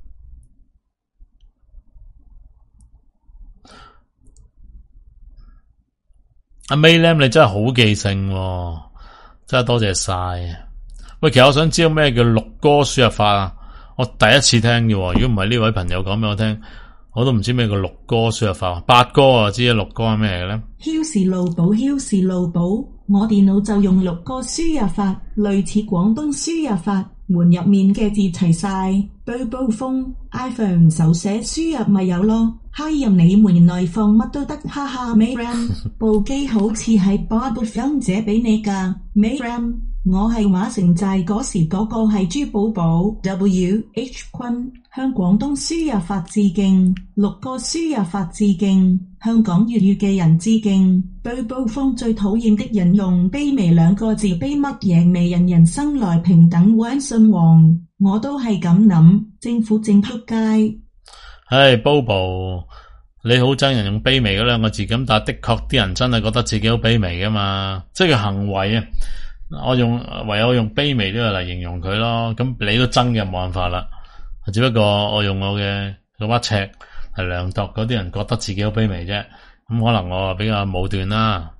阿 May Lam 你真係好記性喎，真係多謝晒。喂，其實我想知道咩叫六哥輸入法啊？我第一次聽嘅，如果唔係呢位朋友講俾我聽，我都唔知咩叫六哥輸入法。八哥啊，知啊，六哥係咩嚟嘅咧？ 囂氏路寶，囂氏路寶，我電腦就用六哥輸入法，類似廣東輸入法，門入面嘅字齊晒，煲煲風 iPhone 手寫輸入咪有咯，嗨入你門內放乜都得，哈哈。Mayram 部機好似係 Bob 分姐俾你噶 ，Mayram 我係話城寨嗰時嗰個係朱寶寶 W H 坤，向廣東輸入法致敬，六個輸入法致敬，香港粵語嘅人致敬。煲煲風最討厭的人用卑微兩個字，卑乜嘢微人人生來平等玩信王，我都係咁諗，政府正仆街。 唉，Bobo，你好憎人用卑微嗰兩個字咁，但係的確啲人真係覺得自己好卑微噶嘛，即係佢行為啊。我用唯有用卑微呢個嚟形容佢咯，咁你都憎嘅冇辦法啦。只不過我用我嘅嗰把尺係量度嗰啲人覺得自己好卑微啫，咁可能我比較武斷啦。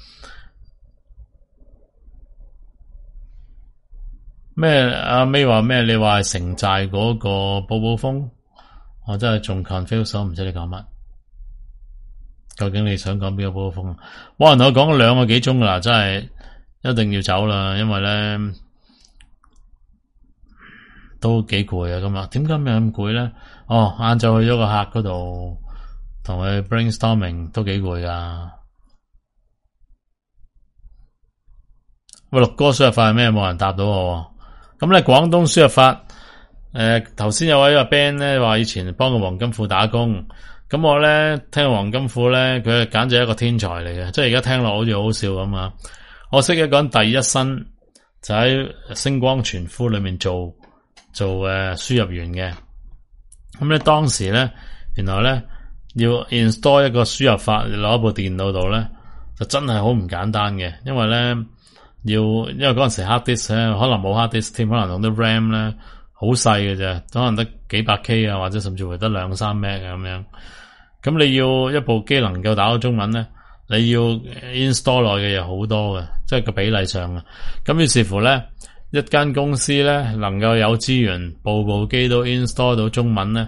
咩阿 May 話咩？你話係城寨嗰個寶寶風，我真係仲 confuse， 唔知你講乜。究竟你想講邊個寶寶風啊？哇！人同我講咗兩個幾鐘噶啦，真係。一定要走啦，因為咧都幾攰啊。今日點解咪咁攰咧？哦，晏晝去咗個客嗰度同佢 brainstorming 都幾攰噶。喂，六哥輸入法係咩？冇人答到我。咁咧廣東輸入法，誒頭先有位阿 Ben 咧話以前幫個黃金富打工，咁我咧聽個黃金富咧，佢簡直係一個天才嚟嘅，即係而家聽落好似好笑咁啊！我識一個人第一身就喺星光傳呼裏面做做誒輸入員嘅，咁咧當時咧原來咧要 install 一個輸入法攞部電腦度咧，就真係好唔簡單嘅，因為咧要因為嗰陣時 hard disk 咧可能冇 hard disk 添，可能用啲 RAM 咧好細嘅啫，可能得幾百 K 啊，或者甚至乎得兩三 meg 啊咁樣，咁你要一部機能夠打到中文咧，你要 install 落嘅嘢好多嘅，即係個比例上啊。咁於是乎咧，一間公司咧能夠有資源，部部機都 install 到中文咧，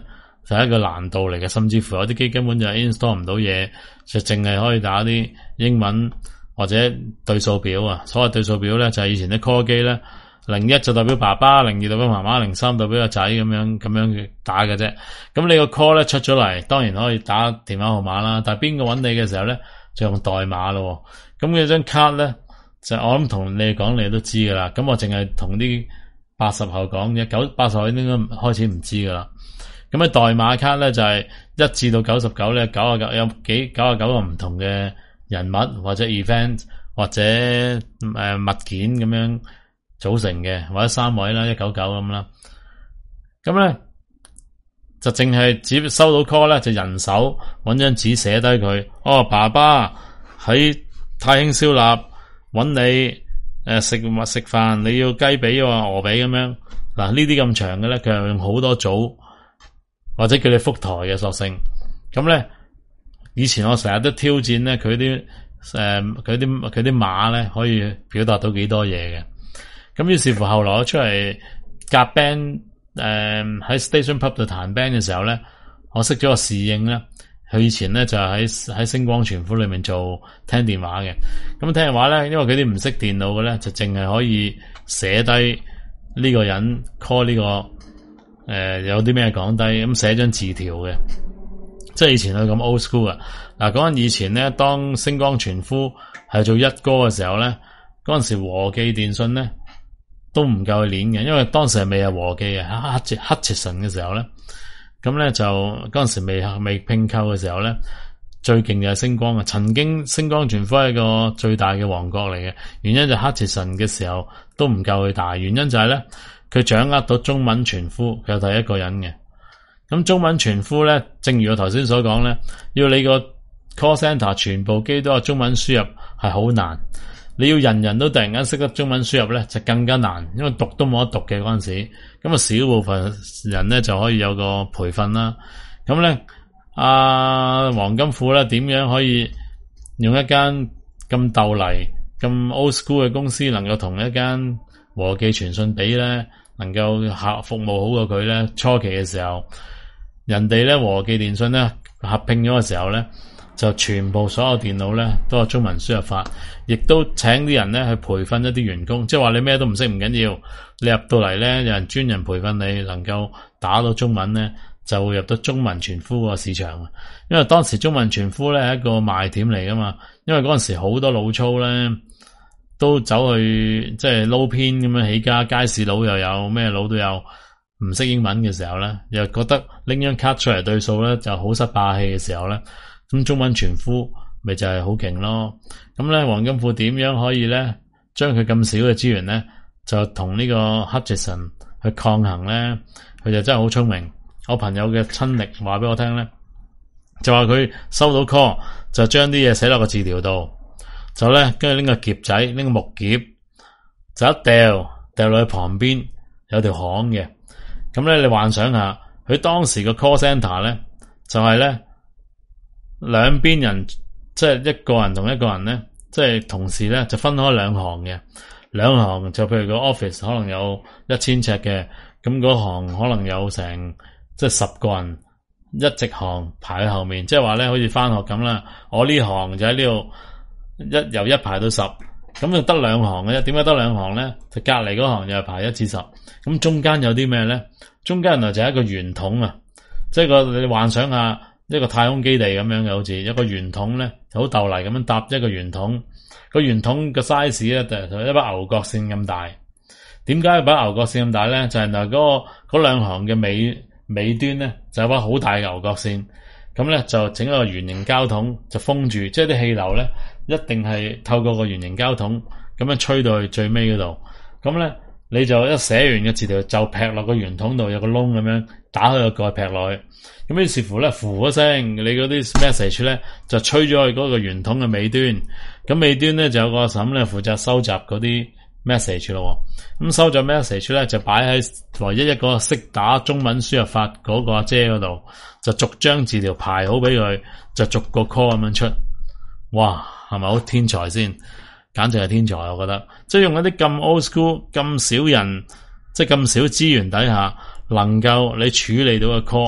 就係一個難度嚟嘅，甚至乎有啲機根本就 install 唔到嘢，就淨係可以打啲英文或者對數表啊。所謂對數表咧，就係以前啲 call 機咧，零一就代表爸爸，零二代表媽媽，零三代表個仔咁樣咁樣打嘅啫。咁你個 call 咧出咗嚟，當然可以打電話號碼啦，但係邊個揾你嘅時候咧，就用代碼咯。咁嗰張卡咧，就我諗同你講你都知噶啦。咁我淨係同啲八十後講嘅，九八十後應該開始唔知噶啦。咁喺代碼卡咧就係、是、一至到九十九咧，九啊九有幾九啊九個唔同嘅人物或者 event 或者誒、呃、物件咁樣組成嘅，或者三位啦，一九九咁啦。咁咧就淨係只收到 call 咧，就人手搵張紙寫低佢。哦，爸爸喺太興燒臘搵你誒食物食飯，你要雞髀啊鵝髀咁樣。嗱呢啲咁長嘅咧，佢係用好多組。或者叫你覆台嘅索性，咁咧以前我成日都挑戰咧佢啲誒佢啲佢啲碼咧可以表達到幾多嘢嘅，咁於是乎後來我出嚟夾 band 誒喺 Station Pub 度彈 band 嘅時候咧，我識咗個侍應咧，佢以前咧就喺喺星光全府裏面做聽電話嘅，咁聽電話咧，因為佢啲唔識電腦嘅咧，就淨係可以寫低呢個人 call 呢個。誒、呃，有啲咩講低咁寫張字條嘅，即係以前係咁 old school 啊！嗱，講緊以前咧，當星光全夫係做一哥嘅時候咧，嗰陣時和記電信咧都唔夠去鏈嘅，因為當時係未係和記啊，黑黑切神嘅時候咧，咁咧就嗰陣時未未併購嘅時候咧，最勁就係星光啊！曾經星光全夫係一個最大嘅王國嚟嘅，原因就黑切神嘅時候都唔夠佢大，原因就係咧。佢掌握到中文傳呼，佢有第一個人嘅。咁中文傳呼咧，正如我頭先所講咧，要你個 call center 全部機都有中文輸入係好難。你要人人都突然間識得中文輸入咧，就更加難，因為讀都冇得讀嘅嗰陣時。咁啊，少部分人咧就可以有個培訓啦。咁咧，阿、啊、黃金富咧點樣可以用一間咁鬥嚟咁 old school 嘅公司，能夠同一間和記傳訊比咧？能夠客服務好過佢咧，初期嘅時候，人哋咧和記電訊咧合併咗嘅時候咧，就全部所有電腦咧都有中文輸入法，亦都請啲人咧去培訓一啲員工，即係話你咩都唔識唔緊要，你入到嚟咧有人專人培訓你，能夠打到中文咧，就會入到中文傳呼個市場。因為當時中文傳呼咧係一個賣點嚟噶嘛，因為嗰陣時好多老粗咧。都走去即係撈偏咁樣起家，街市佬又有咩佬都有，唔識英文嘅時候咧，又覺得拎張卡出嚟對數咧就好失霸氣嘅時候咧，咁中文傳呼咪就係好勁咯。咁咧黃金富點樣可以咧將佢咁少嘅資源咧，就同呢個 Hutchison 去抗衡咧？佢就真係好聰明。我朋友嘅親歷話俾我聽咧，就話佢收到 call 就將啲嘢寫落個字條度。就咧，跟住拎個夾仔，拎個木夾，就一掉掉落去旁邊有條巷嘅。咁咧，你幻想下，佢當時個 call center 咧，就係咧兩邊人，即係一個人同一個人咧，即係同時咧就分開兩行嘅。兩行就譬如個 office 可能有一千尺嘅，咁嗰行可能有成即係十個人一直行排喺後面，即係話咧好似返學咁啦。我呢行就喺呢度。一由一排到十，咁就得兩行嘅啫。點解得兩行咧？就隔籬嗰行又係排一至十，咁中間有啲咩咧？中間原來就係一個圓筒啊，即係個你幻想下一個太空基地咁樣嘅，好似一個圓筒咧，好斗嚟咁樣搭一個圓筒，個圓筒個 size 咧就一把牛角扇咁大。點解一把牛角扇咁大咧？就係嗱嗰個嗰兩行嘅尾尾端咧，就有把好大嘅牛角扇，咁咧就整一個圓形膠筒就封住，即係啲氣流咧。一定係透過個圓形膠筒咁樣吹到去最尾嗰度，咁咧你就一寫完嘅字條就劈落個圓筒度，有個窿咁樣打開個蓋劈落去，咁於是乎咧，呼一聲，你嗰啲 message 咧就吹咗去嗰個圓筒嘅尾端，咁尾端咧就有個嬸咧負責收集嗰啲 message 咯，咁收集 message 咧就擺喺唯一一個識打中文輸入法嗰個阿姐嗰度，就逐張字條排好俾佢，就逐個 call 咁樣出，哇！係咪好天才先？簡直係天才，我覺得。即係用一啲咁 old school、咁少人、即係咁少資源底下，能夠你處理到個 call，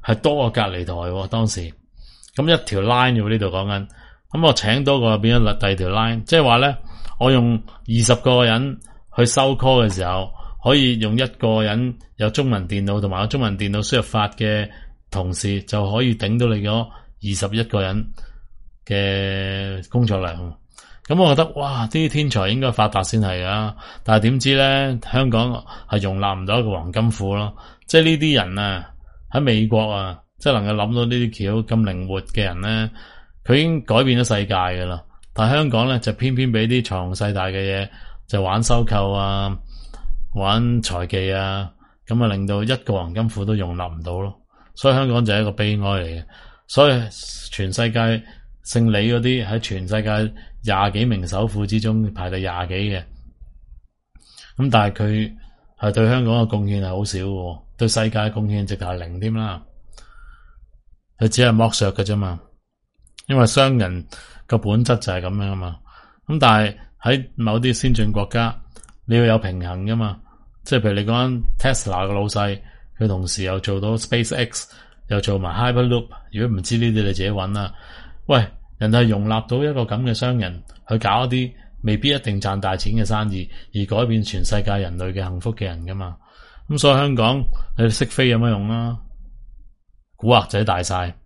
係多過隔離台喎，當時。咁一條 line 喎呢度講緊，咁我請多個變咗第二條 line，即係話咧，我用二十個人去收 call 嘅時候，可以用一個人有中文電腦同埋有中文電腦輸入法嘅同事，就可以頂到你嗰二十一個人嘅工作量。咁我覺得哇，啲天才應該發達先係噶，但係點知咧，香港係容納唔到一個黃金庫咯。即係呢啲人啊，喺美國啊，即係能夠諗到呢啲橋咁靈活嘅人咧，佢已經改變咗世界噶啦。但係香港咧就偏偏俾啲財雄勢大嘅嘢，就玩收購啊，玩財技啊，咁啊令到一個黃金庫都容納唔到咯。所以香港就係一個悲哀嚟嘅。所以全世界姓李嗰啲喺全世界廿幾名首富之中排第廿幾嘅，咁但係佢係對香港嘅貢獻係好少嘅，對世界嘅貢獻直頭係零添啦。佢只係剝削嘅啫嘛，因為商人個本質就係咁樣啊嘛。咁但係喺某啲先進國家，你要有平衡噶嘛。即係譬如你講緊 Tesla 嘅老細，佢同時又做到 SpaceX， 又做埋 Hyperloop。如果唔知呢啲，你自己揾啦。喂，人哋係容納到一個咁嘅商人去搞一啲未必一定賺大錢嘅生意，而改變全世界人類嘅幸福嘅人噶嘛。咁所以香港你識飛有乜用啊？古惑仔大晒，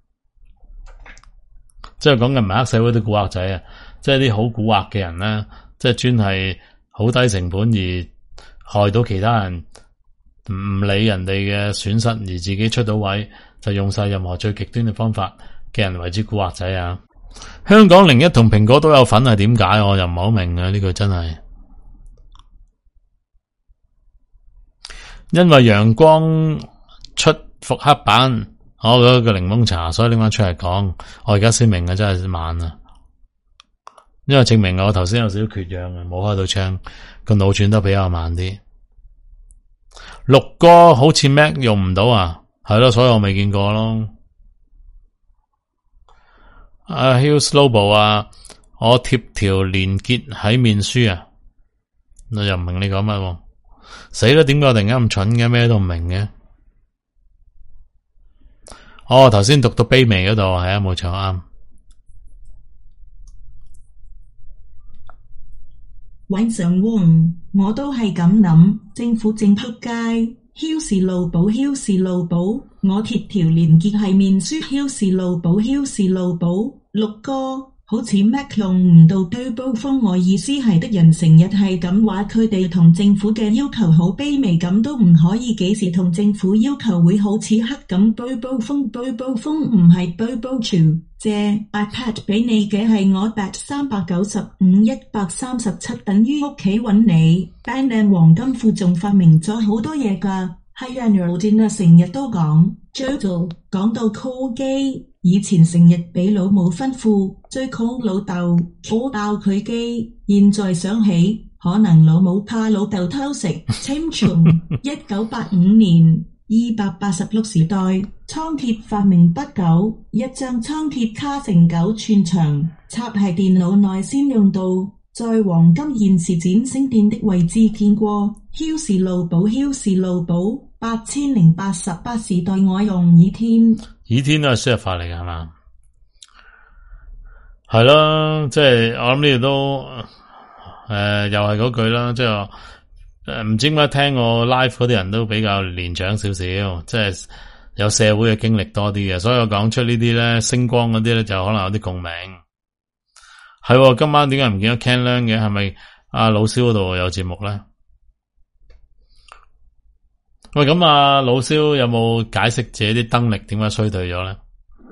即係講緊唔係黑社會啲古惑仔啊，即係啲好古惑嘅人咧，即係專係好低成本而害到其他人，唔理人哋嘅損失而自己出到位，就用晒任何最極端嘅方法嘅人為之古惑仔啊！香港零一同蘋果都有份係點解？我又唔係好明啊！呢句真係，因為陽光出復刻版，我嗰個檸檬茶，所以拎翻出嚟講，我而家先明啊，真係慢啊！因為證明我頭先有少少缺氧啊，冇開到窗，個腦轉得比較慢啲。六哥好似 Mac 用唔到啊，係咯，所以我未見過咯。阿 Hill Slowbo 啊，我貼條連結喺面書啊，我又唔明你講乜喎？死啦！點解我突然間咁蠢嘅？咩都唔明嘅。哦，頭先讀到卑微嗰度係啊，冇錯啱。 晚上旺，我都係咁諗，政府正仆街。囂氏路寶，囂氏路寶，我貼條連結係面書。囂氏路寶，囂氏路寶，六哥好似 Mac 用唔到推煲風，我意思係的人成日係咁話，佢哋同政府嘅要求好卑微，咁都唔可以幾時同政府要求會好似黑咁推煲風，推煲風唔係推煲潮。借 iPad 俾你嘅係我 bat 三百九十五一百三十七等於屋企揾你。Band 黃金庫仲發明咗好多嘢㗎，係 Annual 啊成日都講 Jodel 講到 call 機，以前成日俾老母吩咐追 call 老豆，我爆佢機，現在想起可能老母怕老豆偷食。清從一九八五年二百八十六時代，倉鐵發明不久，一張倉鐵卡成九寸長，插喺電腦內先用到，在黃金現時展星電的位置見過。囂氏路寶，囂氏路寶，八千零八十八時代我用倚天， 倚天都係輸入法嚟㗎係嘛？係咯，即係我諗呢度都誒、呃，又係嗰句啦，即係。誒，唔知點解聽我 live 嗰啲人都比較年長少少，即係有社會嘅經歷多啲嘅，所以我講出呢啲咧，星光嗰啲咧就可能有啲共鳴。係，今晚點解唔見到 Ken Leung 嘅？係咪阿老蕭嗰度有節目咧？喂，咁啊，老蕭有冇解釋自己啲燈力點解衰退咗咧？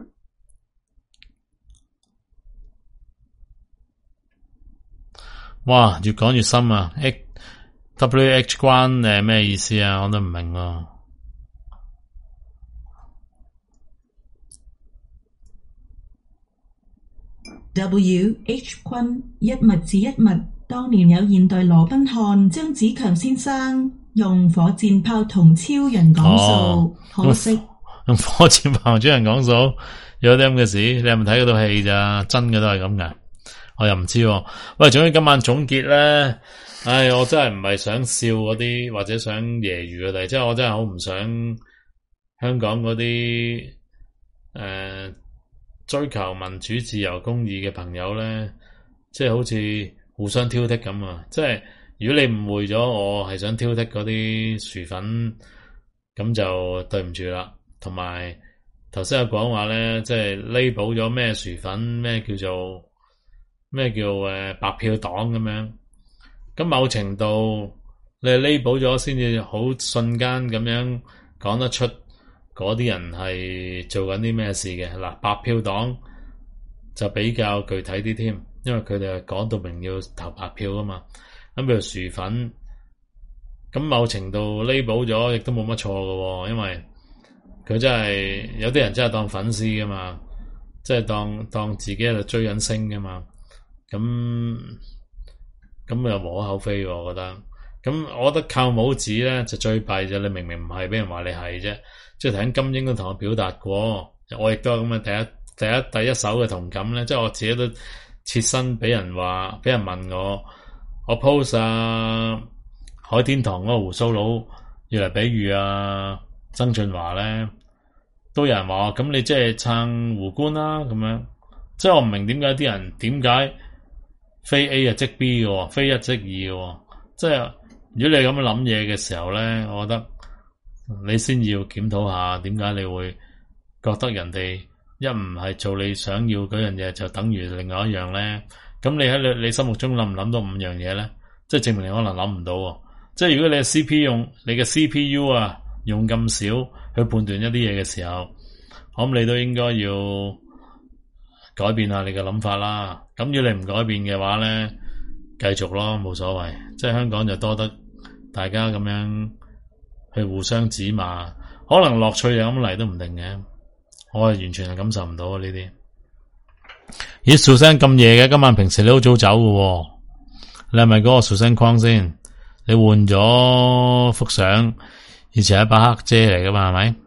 哇，越講越深啊！ W H 關誒咩意思啊？我都唔明喎。 W H 坤一物治一物，當年有現代羅賓漢張子強先生用火箭炮同超人講數，哦、可惜用火箭炮同超人講數有啲咁嘅事，你係咪睇嗰套戲咋？真嘅都係咁噶，我又唔知喎。喂，總之今晚總結咧。唉，我真係唔係想笑嗰啲，或者想揶揄佢哋，即係我真係好唔想香港嗰啲呃、追求民主、自由、公義嘅朋友咧，即係好似互相挑剔咁啊！即係如果你誤會咗我係想挑剔嗰啲薯粉，咁就對唔住啦。同埋頭先有講話咧，即係 label 咗咩薯粉，咩叫做咩叫誒白票黨咁樣。咁某程度你係 label 咗先至好瞬間咁樣講得出嗰啲人係做緊啲咩事嘅。嗱，白票黨就比較具體啲添，因為佢哋係講到明要投白票噶嘛。咁譬如薯粉，咁某程度 label 咗亦都冇乜錯噶，因為佢真係有啲人真係當粉絲噶嘛，即係當當自己喺度追緊星噶嘛。咁咁又無可厚非喎，我覺得。咁我覺得靠帽子咧就最弊啫，你明明唔係，俾人話你係啫。即係頭先金英都同我表達過，我亦都有咁嘅第一第一第一手嘅同感咧。即係我自己都切身俾人話，俾人問我，我 post 啊海天堂嗰個鬍鬚佬要嚟比喻啊曾俊華咧，都有人話咁你即係撐胡官啦咁樣。即係我唔明點解啲人點解非 A 啊即 B 嘅，非一即二嘅。即係如果你咁樣諗嘢嘅時候咧，我覺得你先要檢討下點解你會覺得人哋一唔係做你想要嗰樣嘢，就等於另外一樣咧。咁你喺你你心目中諗唔諗到五樣嘢咧？即係證明你可能諗唔到。即係如果你嘅 C P 用你嘅 C P U 啊用咁少去判斷一啲嘢嘅時候，咁你都應該要改變下你嘅諗法啦。咁如果你唔改變嘅話咧，繼續咯，冇所謂。即係香港就多得大家咁樣去互相指罵，可能樂趣又咁嚟都唔定嘅。我係完全係感受唔到啊呢啲。咦，小聲咁夜嘅，今晚平時你好早走嘅，你係咪嗰個小聲框先？你換咗幅相，以前係一把黑遮嚟噶嘛，係咪？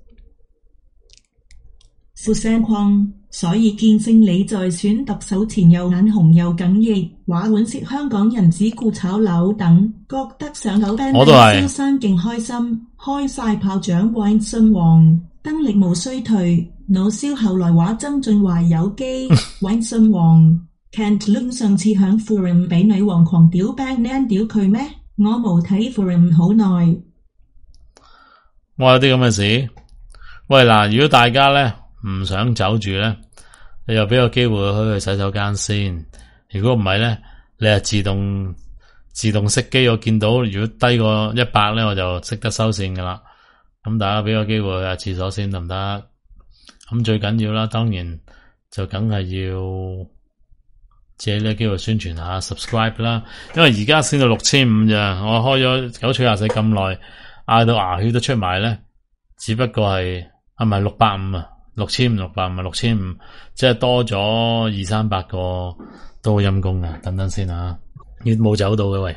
副聲框，所以見證你在選特首前又眼紅又哽咽，話惋惜香港人只顧炒樓等，覺得上樓 band 蕭生勁開心，開晒炮仗玩信王，登力無衰退，惱燒後來話曾俊華有機玩信王 ，Can't Look 上次響 forum 俾女王狂屌 band man 屌佢咩？我冇睇 forum 好耐。 哇，有啲咁嘅事？喂嗱，如果大家咧唔想走住咧，你又俾個機會去去洗手間先。如果唔係咧，你係自動自動熄機。我見到如果低過一百咧，我就識得收線噶啦。咁大家俾個機會去下廁所先得唔得？咁最緊要啦，當然就梗係要借呢個機會宣傳下 subscribe 啦。因為而家先到六千五咋，我開咗九取廿四咁耐，嗌到牙血都出埋咧，只不過係啊唔係六百五啊。六千五六百五啊，六千五，即係多咗二三百個都好陰功啊！等等先啊，亦冇走到嘅喂，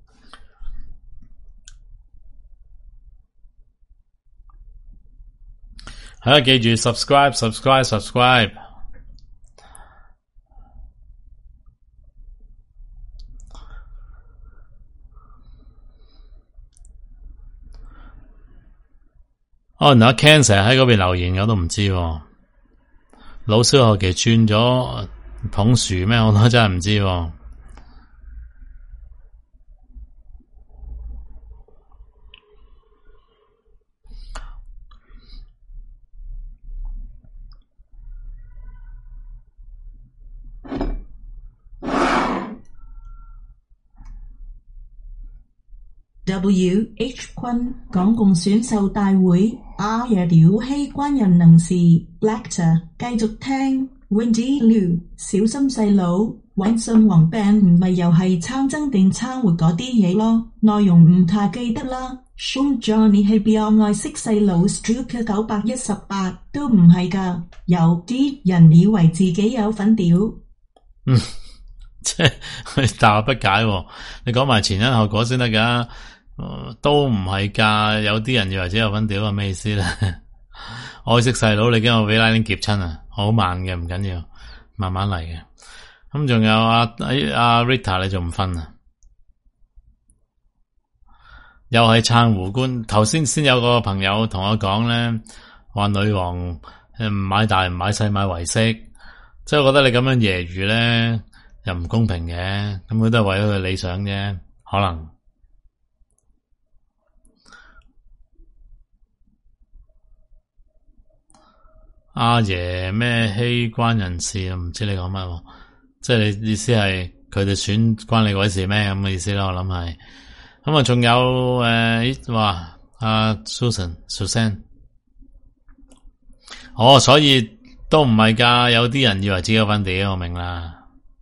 係啊，記住 subscribe subscribe subscribe。哦，嗱 Ken 成日喺嗰邊留言，我都唔知喎。老蕭後期轉咗捧薯咩？我都真係唔知喎。 W H 坤港共選秀大會，阿爺屌希關人能事 Blackter 繼續聽 Wendy Liu 小心細佬玩信王 band 唔係又係撐真定撐活嗰啲嘢咯，內容唔太記得啦。Sean Johnny 係比較愛惜細佬 Strucker 九百一十八都唔係噶，有啲人以為自己有份屌。 嗯，即係大惑不解喎。你講埋前因後果先得噶。呃、都唔係噶，有啲人以為自己有份屌啊，咩意思咧？愛惜細佬，你驚我俾拉丁夾親啊？好慢嘅，唔緊要，慢慢嚟嘅。咁仲有阿阿 Rita，你仲唔瞓啊？又係撐胡官。頭先先有個朋友同我講咧，話女王誒唔買大唔買細買為息，即係我覺得你咁樣揶揄咧又唔公平嘅，咁佢都係為咗佢理想啫，可能。阿爺咩欺關人事啊？唔知你講乜喎？即係你意思係佢哋選關你鬼事咩？咁嘅意思啦，我諗係。咁啊，仲有誒，話阿 Susan，Susan， 哦，所以都唔係噶，有啲人以為自己有份地，我明啦。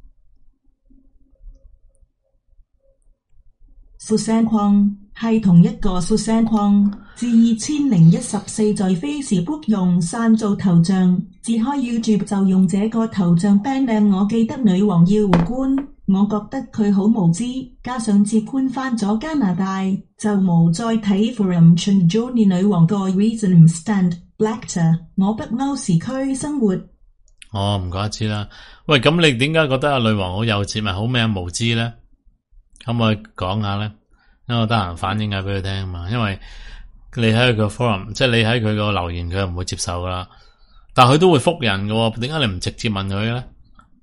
Susan Kwong 係同一個 Susan Kwong，自二千零一十四在 Facebook 用刪做頭像，自開 YouTube 就用這個頭像 ban 靚。我記得女王要回官，我覺得佢好無知，加上次搬返咗加拿大，就冇再睇 Forum Chun Johnny 女王個 reason 唔 stand Blackter， 我北歐時區生活。 哦，唔怪得知啦。喂，咁你點解覺得阿女王好幼稚，咪好咩無知咧？可唔可以講下咧？因為我得閒反映下俾佢聽啊嘛。因為你喺佢個 forum， 即係你喺佢個留言，佢又唔會接受噶啦。但係佢都會覆人噶，點解你唔直接問佢咧？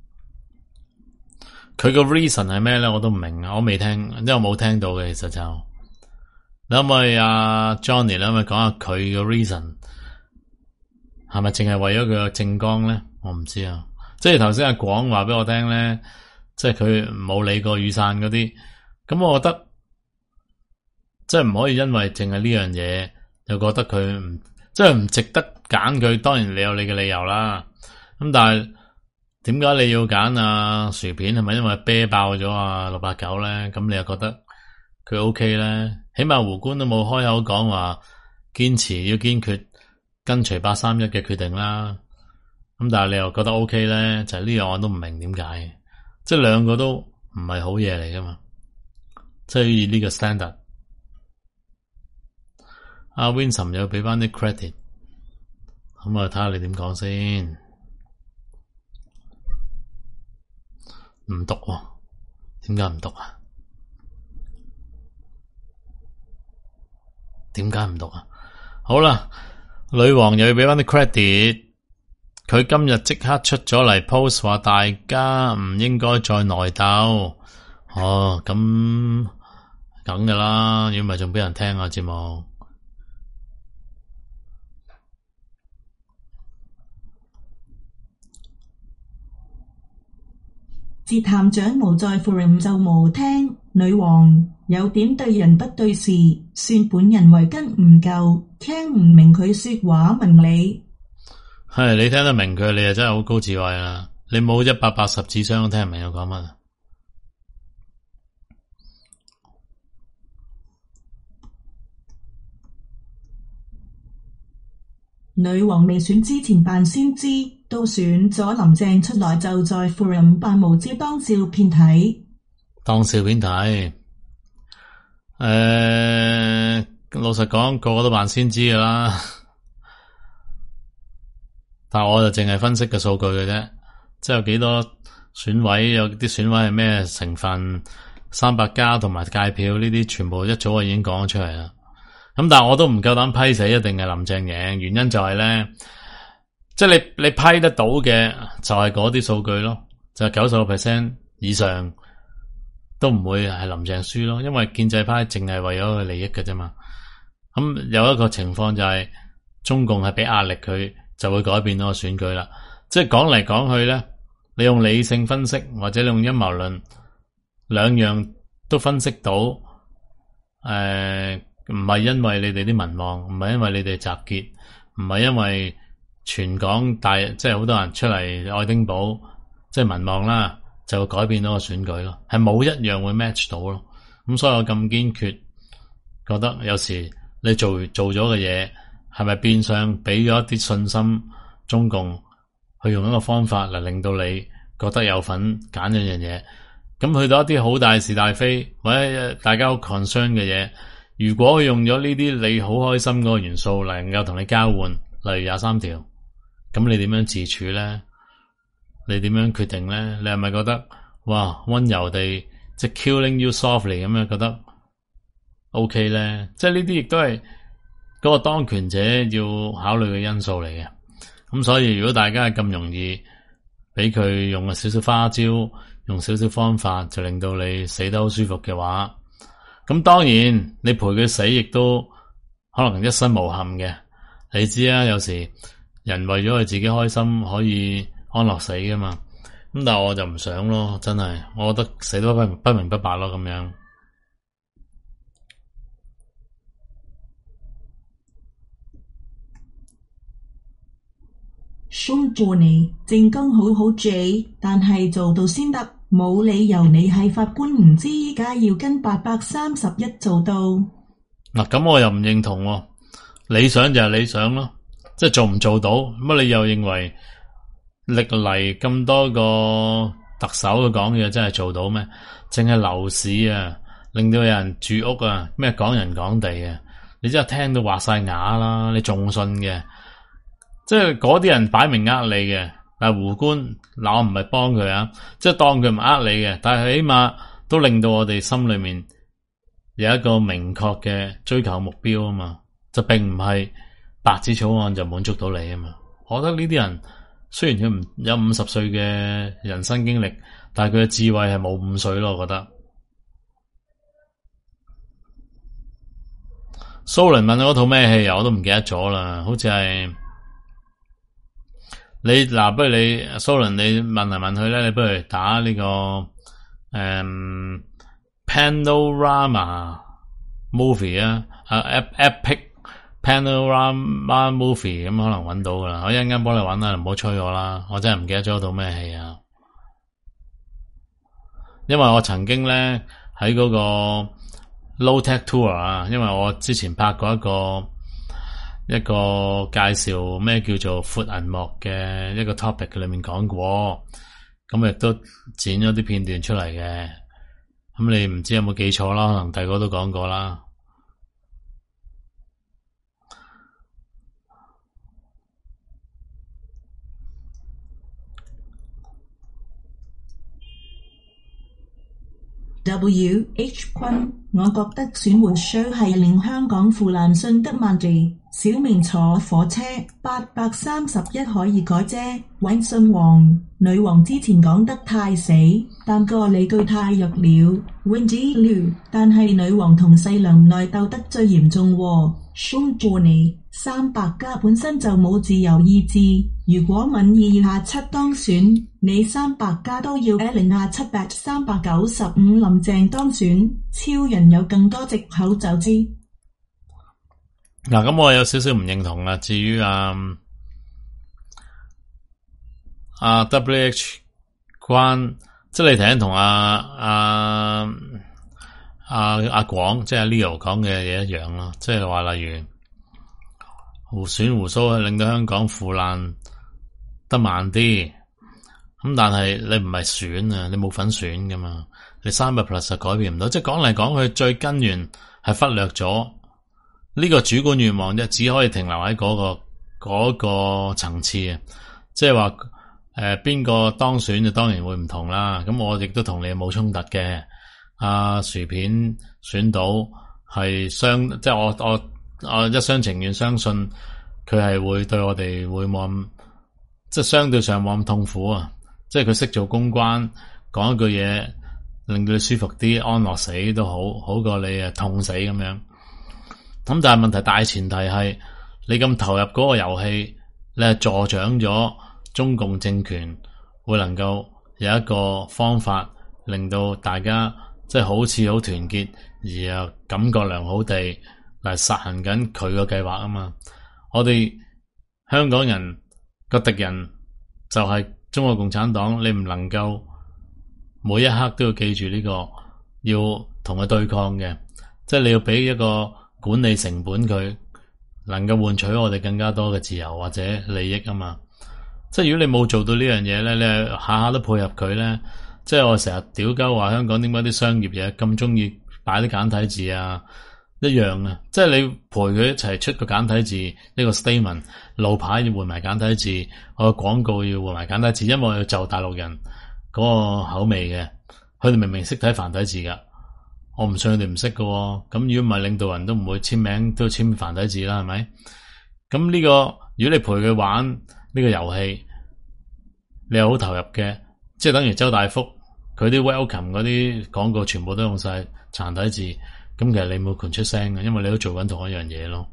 佢個 reason 係咩咧？我都唔明啊，我未聽，因為我冇聽到嘅。其實就你可唔可以阿 Johnny 咧，可唔可以講下佢個 reason 係咪淨係為咗佢個政綱咧？我唔知啊。即係頭先阿廣話俾我聽咧，即係佢冇理過雨傘嗰啲。咁我覺得即係唔可以因為淨係呢樣嘢，又覺得佢唔即係唔值得揀佢。當然你有你嘅理由啦。咁但係點解你要揀啊薯片？係咪因為啤爆咗啊六八九咧？咁你又覺得佢 OK 咧？起碼胡官都冇開口講話堅持要堅決跟隨八三一嘅決定啦。咁但係你又覺得 OK 咧？就係呢樣我都唔明點解。即係兩個都唔係好嘢嚟噶嘛。即係以呢個 standard， 阿 Winsome 又俾翻啲 credit， 咁啊睇下你點講先。唔讀喎，點解唔讀啊？點解唔讀啊？好啦，女王又要俾翻啲 credit， 佢今日即刻出咗嚟 post 話大家唔應該再內鬥。哦，咁。梗噶啦，如果唔係仲俾人聽啊節目。 節探長無在 forum 就無聽，女王有點對人不對事，算本人為根唔夠，聽唔明佢說話問你。 係你聽得明佢，你就真係好高智慧啦。你冇一百八十智商都聽唔明我講乜。 女王未選之前扮先知，到選咗林鄭出來就在 forum 扮無知當笑片睇。 當笑片睇。誒、呃，老實講，個個都扮先知噶啦。但係我就淨係分析個數據嘅啫，即係有幾多選委，有啲選委係咩成分，三百加同埋界票呢啲，全部一早就已經講咗出嚟啦。咁但係我都唔夠膽批死一定係林鄭贏，原因就係咧，即係你你批得到嘅就係嗰啲數據咯，就係九十個 percent 以上都唔會係林鄭輸咯，因為建制派淨係為咗佢利益嘅啫嘛。咁有一個情況就係中共係俾壓力佢，就會改變嗰個選舉啦。即係講嚟講去咧，你用理性分析或者你用陰謀論，兩樣都分析到，誒、呃。唔係因為你哋啲民望，唔係因為你哋集結，唔係因為全港大即係好多人出嚟愛丁堡，即係民望啦，就會改變到個選舉咯，係冇一樣會 match 到咯。咁所以我咁堅決覺得，有時你做做咗嘅嘢，係咪變相俾咗一啲信心中共去用一個方法嚟令到你覺得有份揀一樣嘢？咁去到一啲好大是大非或者大家好 concern 嘅嘢。如果用咗呢啲你好開心嗰個元素嚟能夠同你交換，例如廿三條，咁你點樣自處咧？你點樣決定咧？你係咪覺得哇溫柔地即係 killing you softly 咁樣覺得 OK 咧？即係呢啲亦都係嗰個當權者要考慮嘅因素嚟嘅。 咁所以如果大家係咁容易俾佢用少少花招，用少少方法就令到你死得好舒服嘅話，咁當然你陪佢死亦都可能一生無憾嘅。你知啊，有時人為咗佢自己開心可以安樂死噶嘛。咁但係我就唔想咯，真係，我覺得死都不明不明不白咯咁樣。 Sean Johnny 正剛好好 J， 但係做到先得，冇理由你係法官唔知依家要跟八百三十一做到。 嗱，咁我又唔認同喎。理想就係理想咯，即係做唔做到，乜你又認為歷嚟咁多個特首佢講嘢真係做到咩？淨係樓市啊，令到有人住屋啊，咩港人港地啊，你真係聽到話晒啞啦，你仲信嘅？即係嗰啲人擺明呃你嘅，但係胡官嗱我唔係幫佢啊，即係當佢唔呃你嘅，但係起碼都令到我哋心裏面有一個明確嘅追求目標啊嘛，就並唔係白紙草案就滿足到你啊嘛。我覺得呢啲人雖然佢唔有五十歲嘅人生經歷，但係佢嘅智慧係冇五歲咯，我覺得。蘇倫問我套咩戲啊，我都唔記得咗啦，好似係。你嗱，不如你蘇倫，你問嚟問去咧，你不如打呢、這個誒、嗯、Panorama Movie 啊，啊 Epic Panorama Movie 咁、嗯、可能揾到噶啦，我一陣間幫你揾啦，唔好催我啦，我真係唔記得咗套咩戲啊，因為我曾經咧喺嗰個 Low Tech Tour 啊，因為我之前拍過一個。一個介紹咩叫做闊銀幕嘅一個 topic 裏面講過，咁亦都剪咗啲片段出嚟嘅。咁你唔知有冇記錯啦？可能第個都講過啦。 W H 君，我覺得選活 show 係令香港腐爛信德萬地。小明坐火車八百三十一可以改啫。搵信王女王之前講得太死，但個理據太弱了。Wendy Liu， 但係女王同細娘內鬥得最嚴重喎。Sean Johnny， 三百家本身就冇自由意志，如果民意要下七當選，你三百家都要 Ellen 下七百三百九十五林鄭當選，超人有更多藉口就知。 嗱，咁我有少少唔認同啦。至於啊啊 W H 關，即係你頭先同阿阿阿阿廣，即係阿 Leo 講嘅嘢一樣咯。即係話例如胡選胡鬚，令到香港腐爛得慢啲。咁但係你唔係選啊，你冇份選噶嘛。你三百 plus 就改變唔到。即係講嚟講去，最根源係忽略咗。呢個主觀願望啫，只可以停留喺嗰、那個嗰、那個層次啊！即係話誒，邊、呃、個當選就當然會唔同啦。咁我亦都同你冇衝突嘅。阿、啊、薯片選到係相，即係我我我一廂情願相信佢係會對我哋會冇咁，即係相對上冇咁痛苦啊！即係佢識做公關，講一句嘢令到你舒服啲，安樂死都好，好過你啊痛死咁樣。咁但係問題大前提係你咁投入嗰個遊戲，你係助長咗中共政權會能夠有一個方法令到大家即係好似好團結，而又感覺良好地嚟實行緊佢個計劃啊嘛。我哋香港人個敵人就係中國共產黨，你唔能夠每一刻都要記住呢個要同佢對抗嘅，即係你要俾一個管理成本佢能夠換取我哋更加多嘅自由或者利益啊嘛。即係如果你冇做到呢樣嘢咧，你下下都配合佢咧，即係我成日屌鳩話香港點解啲商業嘢咁中意擺啲簡體字啊，一樣啊。即係你陪佢一齊出個簡體字呢個 statement， 路牌要換埋簡體字，我個廣告要換埋簡體字，因為我要就大陸人嗰個口味嘅，佢哋明明識睇繁體字噶。我唔信佢哋唔識㗎喎，咁如果唔係領導人都唔會簽名，都簽繁體字啦，係咪？咁呢個如果你陪佢玩， 呢個遊戲，你又好投入嘅，即係等於周大福佢啲 welcome 嗰啲廣告全部都用晒殘體字，咁其實你冇權出聲嘅，因為你都做緊同一樣嘢咯。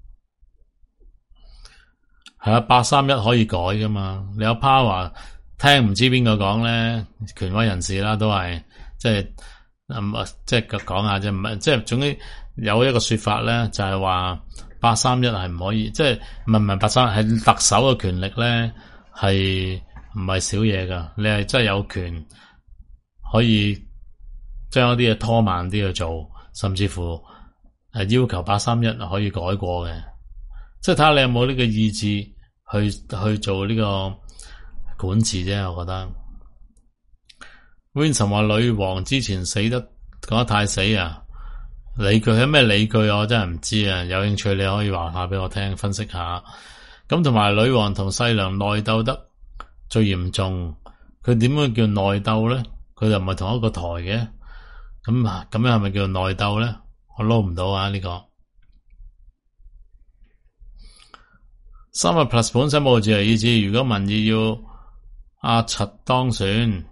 係啊，八三一可以改噶嘛？你有 power 聽唔知邊個講咧？權威人士啦，都係即係、嗯、即係講下啫，唔係即係總之有一個說法咧，就係話八三一係唔可以，即係唔係唔係八三一係特首嘅權力咧，係唔係少嘢噶？你係真係有權可以將一啲嘢拖慢啲去做，甚至乎係要求八三一可以改過嘅。即係睇下你有冇呢個意志去去做呢個管治啫，我覺得。Vincent 話女王之前死得講得太死啊，理據有咩理據我真係唔知啊，有興趣你可以話下俾我聽，分析下。咁同埋女王同細娘內鬥得最嚴重，佢點樣叫內鬥咧？佢就唔係同一個台嘅，咁咁樣係咪叫內鬥咧？我撈唔到啊呢個。三個 plus 本身冇自由意志，如果民意要阿柒當選，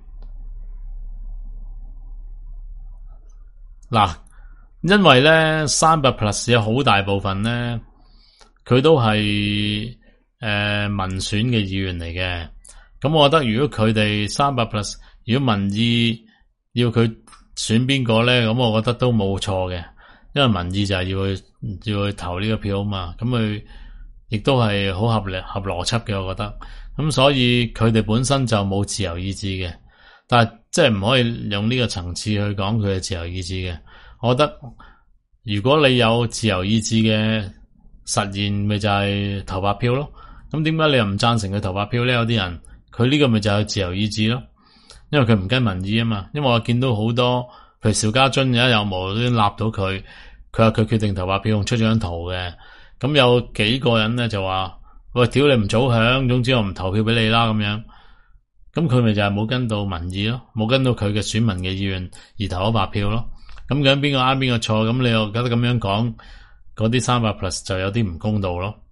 嗱，因為咧三百 plus 有好大部分咧，佢都係誒、呃、民選嘅議員嚟嘅。咁我覺得如果佢哋三百 plus，如果民意要佢選邊個咧，咁我覺得都冇錯嘅，因為民意就係要去要去投呢個票啊嘛，咁佢。亦都係好合理合邏輯嘅，我覺得。咁所以佢哋本身就冇自由意志嘅，但係即係唔可以用呢個層次去講佢嘅自由意志嘅。我覺得如果你有自由意志嘅實現，咪就係投白票咯。咁點解你又唔贊成佢投白票咧？有啲人佢呢個咪就係自由意志咯，因為佢唔跟民意啊嘛。因為我見到好多，譬如邵家臻而家有無端立到佢，佢話佢決定投白票，用出咗張圖嘅。咁有幾個人咧就話：喂，屌你唔早響，總之我唔投票俾你啦咁樣。咁佢咪就係冇跟到民意咯，冇跟到佢嘅選民嘅意願而投咗白票咯。咁究竟邊個啱邊個錯？咁你又覺得咁樣講，嗰啲三百 plus 就有啲唔公道咯。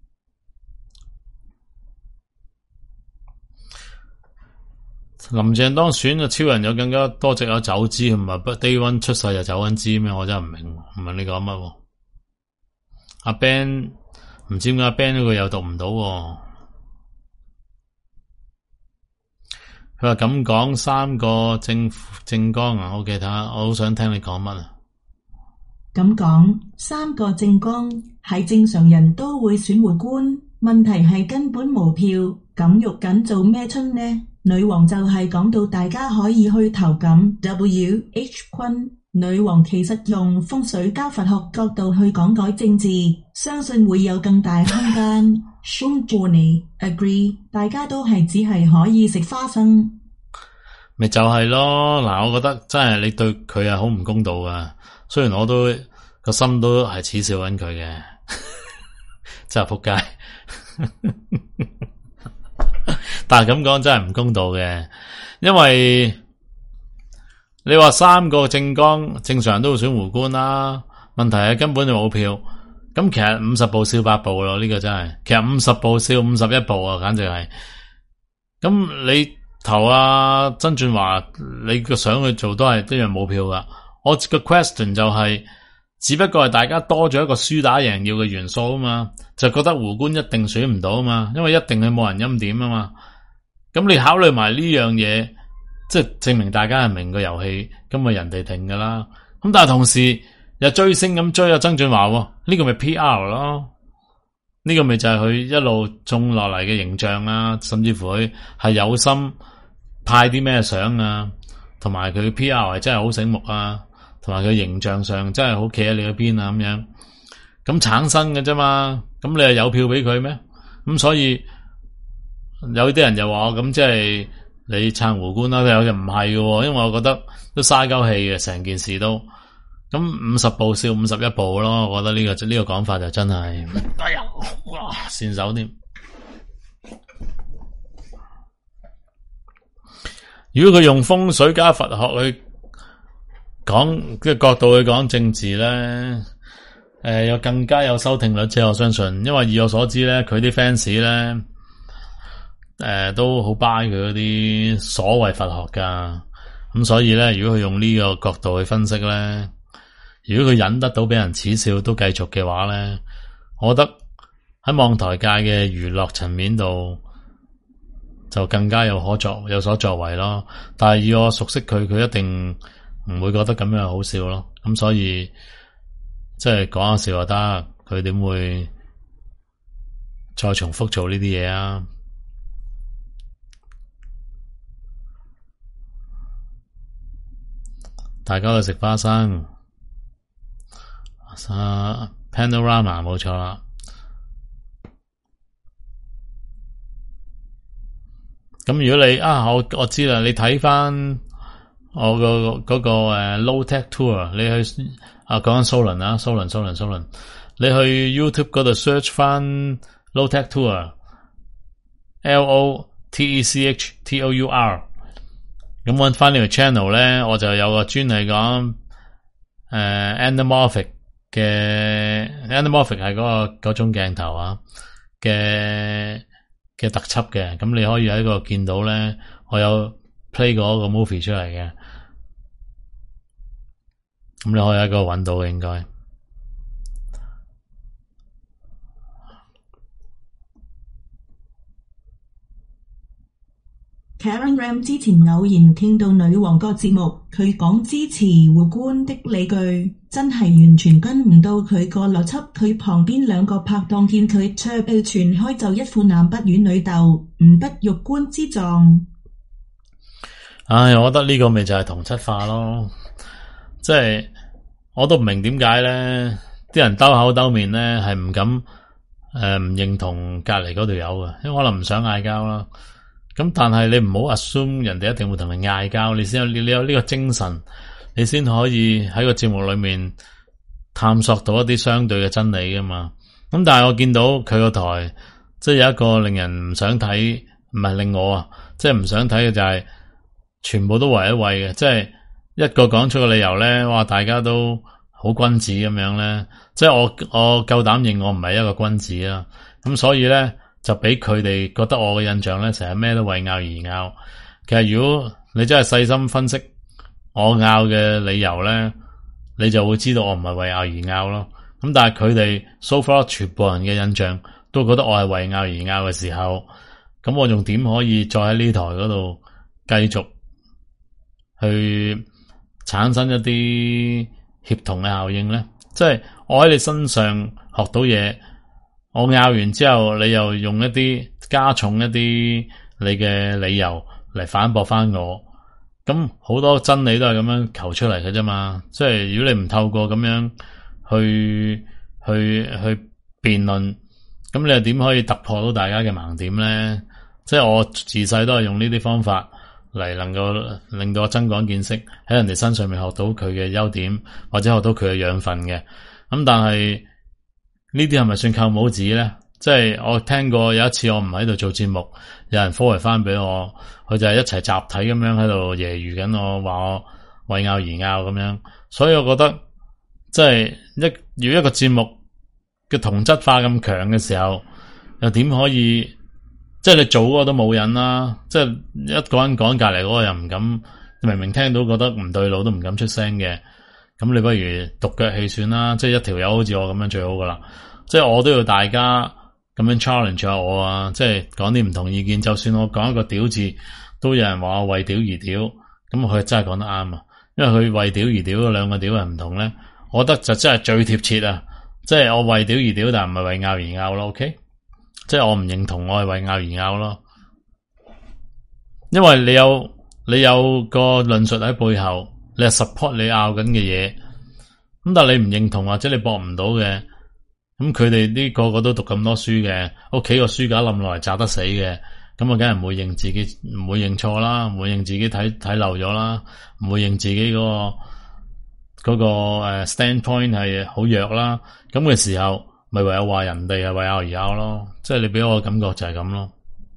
林鄭當選嘅超人有更加多隻有走資，唔係 day one 出世就走緊資咩？我真係唔明，唔問你講乜？阿 Ben 唔知點解阿 Ben 呢個又讀唔到，佢話咁講三個政政綱啊，我記得，我好想聽你講乜啊？ 咁講三個政綱係正常人都會選回官，問題係根本無票，咁肉緊做咩春呢？女王就係講到大家可以去投咁 W H 坤。女王其實用風水加佛學角度去講改政治，相信會有更大空間。Sean Johnny agree， 大家都係只係可以食花生， 咪就係咯。嗱，我覺得真係你對佢係好唔公道噶。雖然我都個心都係恥笑緊佢嘅，真係仆街。但係咁講真係唔公道嘅，因為。你話三個政綱正常人都會選回官啦，問題係根本就冇票。咁其實五十步笑百步咯，呢個真係。其實五十步笑五十一步啊，簡直係。咁你投啊曾俊華，你個想去做都係一樣冇票噶。我個 question 就係，只不過係大家多咗一個輸打贏要嘅元素啊嘛，就覺得回官一定選唔到啊嘛，因為一定係冇人欽點啊嘛。咁你考慮埋呢樣嘢。即係證明大家係明個遊戲，咁咪人哋定噶啦。咁但係同時又追星咁追阿曾俊華，呢個咪 P R 咯？呢個咪就係佢一路種落嚟嘅形象啊，甚至乎佢係有心派啲咩相啊，同埋佢 P R 係真係好醒目啊，同埋佢形象上真係好企喺你嗰邊啊咁樣。咁產生嘅啫嘛，咁你係有票俾佢咩？咁所以有啲人又話咁即係。你撐回官啦，有就唔係嘅，因為我覺得都嘥鳩氣嘅，成件事都咁五十步笑五十一步咯。我覺得呢、這個呢、這個講法就真係，哎呀，哇，善手添。如果佢用風水加佛學去講嘅角度去講政治咧，誒、呃，有更加有收聽率啫。我相信，因為以我所知咧，佢啲 fans 咧。 呃、都好 buy 佢嗰啲所謂佛學噶。咁所以咧，如果佢用呢個角度去分析咧，如果佢忍得到俾人恥笑都繼續嘅話咧，我覺得喺網台界嘅娛樂層面度就更加有可作有所作為咯。但係以我熟悉佢，佢一定唔會覺得咁樣好笑咯。咁所以即係講下笑就得，佢點會再重複做呢啲嘢啊？大家都食花生，啊 Panorama 冇錯啦。咁如果你啊，我我知啦，你睇翻我、嗰個嗰、嗰個誒 Low Tech Tour， 你去啊講緊蘇倫啊，蘇倫蘇倫蘇倫，你去 YouTube 嗰度 search 翻 Low Tech Tour，L O T E C H T O U R。咁搵翻呢個 channel 咧，我就有個專係講誒 anamorphic 嘅 anamorphic 係嗰個嗰種鏡頭啊嘅嘅特輯嘅。咁你可以喺個見到咧，我有 play 過一個 movie 出嚟嘅。咁你可以喺嗰度搵到嘅應該。 Karen Ram 之前偶然聽到女王個節目，佢講支持胡官的理據，真係完全跟唔到佢個邏輯。佢旁邊兩個拍檔見佢卓被傳開就一副男不與女鬥，唔得玉官之狀。 唉，我覺得呢個咪就係同質化咯，即係我都唔明點解咧，啲人兜口兜面咧係唔敢誒唔、呃、認同隔籬嗰條友嘅，因為可能唔想嗌交啦。咁但係你唔好 assume 人哋一定會同你嗌交，你先有你有呢個精神，你先可以喺個節目裏面探索到一啲相對嘅真理噶嘛。咁但係我見到佢個台，即係有一個令人唔想睇，唔係令我啊，即係唔想睇嘅就係全部都圍一圍嘅，即係一個講出個理由咧，哇，大家都好君子咁樣咧，即係我我夠膽認我唔係一個君子啦。咁所以咧，就俾佢哋覺得我嘅印象咧，成日咩都為拗而拗。其實如果你真係細心分析我拗嘅理由咧，你就會知道我唔係為拗而拗咯。咁但係佢哋 so far 全部人嘅印象都覺得我係為拗而拗嘅時候，咁我仲點可以再喺呢台嗰度繼續去產生一啲協同嘅效應咧？即係我喺你身上學到嘢。我拗完之後，你又用一啲加重一啲你嘅理由嚟反駁翻我，咁好多真理都係咁樣求出嚟嘅啫嘛。即係如果你唔透過咁樣去去去辯論，咁你又點可以突破到大家嘅盲點咧？即係我自細都係用呢啲方法嚟能夠令到我增廣見識，喺人哋身上面學到佢嘅優點，或者學到佢嘅養分嘅。咁但係呢啲係咪算扣帽子咧？即係我聽過有一次我唔喺度做節目，有人 forward 翻俾我，佢就係一齊集體咁樣喺度揶揄緊我，話我為拗而拗咁樣。所以我覺得即係一如果一個節目嘅同質化咁強嘅時候，又點可以即係你做嗰個都冇癮啦？即係一個人講，隔籬嗰個又唔敢，明明聽到覺得唔對路都唔敢出聲嘅。咁你不如獨腳戲算啦，即係一條友好似我咁樣最好噶啦。即係我都要大家咁樣 challenge 下我啊，即係講啲唔同意見。就算我講一個屌字，都有人話我為屌而屌，咁佢真係講得啱啊。因為佢為屌而屌嗰兩個屌係唔同咧，我覺得就真係最貼切啊。即係我為屌而屌，但係唔係為拗而拗咯。OK，即係我唔認同我係為拗而拗咯。因為你有你有個論述喺背後。你係 support 你拗緊嘅嘢，咁但係你唔認同或者你駁唔到嘅，咁佢哋啲個個都讀咁多書嘅，屋企個書架冧落嚟砸得死嘅，咁我梗係唔會認自己，唔會認錯啦，唔會認自己睇睇漏咗啦，唔會認自己嗰個嗰個誒 standpoint 係好弱啦，咁嘅時候咪唯有話人哋係為拗而拗咯，即係你俾我嘅感覺就係咁咯。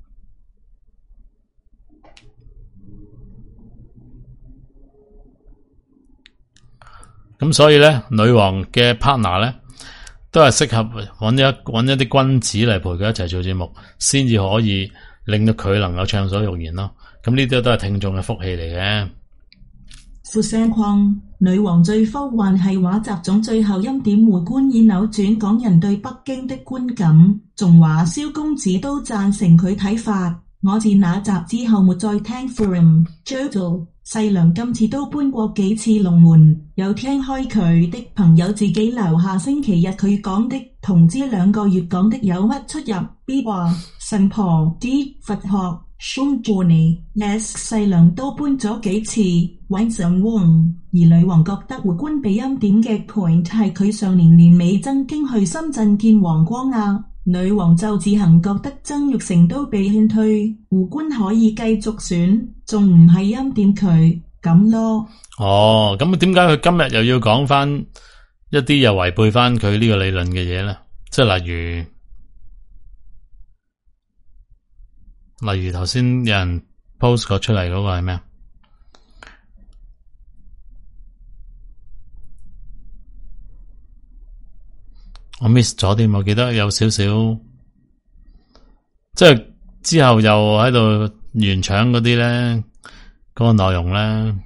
咁所以咧，女王嘅 partner 咧，都係適合揾一揾一啲君子嚟陪佢一齊做節目，先至可以令到佢能夠暢所欲言咯。咁呢啲都係聽眾嘅福氣嚟嘅。 副聲框女王最科幻係話習總最後欽點回觀以扭轉港人對北京的觀感，仲話蕭公子都贊成佢睇法。我自那集之後沒再聽 Forum。Jojo 細良今次都搬過幾次龍門，有聽開佢的朋友自己留下星期日佢講的同之兩個月講的有乜出入 ？B 話神婆 D 佛學 Shun Journey Yes 細良都搬咗幾次 Winsome Wong， 而女王覺得回觀俾欽點嘅 point 係佢上年年尾曾經去深圳見黃光亞。女王就自行覺得曾鈺成都被勸退，胡官可以繼續選，仲唔係欽點佢咁咯？ 哦，咁點解佢今日又要講翻一啲又違背翻佢呢個理論嘅嘢咧？即係例如，例如頭先有人 post 過出嚟嗰個係咩啊？我 miss 咗添，我記得有少少，即係之後又喺度原搶嗰啲咧，嗰個內容咧，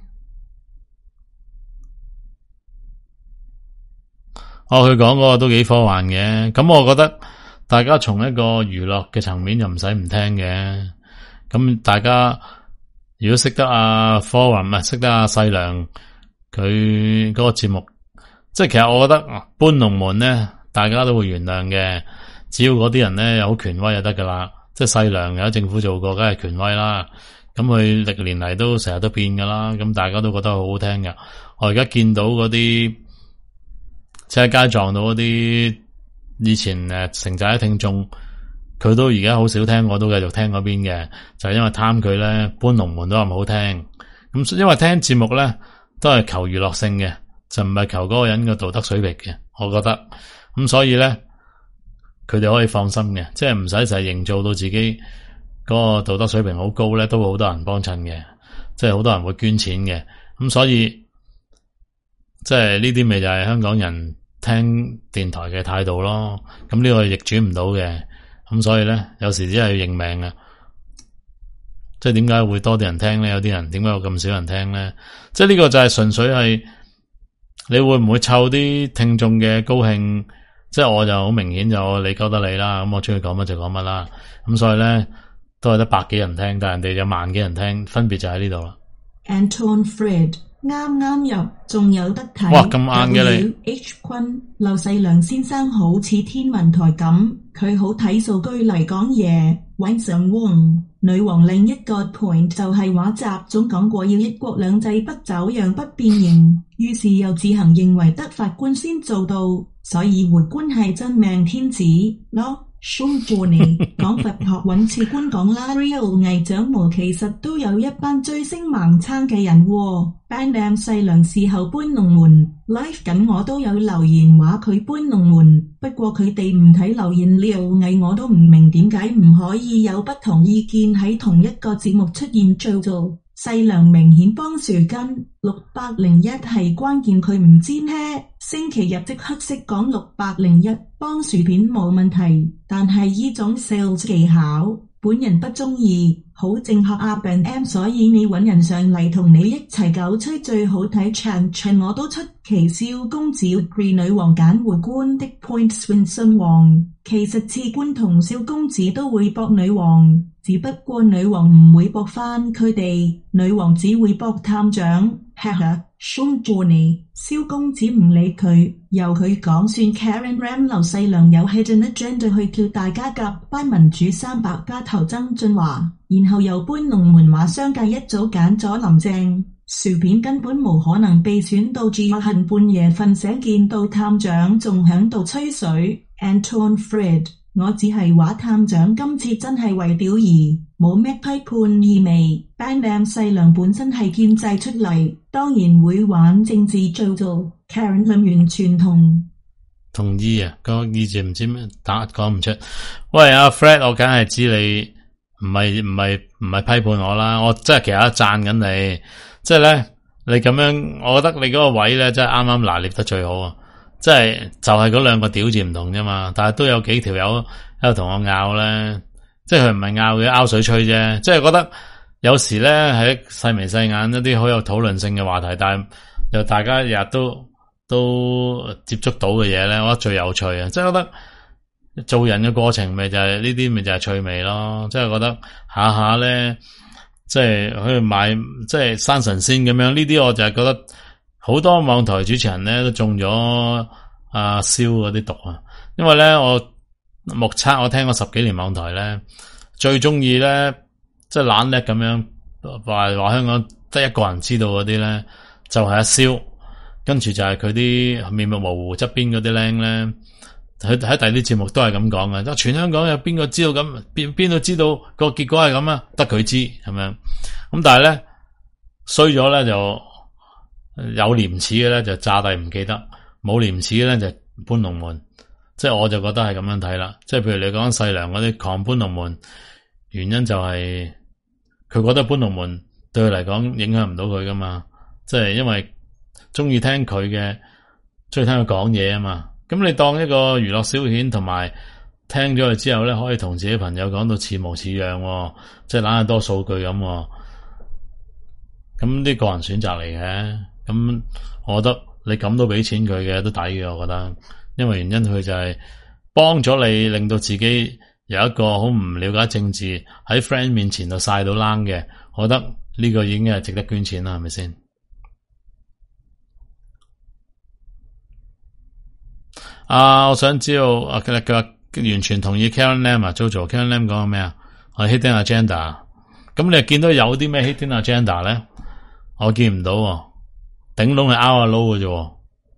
哦，佢講嗰個都幾科幻嘅，咁我覺得大家從一個娛樂嘅層面又唔使唔聽嘅，咁大家如果識得阿 Forum 唔係識得阿細良佢嗰個節目，即係其實我覺得搬龍門咧。大家都會原諒嘅，只要嗰啲人咧有權威就得噶啦。即係細良有政府做過，梗係權威啦。咁佢歷年嚟都成日都變噶啦，咁大家都覺得好好聽噶。我而家見到嗰啲即係街撞到嗰啲以前誒城寨嘅聽眾，佢都而家好少聽，我都繼續聽嗰邊嘅，就係、是、因為貪佢咧搬龍門都咁好聽。咁因為聽節目咧都係求娛樂性嘅，就唔係求嗰個人嘅道德水平嘅，我覺得。咁所以咧，佢哋可以放心嘅，即係唔使就係營造到自己嗰個道德水平好高咧，都會好多人幫襯嘅，即係好多人會捐錢嘅。咁所以即係呢啲咪就係香港人聽電台嘅態度咯。咁呢個逆轉唔到嘅，咁所以咧有時只係要認命啊。即係點解會多啲人聽咧？有啲人點解會咁少人聽咧？即係呢個就係純粹係你會唔會湊啲聽眾嘅高興？即係我就好明顯就你鳩得你啦，咁我中意講乜就講乜啦，咁所以咧都係得百幾人聽，但係人哋有萬幾人聽，分別就喺呢度啦。 Anton Fred 啱啱入，仲有得睇。 哇，咁晏嘅你 H 坤劉細良先生好似天文台咁，佢好睇數據嚟講嘢。Winsome Wong 女王另一個 point 就係話習總講過要一國兩制不走樣不變形，於是又自行認為得法官先做到，所以回官係真命天子咯。Shun Journey 講佛學揾次官講啦 ，Real 魏長毛其實都有一班追星盲撐嘅人喎。Bandam 細良事後搬龍門 ，live 緊我都有留言話佢搬龍門，不過佢哋唔睇留言了，魏我都唔明點解唔可以有不同意見喺同一個節目出現做做。細良明顯幫樹根，六百零一係關鍵佢唔知咩，星期日即刻識講六百零一，幫薯片冇問題，但係依種 sales 技巧，本人不中意，好正確啊 Ben M， 所以你搵人上嚟同你一齊狗吹最好睇 Chan Chan 我都出奇蕭公子 agree 女王揀回官的 point Winsome Wong，其實次官同蕭公子都會駁女王。只不過女王唔會駁返佢哋，女王只會駁探長。哈哈 Shun Journey 蕭公子唔理佢，由佢講算。Karen Ram 劉細良有 hidden agenda 去叫大家夾班民主三百加頭曾俊華，然後又搬龍門話商界一早揀咗林鄭，薯片根本無可能被選到住恨半夜瞓醒見到探長仲響度吹水。Anton Fred我只係話探長今次真係為屌而冇咩批判意味。Bandam 細良本身係建制出嚟，當然會玩政治做做。Karen 完全同同意啊，個意字唔知咩打講唔出。喂阿 Fred， 我梗係知你唔係唔係唔係批判我啦，我真係其實讚緊你。即係咧，你咁樣，我覺得你嗰個位咧，真係啱啱拿捏得最好啊！即係就係嗰兩個屌字唔同啫嘛，但係都有幾條友喺度同我拗咧， 即係佢唔係拗嘅，拗水吹啫。即係覺得有時咧係細眉細眼一啲好有討論性嘅話題，但係又大家日日都都接觸到嘅嘢咧，我覺得最有趣啊！即係覺得做人嘅過程咪就係呢啲，咪就係趣味咯。即係覺得下下咧，即係去買即係生神仙咁樣，呢啲我就係覺得好多網台主持人咧都中咗阿蕭嗰啲毒啊！因為咧我目測我聽過十幾年網台咧，最中意咧即係懶叻咁樣話話香港得一個人知道嗰啲咧，就係阿蕭，跟住就係佢啲面目模糊側邊嗰啲僆咧。喺喺第二啲節目都係咁講嘅，全香港有邊個知道咁，邊邊度知道個結果係咁啊？得佢知係咪？咁但係咧衰咗咧就有廉恥嘅咧就詐帝唔記得，冇廉恥嘅咧就搬龍門。即係我就覺得係咁樣睇啦。即係譬如你講細良嗰啲狂搬龍門，原因就係佢覺得搬龍門對佢嚟講影響唔到佢噶嘛。即係因為中意聽佢嘅，中意聽佢講嘢啊嘛。咁你當一個娛樂消遣，同埋聽咗佢之後咧，可以同自己朋友講到似模似樣，哦，即係懶係多數據咁，哦。咁呢個人選擇嚟嘅，咁我覺得你咁都俾錢佢嘅都抵嘅，我覺得，因為原因佢就係幫咗你，令到自己有一個好唔了解政治喺 friend 面前就晒到冷嘅，我覺得呢個已經係值得捐錢啦，係咪先？啊！我想知道啊，佢佢話完全同意 Karen Lam 啊 ，Jojo，Karen Lam 講咩啊？係 hidden agenda。咁你又見到有啲咩 hidden agenda 咧？我見唔到，頂籠係 out 啊撈嘅啫。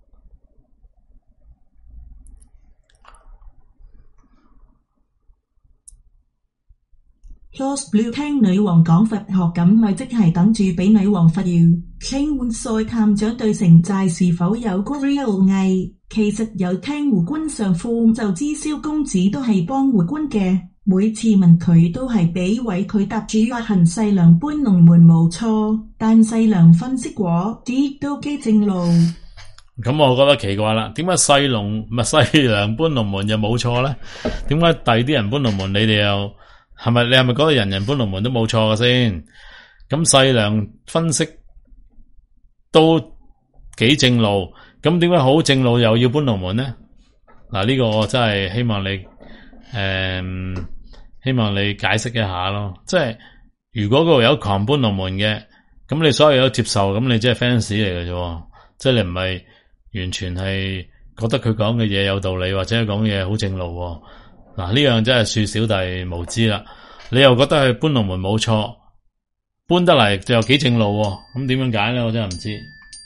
Lost Blue 聽女王講佛學咁咪即係等住俾女王罰要。請換帥探長對城寨是否有 real 偽？其實有聽胡官上課就知蕭公子都係幫胡官嘅，每次問佢都係俾位佢答主壓行細良搬龍門冇錯，但細良分析過啲都幾正路。 咁我覺得奇怪啦，點解細龍唔係細良搬龍門又冇錯咧？點解第啲人搬龍門你哋又係咪？你係咪覺得人人搬龍門都冇錯嘅先？咁細良分析都幾正路。咁點解好正路又要搬龍門咧？嗱，呢個我真係希望你誒、嗯，希望你解釋一下咯。即係如果嗰度有狂搬龍門嘅，咁你所有都接受，咁你即係 fans 嚟嘅啫。即係你唔係完全係覺得佢講嘅嘢有道理，或者講嘅嘢好正路。嗱，呢樣真係恕小弟無知啦。你又覺得佢搬龍門冇錯，搬得嚟就有幾正路，咁點樣解咧？我真係唔知。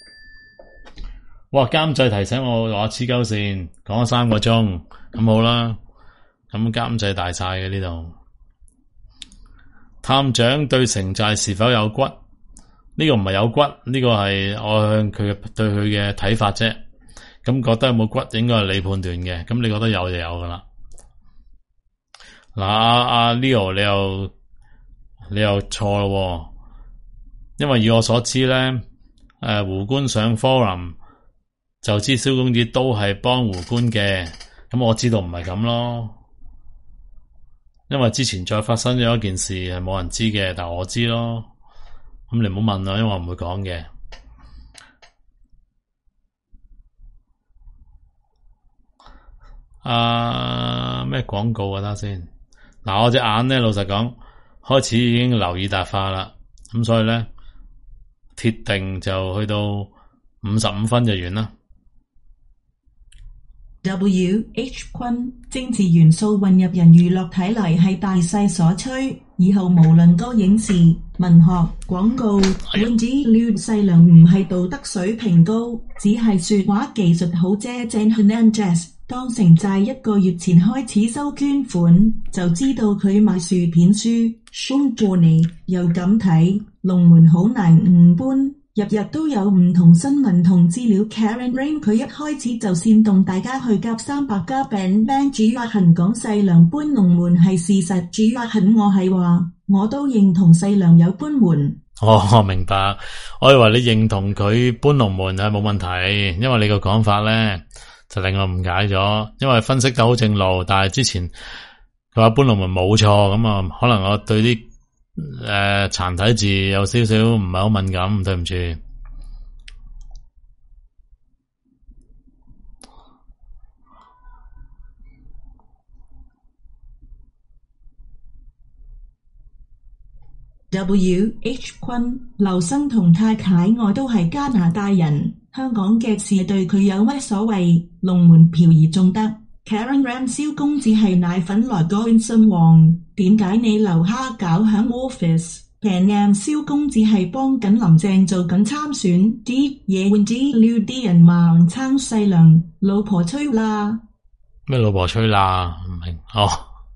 哇！監製提醒我話黐鳩線，講咗三個鐘，咁好啦。咁監製大晒嘅呢度。探長對城寨是否有骨？呢、這個唔係有骨，呢、這個係我向佢嘅對佢嘅睇法啫。咁覺得有冇骨，應該係你判斷嘅。咁你覺得有就有噶啦。嗱、啊，阿、啊、Leo 你又你又錯咯，因為以我所知咧，誒、呃、胡官上 forum。就知蕭公子都係幫胡官嘅，咁我知道唔係咁咯，因為之前再發生咗一件事係冇人知嘅，但我知咯，咁你唔好問啦，因為我唔會講嘅。啊，咩廣告啊？得先，嗱，我隻眼咧，老實講，開始已經留意大化啦，咁所以咧，鐵定就去到五十五分就完啦。 W H 坤政治元素混入人娛樂體嚟係大勢所趨，以後無論歌影視、文學、廣告，總之亂細良唔係道德水平高，只係說話技術好啫。正 Hernandez 當城寨一個月前開始收捐款，就知道佢賣薯片書。Sean Johnny 又咁睇，龍門好難唔搬。日日都有唔同新聞同資料 Karen Rain 佢一開始就煽動大家去夾三百加餅 band 主壓行講細良搬龍門係事實，主壓行我係話我都認同細良有搬門。 哦，我明白，我以為你認同佢搬龍門係冇問題，因為你個講法咧就令我誤解咗，因為分析得好正路，但係之前佢話搬龍門冇錯，咁啊可能我對啲誒殘體字有少少唔係好敏感，對唔住。 W H 坤，劉生同太太我都係加拿大人，香港嘅事對佢有乜所謂？龍門漂移仲得。Karen Ram 蕭公子係奶粉來個信王，點解你留蝦餃響 office？ Karen Ram 蕭公子係幫緊林鄭做緊參選，啲嘢換啲料，啲人盲撐細糧，老婆吹啦。 咩老婆吹啦？唔明哦。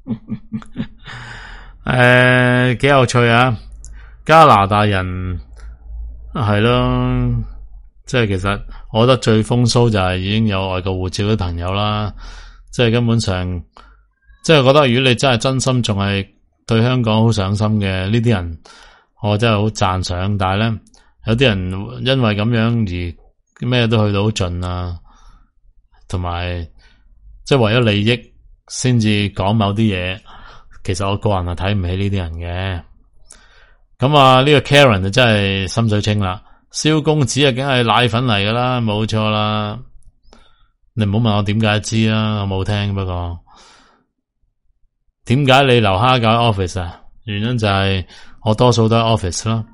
誒，幾有趣啊！加拿大人係咯，即係其實我覺得最風騷就係已經有外國護照嘅朋友啦，即係根本上，即係覺得如果你真係真心仲係對香港好上心嘅呢啲人，我真係好讚賞。但係咧，有啲人因為咁樣而咩都去到好盡啊，同埋即係為咗利益先至講某啲嘢。其實我個人係睇唔起呢啲人嘅。咁啊，呢個 Karen 就真係心水清啦。蕭公子啊，梗係奶粉嚟噶啦，冇錯啦。你唔好問我點解知啦，我冇聽。不過點解你留蝦餃 office 啊？原因就係我多數都係 office 咯。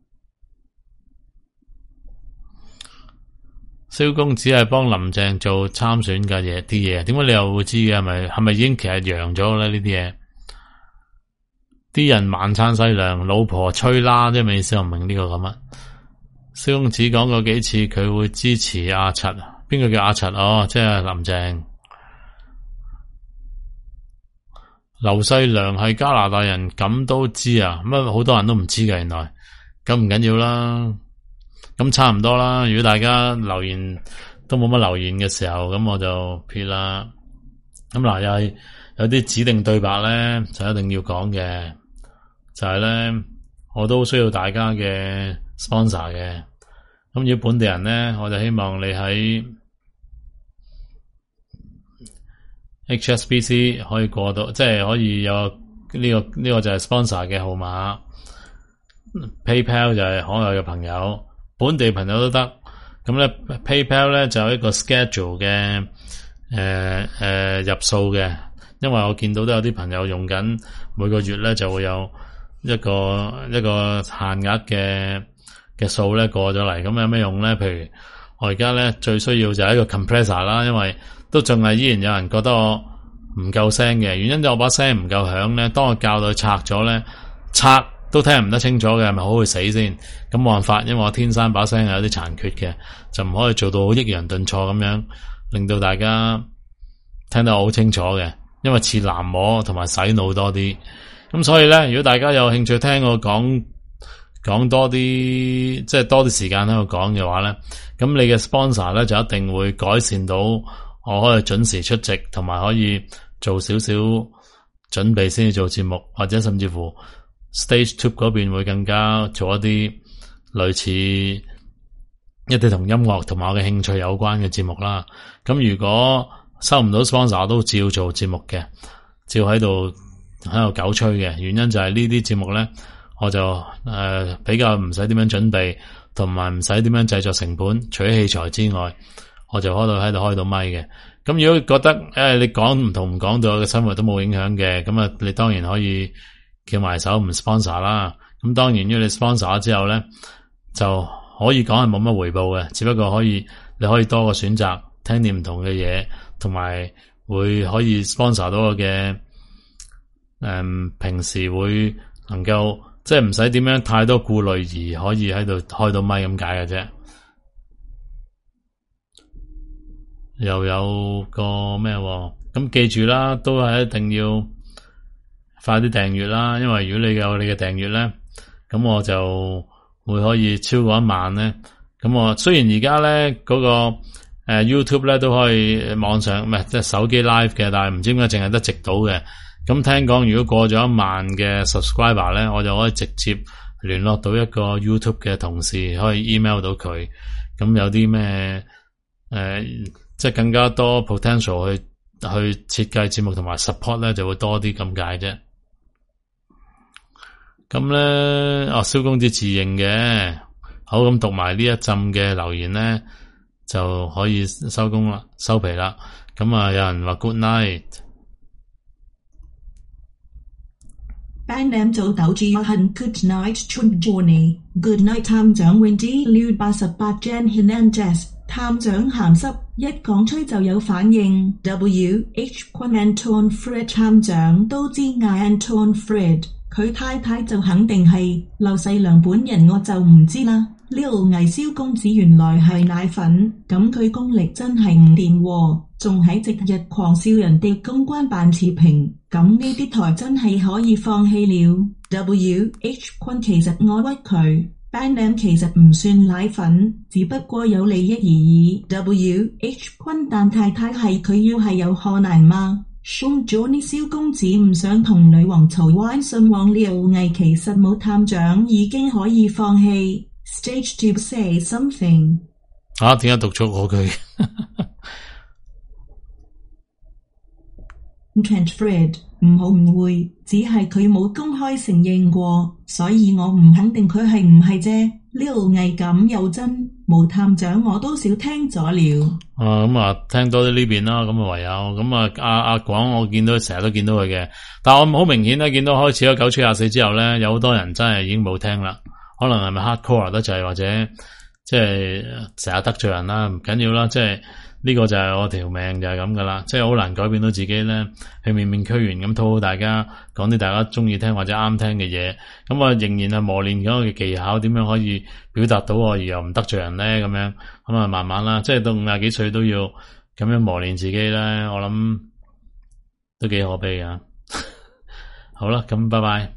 蕭公子係幫林鄭做參選嘅嘢，啲嘢點解你又會知嘅？係咪係咪已經其實揚咗咧？呢啲嘢？啲人晚餐西涼，老婆吹啦，即係咩意思？我唔明呢個咁乜。蕭公子講過幾次佢會支持阿柒，邊個叫阿柒？哦，即係林鄭。劉細良係加拿大人，咁都知啊？乜好多人都唔知嘅，原來咁唔緊要啦。咁差唔多啦。如果大家留言都冇乜留言嘅時候，咁我就撇啦。咁嗱，又係有啲指定對白咧，就一定要講嘅。就係咧，我都需要大家嘅 sponsor 嘅。咁如果本地人咧，我就希望你喺 H S B C 可以過到，即係可以有呢個呢個就係 sponsor 嘅號碼。PayPal 就係海外嘅朋友，本地朋友都得。咁咧 PayPal 咧就有一個 schedule 嘅誒誒入數嘅，因為我見到都有啲朋友用緊，每個月咧就會有。一個一個限額嘅嘅數咧過咗嚟，咁有咩用咧？譬如我而家咧最需要就係一個 compressor 啦，因為都仲係依然有人覺得我唔夠聲嘅，原因就我把聲唔夠響咧。當我教到佢拆咗咧，拆都聽唔得清楚嘅，係咪好會死先？咁冇辦法，因為我天生把聲係有啲殘缺嘅，就唔可以做到好抑揚頓挫咁樣，令到大家聽得好清楚嘅，因為似喃嘸同埋洗腦多啲。咁所以咧，如果大家有興趣聽我講講多啲，即係多啲時間喺度講嘅話咧，咁你嘅 sponsor 咧就一定會改善到我可以準時出席，同埋可以做少少準備先至做節目，或者甚至乎 Stage Two 嗰邊會更加做一啲類似一啲同音樂同埋我嘅興趣有關嘅節目啦。咁如果收唔到 sponsor，我都照做節目嘅，照喺度。喺度狗吹嘅原因就係呢啲節目咧，我就誒、呃、比較唔使點樣準備，同埋唔使點樣製作成本，除咗器材之外，我就開到喺度開到咪嘅。咁如果覺得誒、哎、你講唔同唔講對我嘅生活都冇影響嘅，咁啊你當然可以叫埋手唔 sponsor 啦。咁當然如果你 sponsor 咗之後咧，就可以講係冇乜回報嘅，只不過可以你可以多個選擇，聽啲唔同嘅嘢，同埋會可以 sponsor 到我嘅。誒、嗯，平時會能夠即係唔使點樣太多顧慮，而可以喺度開到咪咁解嘅啫。又有個咩？咁記住啦，都係一定要快啲訂閱啦。因為如果你有你嘅訂閱咧，咁我就會可以超過一萬咧。咁我雖然而家咧嗰個誒、呃、YouTube 咧都可以網上唔係即係手機 live 嘅，但係唔知點解淨係得直到嘅。咁聽講，如果過咗一萬嘅 subscriber 咧，我就可以直接聯絡到一個 YouTube 嘅同事，可以 email 到佢。咁有啲咩誒，即係更加多 potential 去設計節目同埋 support 咧就會多啲咁解啫。咁咧，哦，蕭公子自認嘅，好，咁讀埋呢一陣嘅留言咧就可以收工啦，收皮啦。咁啊，有人話 good night。Band M 做豆住恨 good night Chun Johnny good night 探長 Wendy Liu 八十八 Jan Hernandez 探長鹹濕一講吹就有反應 W H 坤 Anton Fred 探長都知嗌 Anton Fred 佢太太就肯定係劉細良本人我就唔知啦。Lil 魏蕭公子原來係奶粉，咁佢功力真係唔掂喎，仲喺直日狂笑人哋公關辦持平，咁呢啲台真係可以放棄了。W H 坤其實我屈佢 ，Band M 其實唔算奶粉，只不過有利益而已。W H 坤但太太係佢要係有可能嗎？Sean Johnny 蕭公子唔想同女王嘈彎信往Lil魏其實冇探長已經可以放棄。Stage to say something。 啊，點解讀錯我句 ？Trent Fred 唔好誤會，只係佢冇公開承認過，所以我唔肯定佢係唔係啫。Lil魏咁又真，冇探長我都少聽咗了。 啊，咁啊，聽多啲呢邊啦，咁啊唯有咁啊，阿阿廣我見到成日都見到佢嘅，但係我好明顯咧，見到開始咗九七廿四之後咧，有好多人真係已經冇聽啦。可能係咪 hardcore 得滯，或者即係成日得罪人啦，唔緊要啦，即係呢個就係我條命就係咁噶啦，即係好難改變到自己咧，去面面俱圓咁討好大家，講啲大家中意聽或者啱聽嘅嘢，咁啊仍然係磨練緊我嘅技巧，點樣可以表達到我而又唔得罪人咧，咁樣咁啊慢慢啦，即係到五廿幾歲都要咁樣磨練自己咧，我諗都幾可悲噶。好啦，咁拜拜。